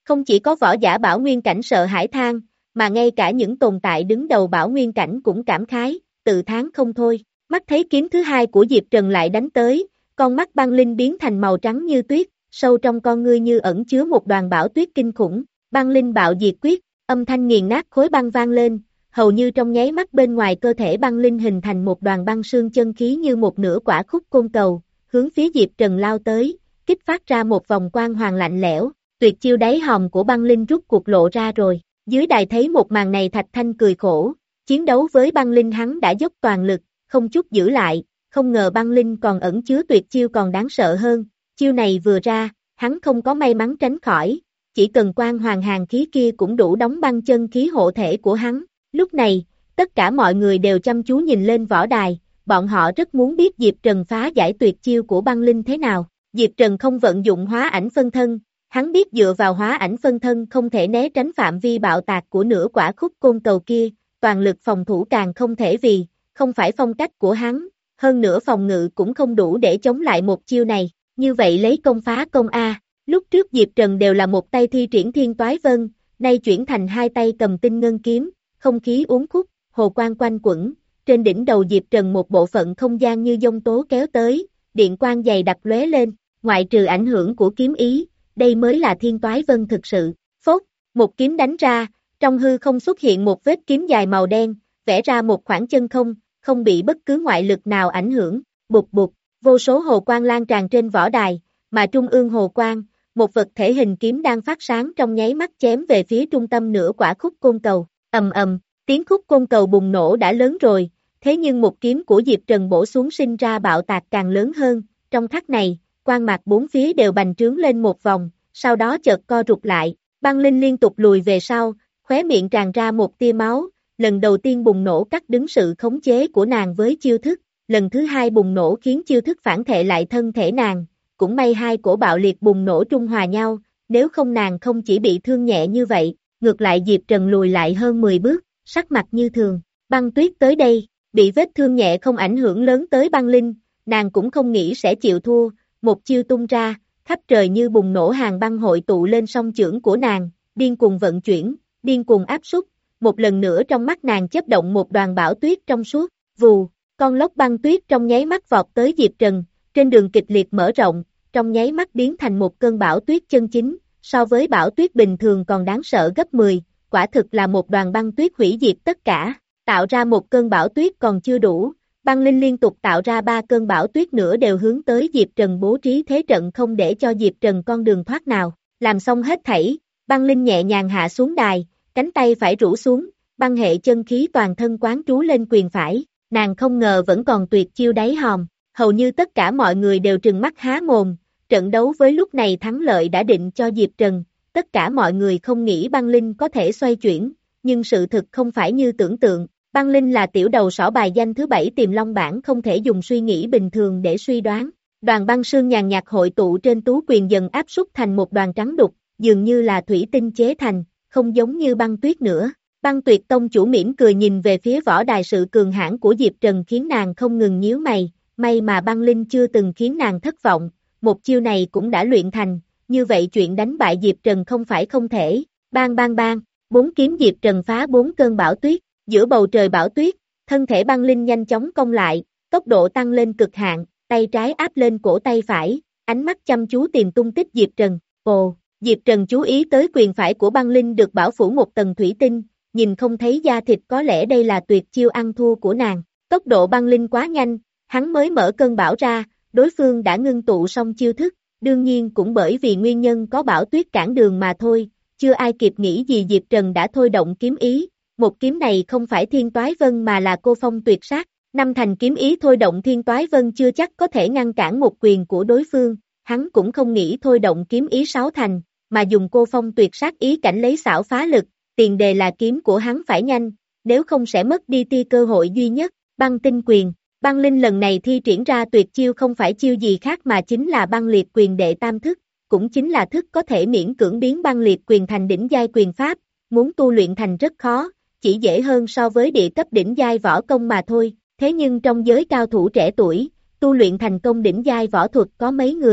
Không chỉ có võ giả Bảo Nguyên cảnh sợ hãi than, mà ngay cả những tồn tại đứng đầu Bảo Nguyên cảnh cũng cảm khái, tự thán không thôi. Mắt thấy kiếm thứ hai của Diệp Trần lại đánh tới, con mắt băng linh biến thành màu trắng như tuyết, sâu trong con ngươi như ẩn chứa một đoàn bão tuyết kinh khủng. Băng linh bạo diệt quyết, âm thanh nghiền nát khối băng vang lên, hầu như trong nháy mắt bên ngoài cơ thể băng linh hình thành một đoàn băng sương chân khí như một nửa quả khúc côn cầu, hướng phía Diệp Trần lao tới, kích phát ra một vòng quang hoàng lạnh lẽo. Tuyệt chiêu đáy hòm của băng linh rút cuộc lộ ra rồi. Dưới đài thấy một màn này Thạch Thanh cười khổ, chiến đấu với băng linh hắn đã dốc toàn lực, không chút giữ lại, không ngờ băng linh còn ẩn chứa tuyệt chiêu còn đáng sợ hơn. Chiêu này vừa ra, hắn không có may mắn tránh khỏi, chỉ cần quang hoàng hàng khí kia cũng đủ đóng băng chân khí hộ thể của hắn. Lúc này, tất cả mọi người đều chăm chú nhìn lên võ đài, bọn họ rất muốn biết Diệp Trần phá giải tuyệt chiêu của băng linh thế nào. Diệp Trần không vận dụng hóa ảnh phân thân, hắn biết dựa vào hóa ảnh phân thân không thể né tránh phạm vi bạo tạc của nửa quả khúc côn cầu kia, toàn lực phòng thủ càng không thể vì, không phải phong cách của hắn, hơn nữa phòng ngự cũng không đủ để chống lại một chiêu này, như vậy lấy công phá công A. Lúc trước Diệp Trần đều là một tay thi triển thiên toái vân, nay chuyển thành hai tay cầm tinh ngân kiếm, không khí uốn khúc, hồ quang quanh quẩn, trên đỉnh đầu Diệp Trần một bộ phận không gian như dông tố kéo tới, điện quang dày đặc lóe lên, ngoại trừ ảnh hưởng của kiếm ý, đây mới là thiên toái vân thực sự. Phốt, một kiếm đánh ra, trong hư không xuất hiện một vết kiếm dài màu đen, vẽ ra một khoảng chân không, không bị bất cứ ngoại lực nào ảnh hưởng, bụt bụt, vô số hồ quang lan tràn trên võ đài, mà trung ương hồ quang, một vật thể hình kiếm đang phát sáng trong nháy mắt chém về phía trung tâm nửa quả khúc côn cầu, ầm ầm, tiếng khúc côn cầu bùng nổ đã lớn rồi, thế nhưng một kiếm của Diệp Trần bổ xuống sinh ra bạo tạc càng lớn hơn, trong khắc này, quang mạc bốn phía đều bành trướng lên một vòng, sau đó chợt co rụt lại, băng linh liên tục lùi về sau, khóe miệng tràn ra một tia máu, lần đầu tiên bùng nổ cắt đứng sự khống chế của nàng với chiêu thức, lần thứ hai bùng nổ khiến chiêu thức phản thể lại thân thể nàng, cũng may hai cổ bạo liệt bùng nổ trung hòa nhau, nếu không nàng không chỉ bị thương nhẹ như vậy, ngược lại Diệp Trần lùi lại hơn mười bước, sắc mặt như thường, băng tuyết tới đây, bị vết thương nhẹ không ảnh hưởng lớn tới băng linh, nàng cũng không nghĩ sẽ chịu thua, một chiêu tung ra, khắp trời như bùng nổ hàng băng hội tụ lên song chưởng của nàng, điên cuồng vận chuyển, điên cuồng áp suất, một lần nữa trong mắt nàng chớp động một đoàn bão tuyết trong suốt, vù, con lốc băng tuyết trong nháy mắt vọt tới Diệp Trần, trên đường kịch liệt mở rộng, trong nháy mắt biến thành một cơn bão tuyết chân chính, so với bão tuyết bình thường còn đáng sợ gấp mười, quả thực là một đoàn băng tuyết hủy diệt tất cả, tạo ra một cơn bão tuyết còn chưa đủ, băng linh liên tục tạo ra ba cơn bão tuyết nữa đều hướng tới Diệp Trần bố trí thế trận không để cho Diệp Trần con đường thoát nào, làm xong hết thảy, băng linh nhẹ nhàng hạ xuống đài, cánh tay phải rũ xuống, băng hệ chân khí toàn thân quán trú lên quyền phải, nàng không ngờ vẫn còn tuyệt chiêu đáy hòm, hầu như tất cả mọi người đều trừng mắt há mồm, trận đấu với lúc này thắng lợi đã định cho Diệp Trần, tất cả mọi người không nghĩ băng linh có thể xoay chuyển, nhưng sự thực không phải như tưởng tượng, băng linh là tiểu đầu sỏ bài danh thứ bảy Tiềm Long bảng không thể dùng suy nghĩ bình thường để suy đoán, đoàn băng sương nhàn nhạt hội tụ trên tú quyền dần áp suất thành một đoàn trắng đục, dường như là thủy tinh chế thành, không giống như băng tuyết nữa. Băng Tuyệt Tông chủ mỉm cười nhìn về phía võ đài, sự cường hãn của Diệp Trần khiến nàng không ngừng nhíu mày, may mà băng linh chưa từng khiến nàng thất vọng, một chiêu này cũng đã luyện thành, như vậy chuyện đánh bại Diệp Trần không phải không thể. Bang bang bang, bốn kiếm Diệp Trần phá bốn cơn bão tuyết, giữa bầu trời bão tuyết, thân thể băng linh nhanh chóng cong lại, tốc độ tăng lên cực hạn, tay trái áp lên cổ tay phải, ánh mắt chăm chú tìm tung tích Diệp Trần. Ồ, Diệp Trần chú ý tới quyền phải của băng linh được bảo phủ một tầng thủy tinh, nhìn không thấy da thịt, có lẽ đây là tuyệt chiêu ăn thua của nàng. Tốc độ băng linh quá nhanh, hắn mới mở cơn bão ra, đối phương đã ngưng tụ xong chiêu thức, đương nhiên cũng bởi vì nguyên nhân có bão tuyết cản đường mà thôi, chưa ai kịp nghĩ gì Diệp Trần đã thôi động kiếm ý, một kiếm này không phải thiên toái vân mà là cô phong tuyệt sát, năm thành kiếm ý thôi động thiên toái vân chưa chắc có thể ngăn cản một quyền của đối phương, hắn cũng không nghĩ thôi động kiếm ý sáu thành, mà dùng cô phong tuyệt sát ý cảnh lấy xảo phá lực, tiền đề là kiếm của hắn phải nhanh, nếu không sẽ mất đi tia cơ hội duy nhất. Băng tinh quyền, băng linh lần này thi triển ra tuyệt chiêu không phải chiêu gì khác mà chính là băng liệt quyền đệ tam thức, cũng chính là thức có thể miễn cưỡng biến băng liệt quyền thành đỉnh giai quyền pháp, muốn tu luyện thành rất khó, chỉ dễ hơn so với địa cấp đỉnh giai võ công mà thôi, thế nhưng trong giới cao thủ trẻ tuổi, tu luyện thành công đỉnh giai võ thuật có mấy người,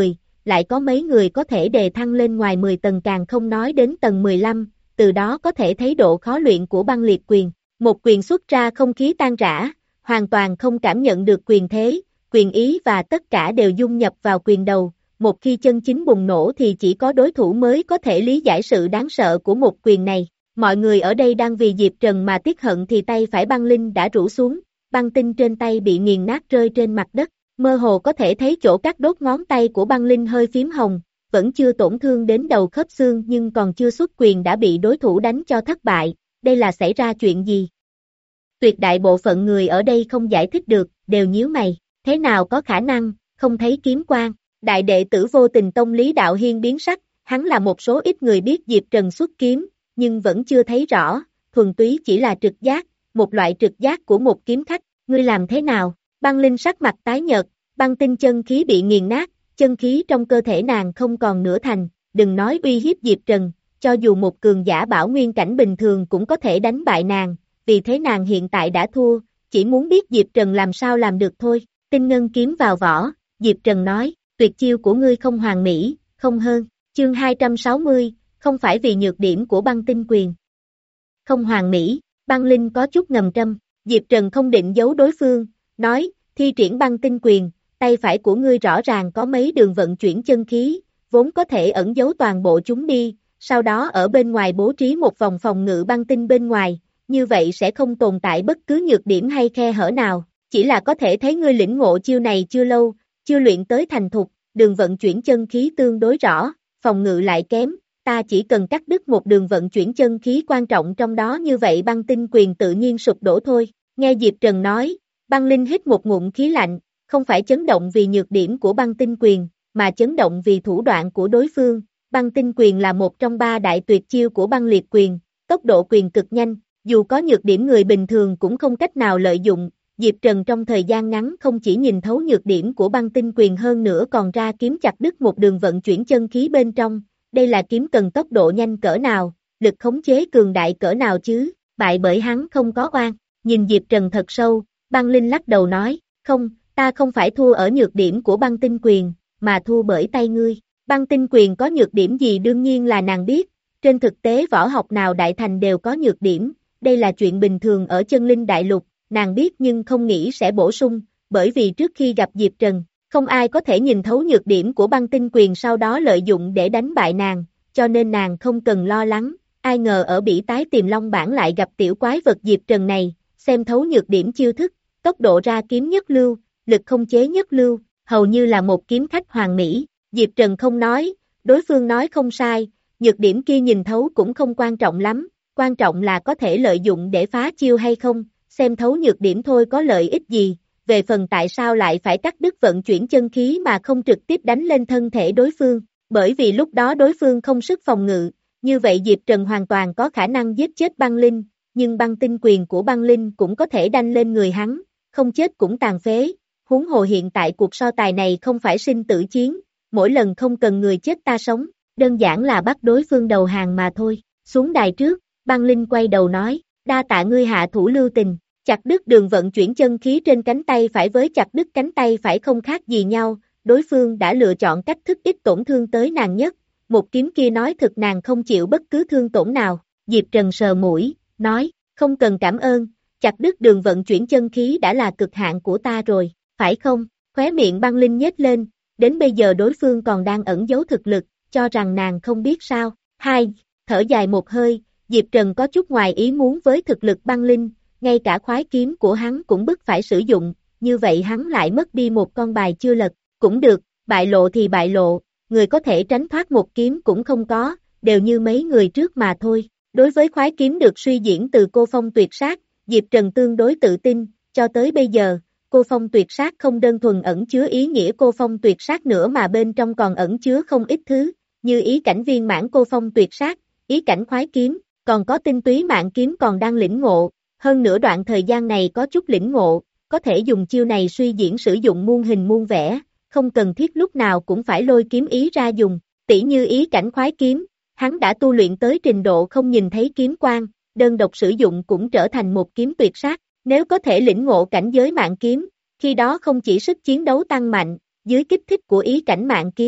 lại có mấy người có thể đề thăng lên ngoài mười tầng càng không nói đến tầng mười lăm, từ đó có thể thấy độ khó luyện của băng liệt quyền. Một quyền xuất ra không khí tan rã, hoàn toàn không cảm nhận được quyền thế, quyền ý và tất cả đều dung nhập vào quyền đầu. Một khi chân chính bùng nổ thì chỉ có đối thủ mới có thể lý giải sự đáng sợ của một quyền này. Mọi người ở đây đang vì Diệp Trần mà tiếc hận thì tay phải băng linh đã rũ xuống, băng tinh trên tay bị nghiền nát rơi trên mặt đất. Mơ hồ có thể thấy chỗ các đốt ngón tay của băng linh hơi phím hồng, vẫn chưa tổn thương đến đầu khớp xương nhưng còn chưa xuất quyền đã bị đối thủ đánh cho thất bại. Đây là xảy ra chuyện gì? Tuyệt đại bộ phận người ở đây không giải thích được, đều nhíu mày. Thế nào có khả năng, không thấy kiếm quang? Đại đệ tử Vô Tình Tông Lý Đạo Hiên biến sắc, hắn là một số ít người biết Diệp Trần xuất kiếm, nhưng vẫn chưa thấy rõ, thuần túy chỉ là trực giác, một loại trực giác của một kiếm khách. Ngươi làm thế nào? Băng linh sắc mặt tái nhợt, băng tinh chân khí bị nghiền nát, chân khí trong cơ thể nàng không còn nửa thành, đừng nói uy hiếp Diệp Trần, cho dù một cường giả bảo nguyên cảnh bình thường cũng có thể đánh bại nàng, vì thế nàng hiện tại đã thua, chỉ muốn biết Diệp Trần làm sao làm được thôi. Tinh ngân kiếm vào vỏ, Diệp Trần nói, tuyệt chiêu của ngươi không hoàn mỹ, không hơn. Chương hai trăm sáu mươi, không phải vì nhược điểm của băng tinh quyền. Không hoàn mỹ, băng linh có chút ngầm trâm, Diệp Trần không định giấu đối phương, nói, thi triển băng tinh quyền, tay phải của ngươi rõ ràng có mấy đường vận chuyển chân khí, vốn có thể ẩn giấu toàn bộ chúng đi, sau đó ở bên ngoài bố trí một vòng phòng ngự băng tinh bên ngoài, như vậy sẽ không tồn tại bất cứ nhược điểm hay khe hở nào, chỉ là có thể thấy ngươi lĩnh ngộ chiêu này chưa lâu, chưa luyện tới thành thục, đường vận chuyển chân khí tương đối rõ, phòng ngự lại kém, ta chỉ cần cắt đứt một đường vận chuyển chân khí quan trọng trong đó như vậy băng tinh quyền tự nhiên sụp đổ thôi. Nghe Diệp Trần nói, băng linh hít một ngụm khí lạnh, không phải chấn động vì nhược điểm của băng tinh quyền, mà chấn động vì thủ đoạn của đối phương. Băng tinh quyền là một trong ba đại tuyệt chiêu của băng liệt quyền, tốc độ quyền cực nhanh, dù có nhược điểm người bình thường cũng không cách nào lợi dụng. Diệp Trần trong thời gian ngắn không chỉ nhìn thấu nhược điểm của băng tinh quyền hơn nữa còn ra kiếm chặt đứt một đường vận chuyển chân khí bên trong, đây là kiếm cần tốc độ nhanh cỡ nào, lực khống chế cường đại cỡ nào chứ, bại bởi hắn không có oan. Nhìn Diệp Trần thật sâu, băng linh lắc đầu nói, không, ta không phải thua ở nhược điểm của băng tinh quyền, mà thua bởi tay ngươi. Băng tinh quyền có nhược điểm gì đương nhiên là nàng biết, trên thực tế võ học nào đại thành đều có nhược điểm, đây là chuyện bình thường ở chân linh đại lục, nàng biết nhưng không nghĩ sẽ bổ sung, bởi vì trước khi gặp Diệp Trần, không ai có thể nhìn thấu nhược điểm của băng tinh quyền sau đó lợi dụng để đánh bại nàng, cho nên nàng không cần lo lắng, ai ngờ ở bỉ tái Tiềm Long bản lại gặp tiểu quái vật Diệp Trần này, xem thấu nhược điểm chiêu thức, tốc độ ra kiếm nhất lưu, lực không chế nhất lưu, hầu như là một kiếm khách hoàn mỹ. Diệp Trần không nói, đối phương nói không sai, nhược điểm kia nhìn thấu cũng không quan trọng lắm, quan trọng là có thể lợi dụng để phá chiêu hay không, xem thấu nhược điểm thôi có lợi ích gì, về phần tại sao lại phải cắt đứt vận chuyển chân khí mà không trực tiếp đánh lên thân thể đối phương, bởi vì lúc đó đối phương không sức phòng ngự, như vậy Diệp Trần hoàn toàn có khả năng giết chết băng linh, nhưng băng tinh quyền của băng linh cũng có thể đanh lên người hắn, không chết cũng tàn phế, huống hồ hiện tại cuộc so tài này không phải sinh tử chiến, mỗi lần không cần người chết ta sống, đơn giản là bắt đối phương đầu hàng mà thôi. Xuống đài trước, băng linh quay đầu nói, đa tạ ngươi hạ thủ lưu tình, chặt đứt đường vận chuyển chân khí trên cánh tay phải với chặt đứt cánh tay phải không khác gì nhau, đối phương đã lựa chọn cách thức ít tổn thương tới nàng nhất, một kiếm kia nói thực nàng không chịu bất cứ thương tổn nào. Diệp Trần sờ mũi, nói, không cần cảm ơn, chặt đứt đường vận chuyển chân khí đã là cực hạn của ta rồi, phải không? Khóe miệng băng linh nhếch lên, đến bây giờ đối phương còn đang ẩn giấu thực lực, cho rằng nàng không biết sao. Hai, thở dài một hơi, Diệp Trần có chút ngoài ý muốn với thực lực băng linh, ngay cả khoái kiếm của hắn cũng bức phải sử dụng, như vậy hắn lại mất đi một con bài chưa lật, cũng được, bại lộ thì bại lộ, người có thể tránh thoát một kiếm cũng không có, đều như mấy người trước mà thôi. Đối với khoái kiếm được suy diễn từ cô phong tuyệt sát, Diệp Trần tương đối tự tin, cho tới bây giờ, cô phong tuyệt sát không đơn thuần ẩn chứa ý nghĩa cô phong tuyệt sát nữa mà bên trong còn ẩn chứa không ít thứ, như ý cảnh viên mãn cô phong tuyệt sát, ý cảnh khoái kiếm, còn có tinh túy mạng kiếm còn đang lĩnh ngộ, hơn nữa đoạn thời gian này có chút lĩnh ngộ, có thể dùng chiêu này suy diễn sử dụng muôn hình muôn vẻ, không cần thiết lúc nào cũng phải lôi kiếm ý ra dùng, tỉ như ý cảnh khoái kiếm, hắn đã tu luyện tới trình độ không nhìn thấy kiếm quang, đơn độc sử dụng cũng trở thành một kiếm tuyệt sát, nếu có thể lĩnh ngộ cảnh giới mạng kiếm, khi đó không chỉ sức chiến đấu tăng mạnh, dưới kích thích của ý cảnh mạng kiếm,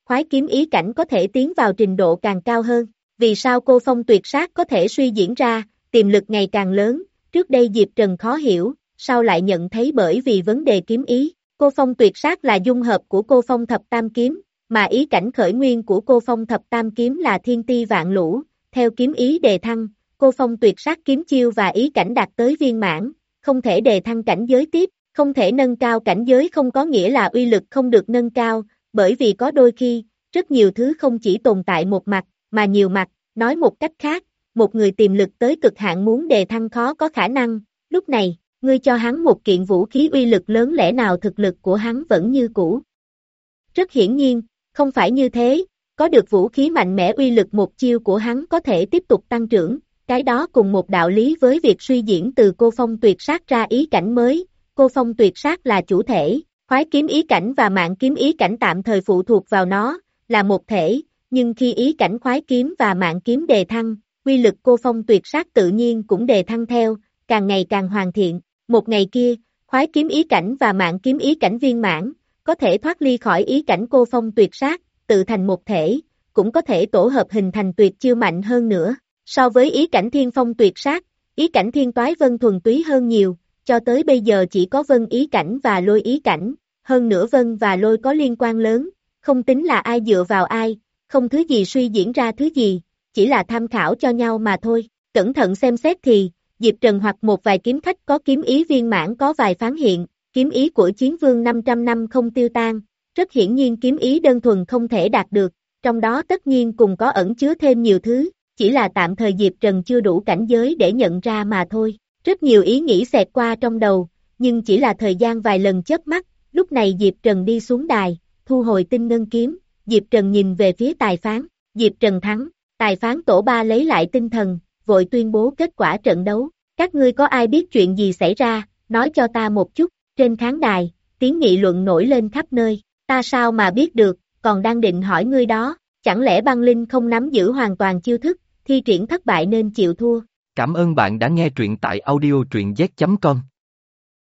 khoái kiếm ý cảnh có thể tiến vào trình độ càng cao hơn. Vì sao cô phong tuyệt sát có thể suy diễn ra, tiềm lực ngày càng lớn, trước đây Diệp Trần khó hiểu, sao lại nhận thấy bởi vì vấn đề kiếm ý. Cô phong tuyệt sát là dung hợp của cô phong thập tam kiếm, mà ý cảnh khởi nguyên của cô phong thập tam kiếm là thiên ti vạn lũ, theo kiếm ý đề thăng, cô phong tuyệt sát kiếm chiêu và ý cảnh đạt tới viên mãn, không thể đề thăng cảnh giới tiếp, không thể nâng cao cảnh giới không có nghĩa là uy lực không được nâng cao, bởi vì có đôi khi, rất nhiều thứ không chỉ tồn tại một mặt, mà nhiều mặt, nói một cách khác, một người tiềm lực tới cực hạn muốn đề thăng khó có khả năng, lúc này, ngươi cho hắn một kiện vũ khí uy lực lớn lẽ nào thực lực của hắn vẫn như cũ. Rất hiển nhiên, không phải như thế, có được vũ khí mạnh mẽ uy lực một chiêu của hắn có thể tiếp tục tăng trưởng, cái đó cùng một đạo lý với việc suy diễn từ cô phong tuyệt sát ra ý cảnh mới, cô phong tuyệt sát là chủ thể, khoái kiếm ý cảnh và mạng kiếm ý cảnh tạm thời phụ thuộc vào nó, là một thể, nhưng khi ý cảnh khoái kiếm và mạng kiếm đề thăng, uy lực cô phong tuyệt sát tự nhiên cũng đề thăng theo, càng ngày càng hoàn thiện, một ngày kia, khoái kiếm ý cảnh và mạng kiếm ý cảnh viên mãn, có thể thoát ly khỏi ý cảnh cô phong tuyệt sát, tự thành một thể, cũng có thể tổ hợp hình thành tuyệt chiêu mạnh hơn nữa, so với ý cảnh thiên phong tuyệt sát, ý cảnh thiên toái vân thuần túy hơn nhiều, cho tới bây giờ chỉ có vân ý cảnh và lôi ý cảnh, hơn nữa vân và lôi có liên quan lớn, không tính là ai dựa vào ai, không thứ gì suy diễn ra thứ gì, chỉ là tham khảo cho nhau mà thôi, cẩn thận xem xét thì, Diệp Trần hoặc một vài kiếm khách có kiếm ý viên mãn có vài phán hiện, kiếm ý của chiến vương năm trăm năm không tiêu tan, rất hiển nhiên kiếm ý đơn thuần không thể đạt được, trong đó tất nhiên cùng có ẩn chứa thêm nhiều thứ, chỉ là tạm thời Diệp Trần chưa đủ cảnh giới để nhận ra mà thôi, rất nhiều ý nghĩ xẹt qua trong đầu, nhưng chỉ là thời gian vài lần chớp mắt, lúc này Diệp Trần đi xuống đài, thu hồi tinh ngân kiếm, Diệp Trần nhìn về phía tài phán, Diệp Trần thắng, tài phán tổ ba lấy lại tinh thần, vội tuyên bố kết quả trận đấu, các ngươi có ai biết chuyện gì xảy ra, nói cho ta một chút, trên khán đài, tiếng nghị luận nổi lên khắp nơi, ta sao mà biết được, còn đang định hỏi ngươi đó, chẳng lẽ băng linh không nắm giữ hoàn toàn chiêu thức, thi triển thất bại nên chịu thua. Cảm ơn bạn đã nghe truyện tại audio truyện z chấm com.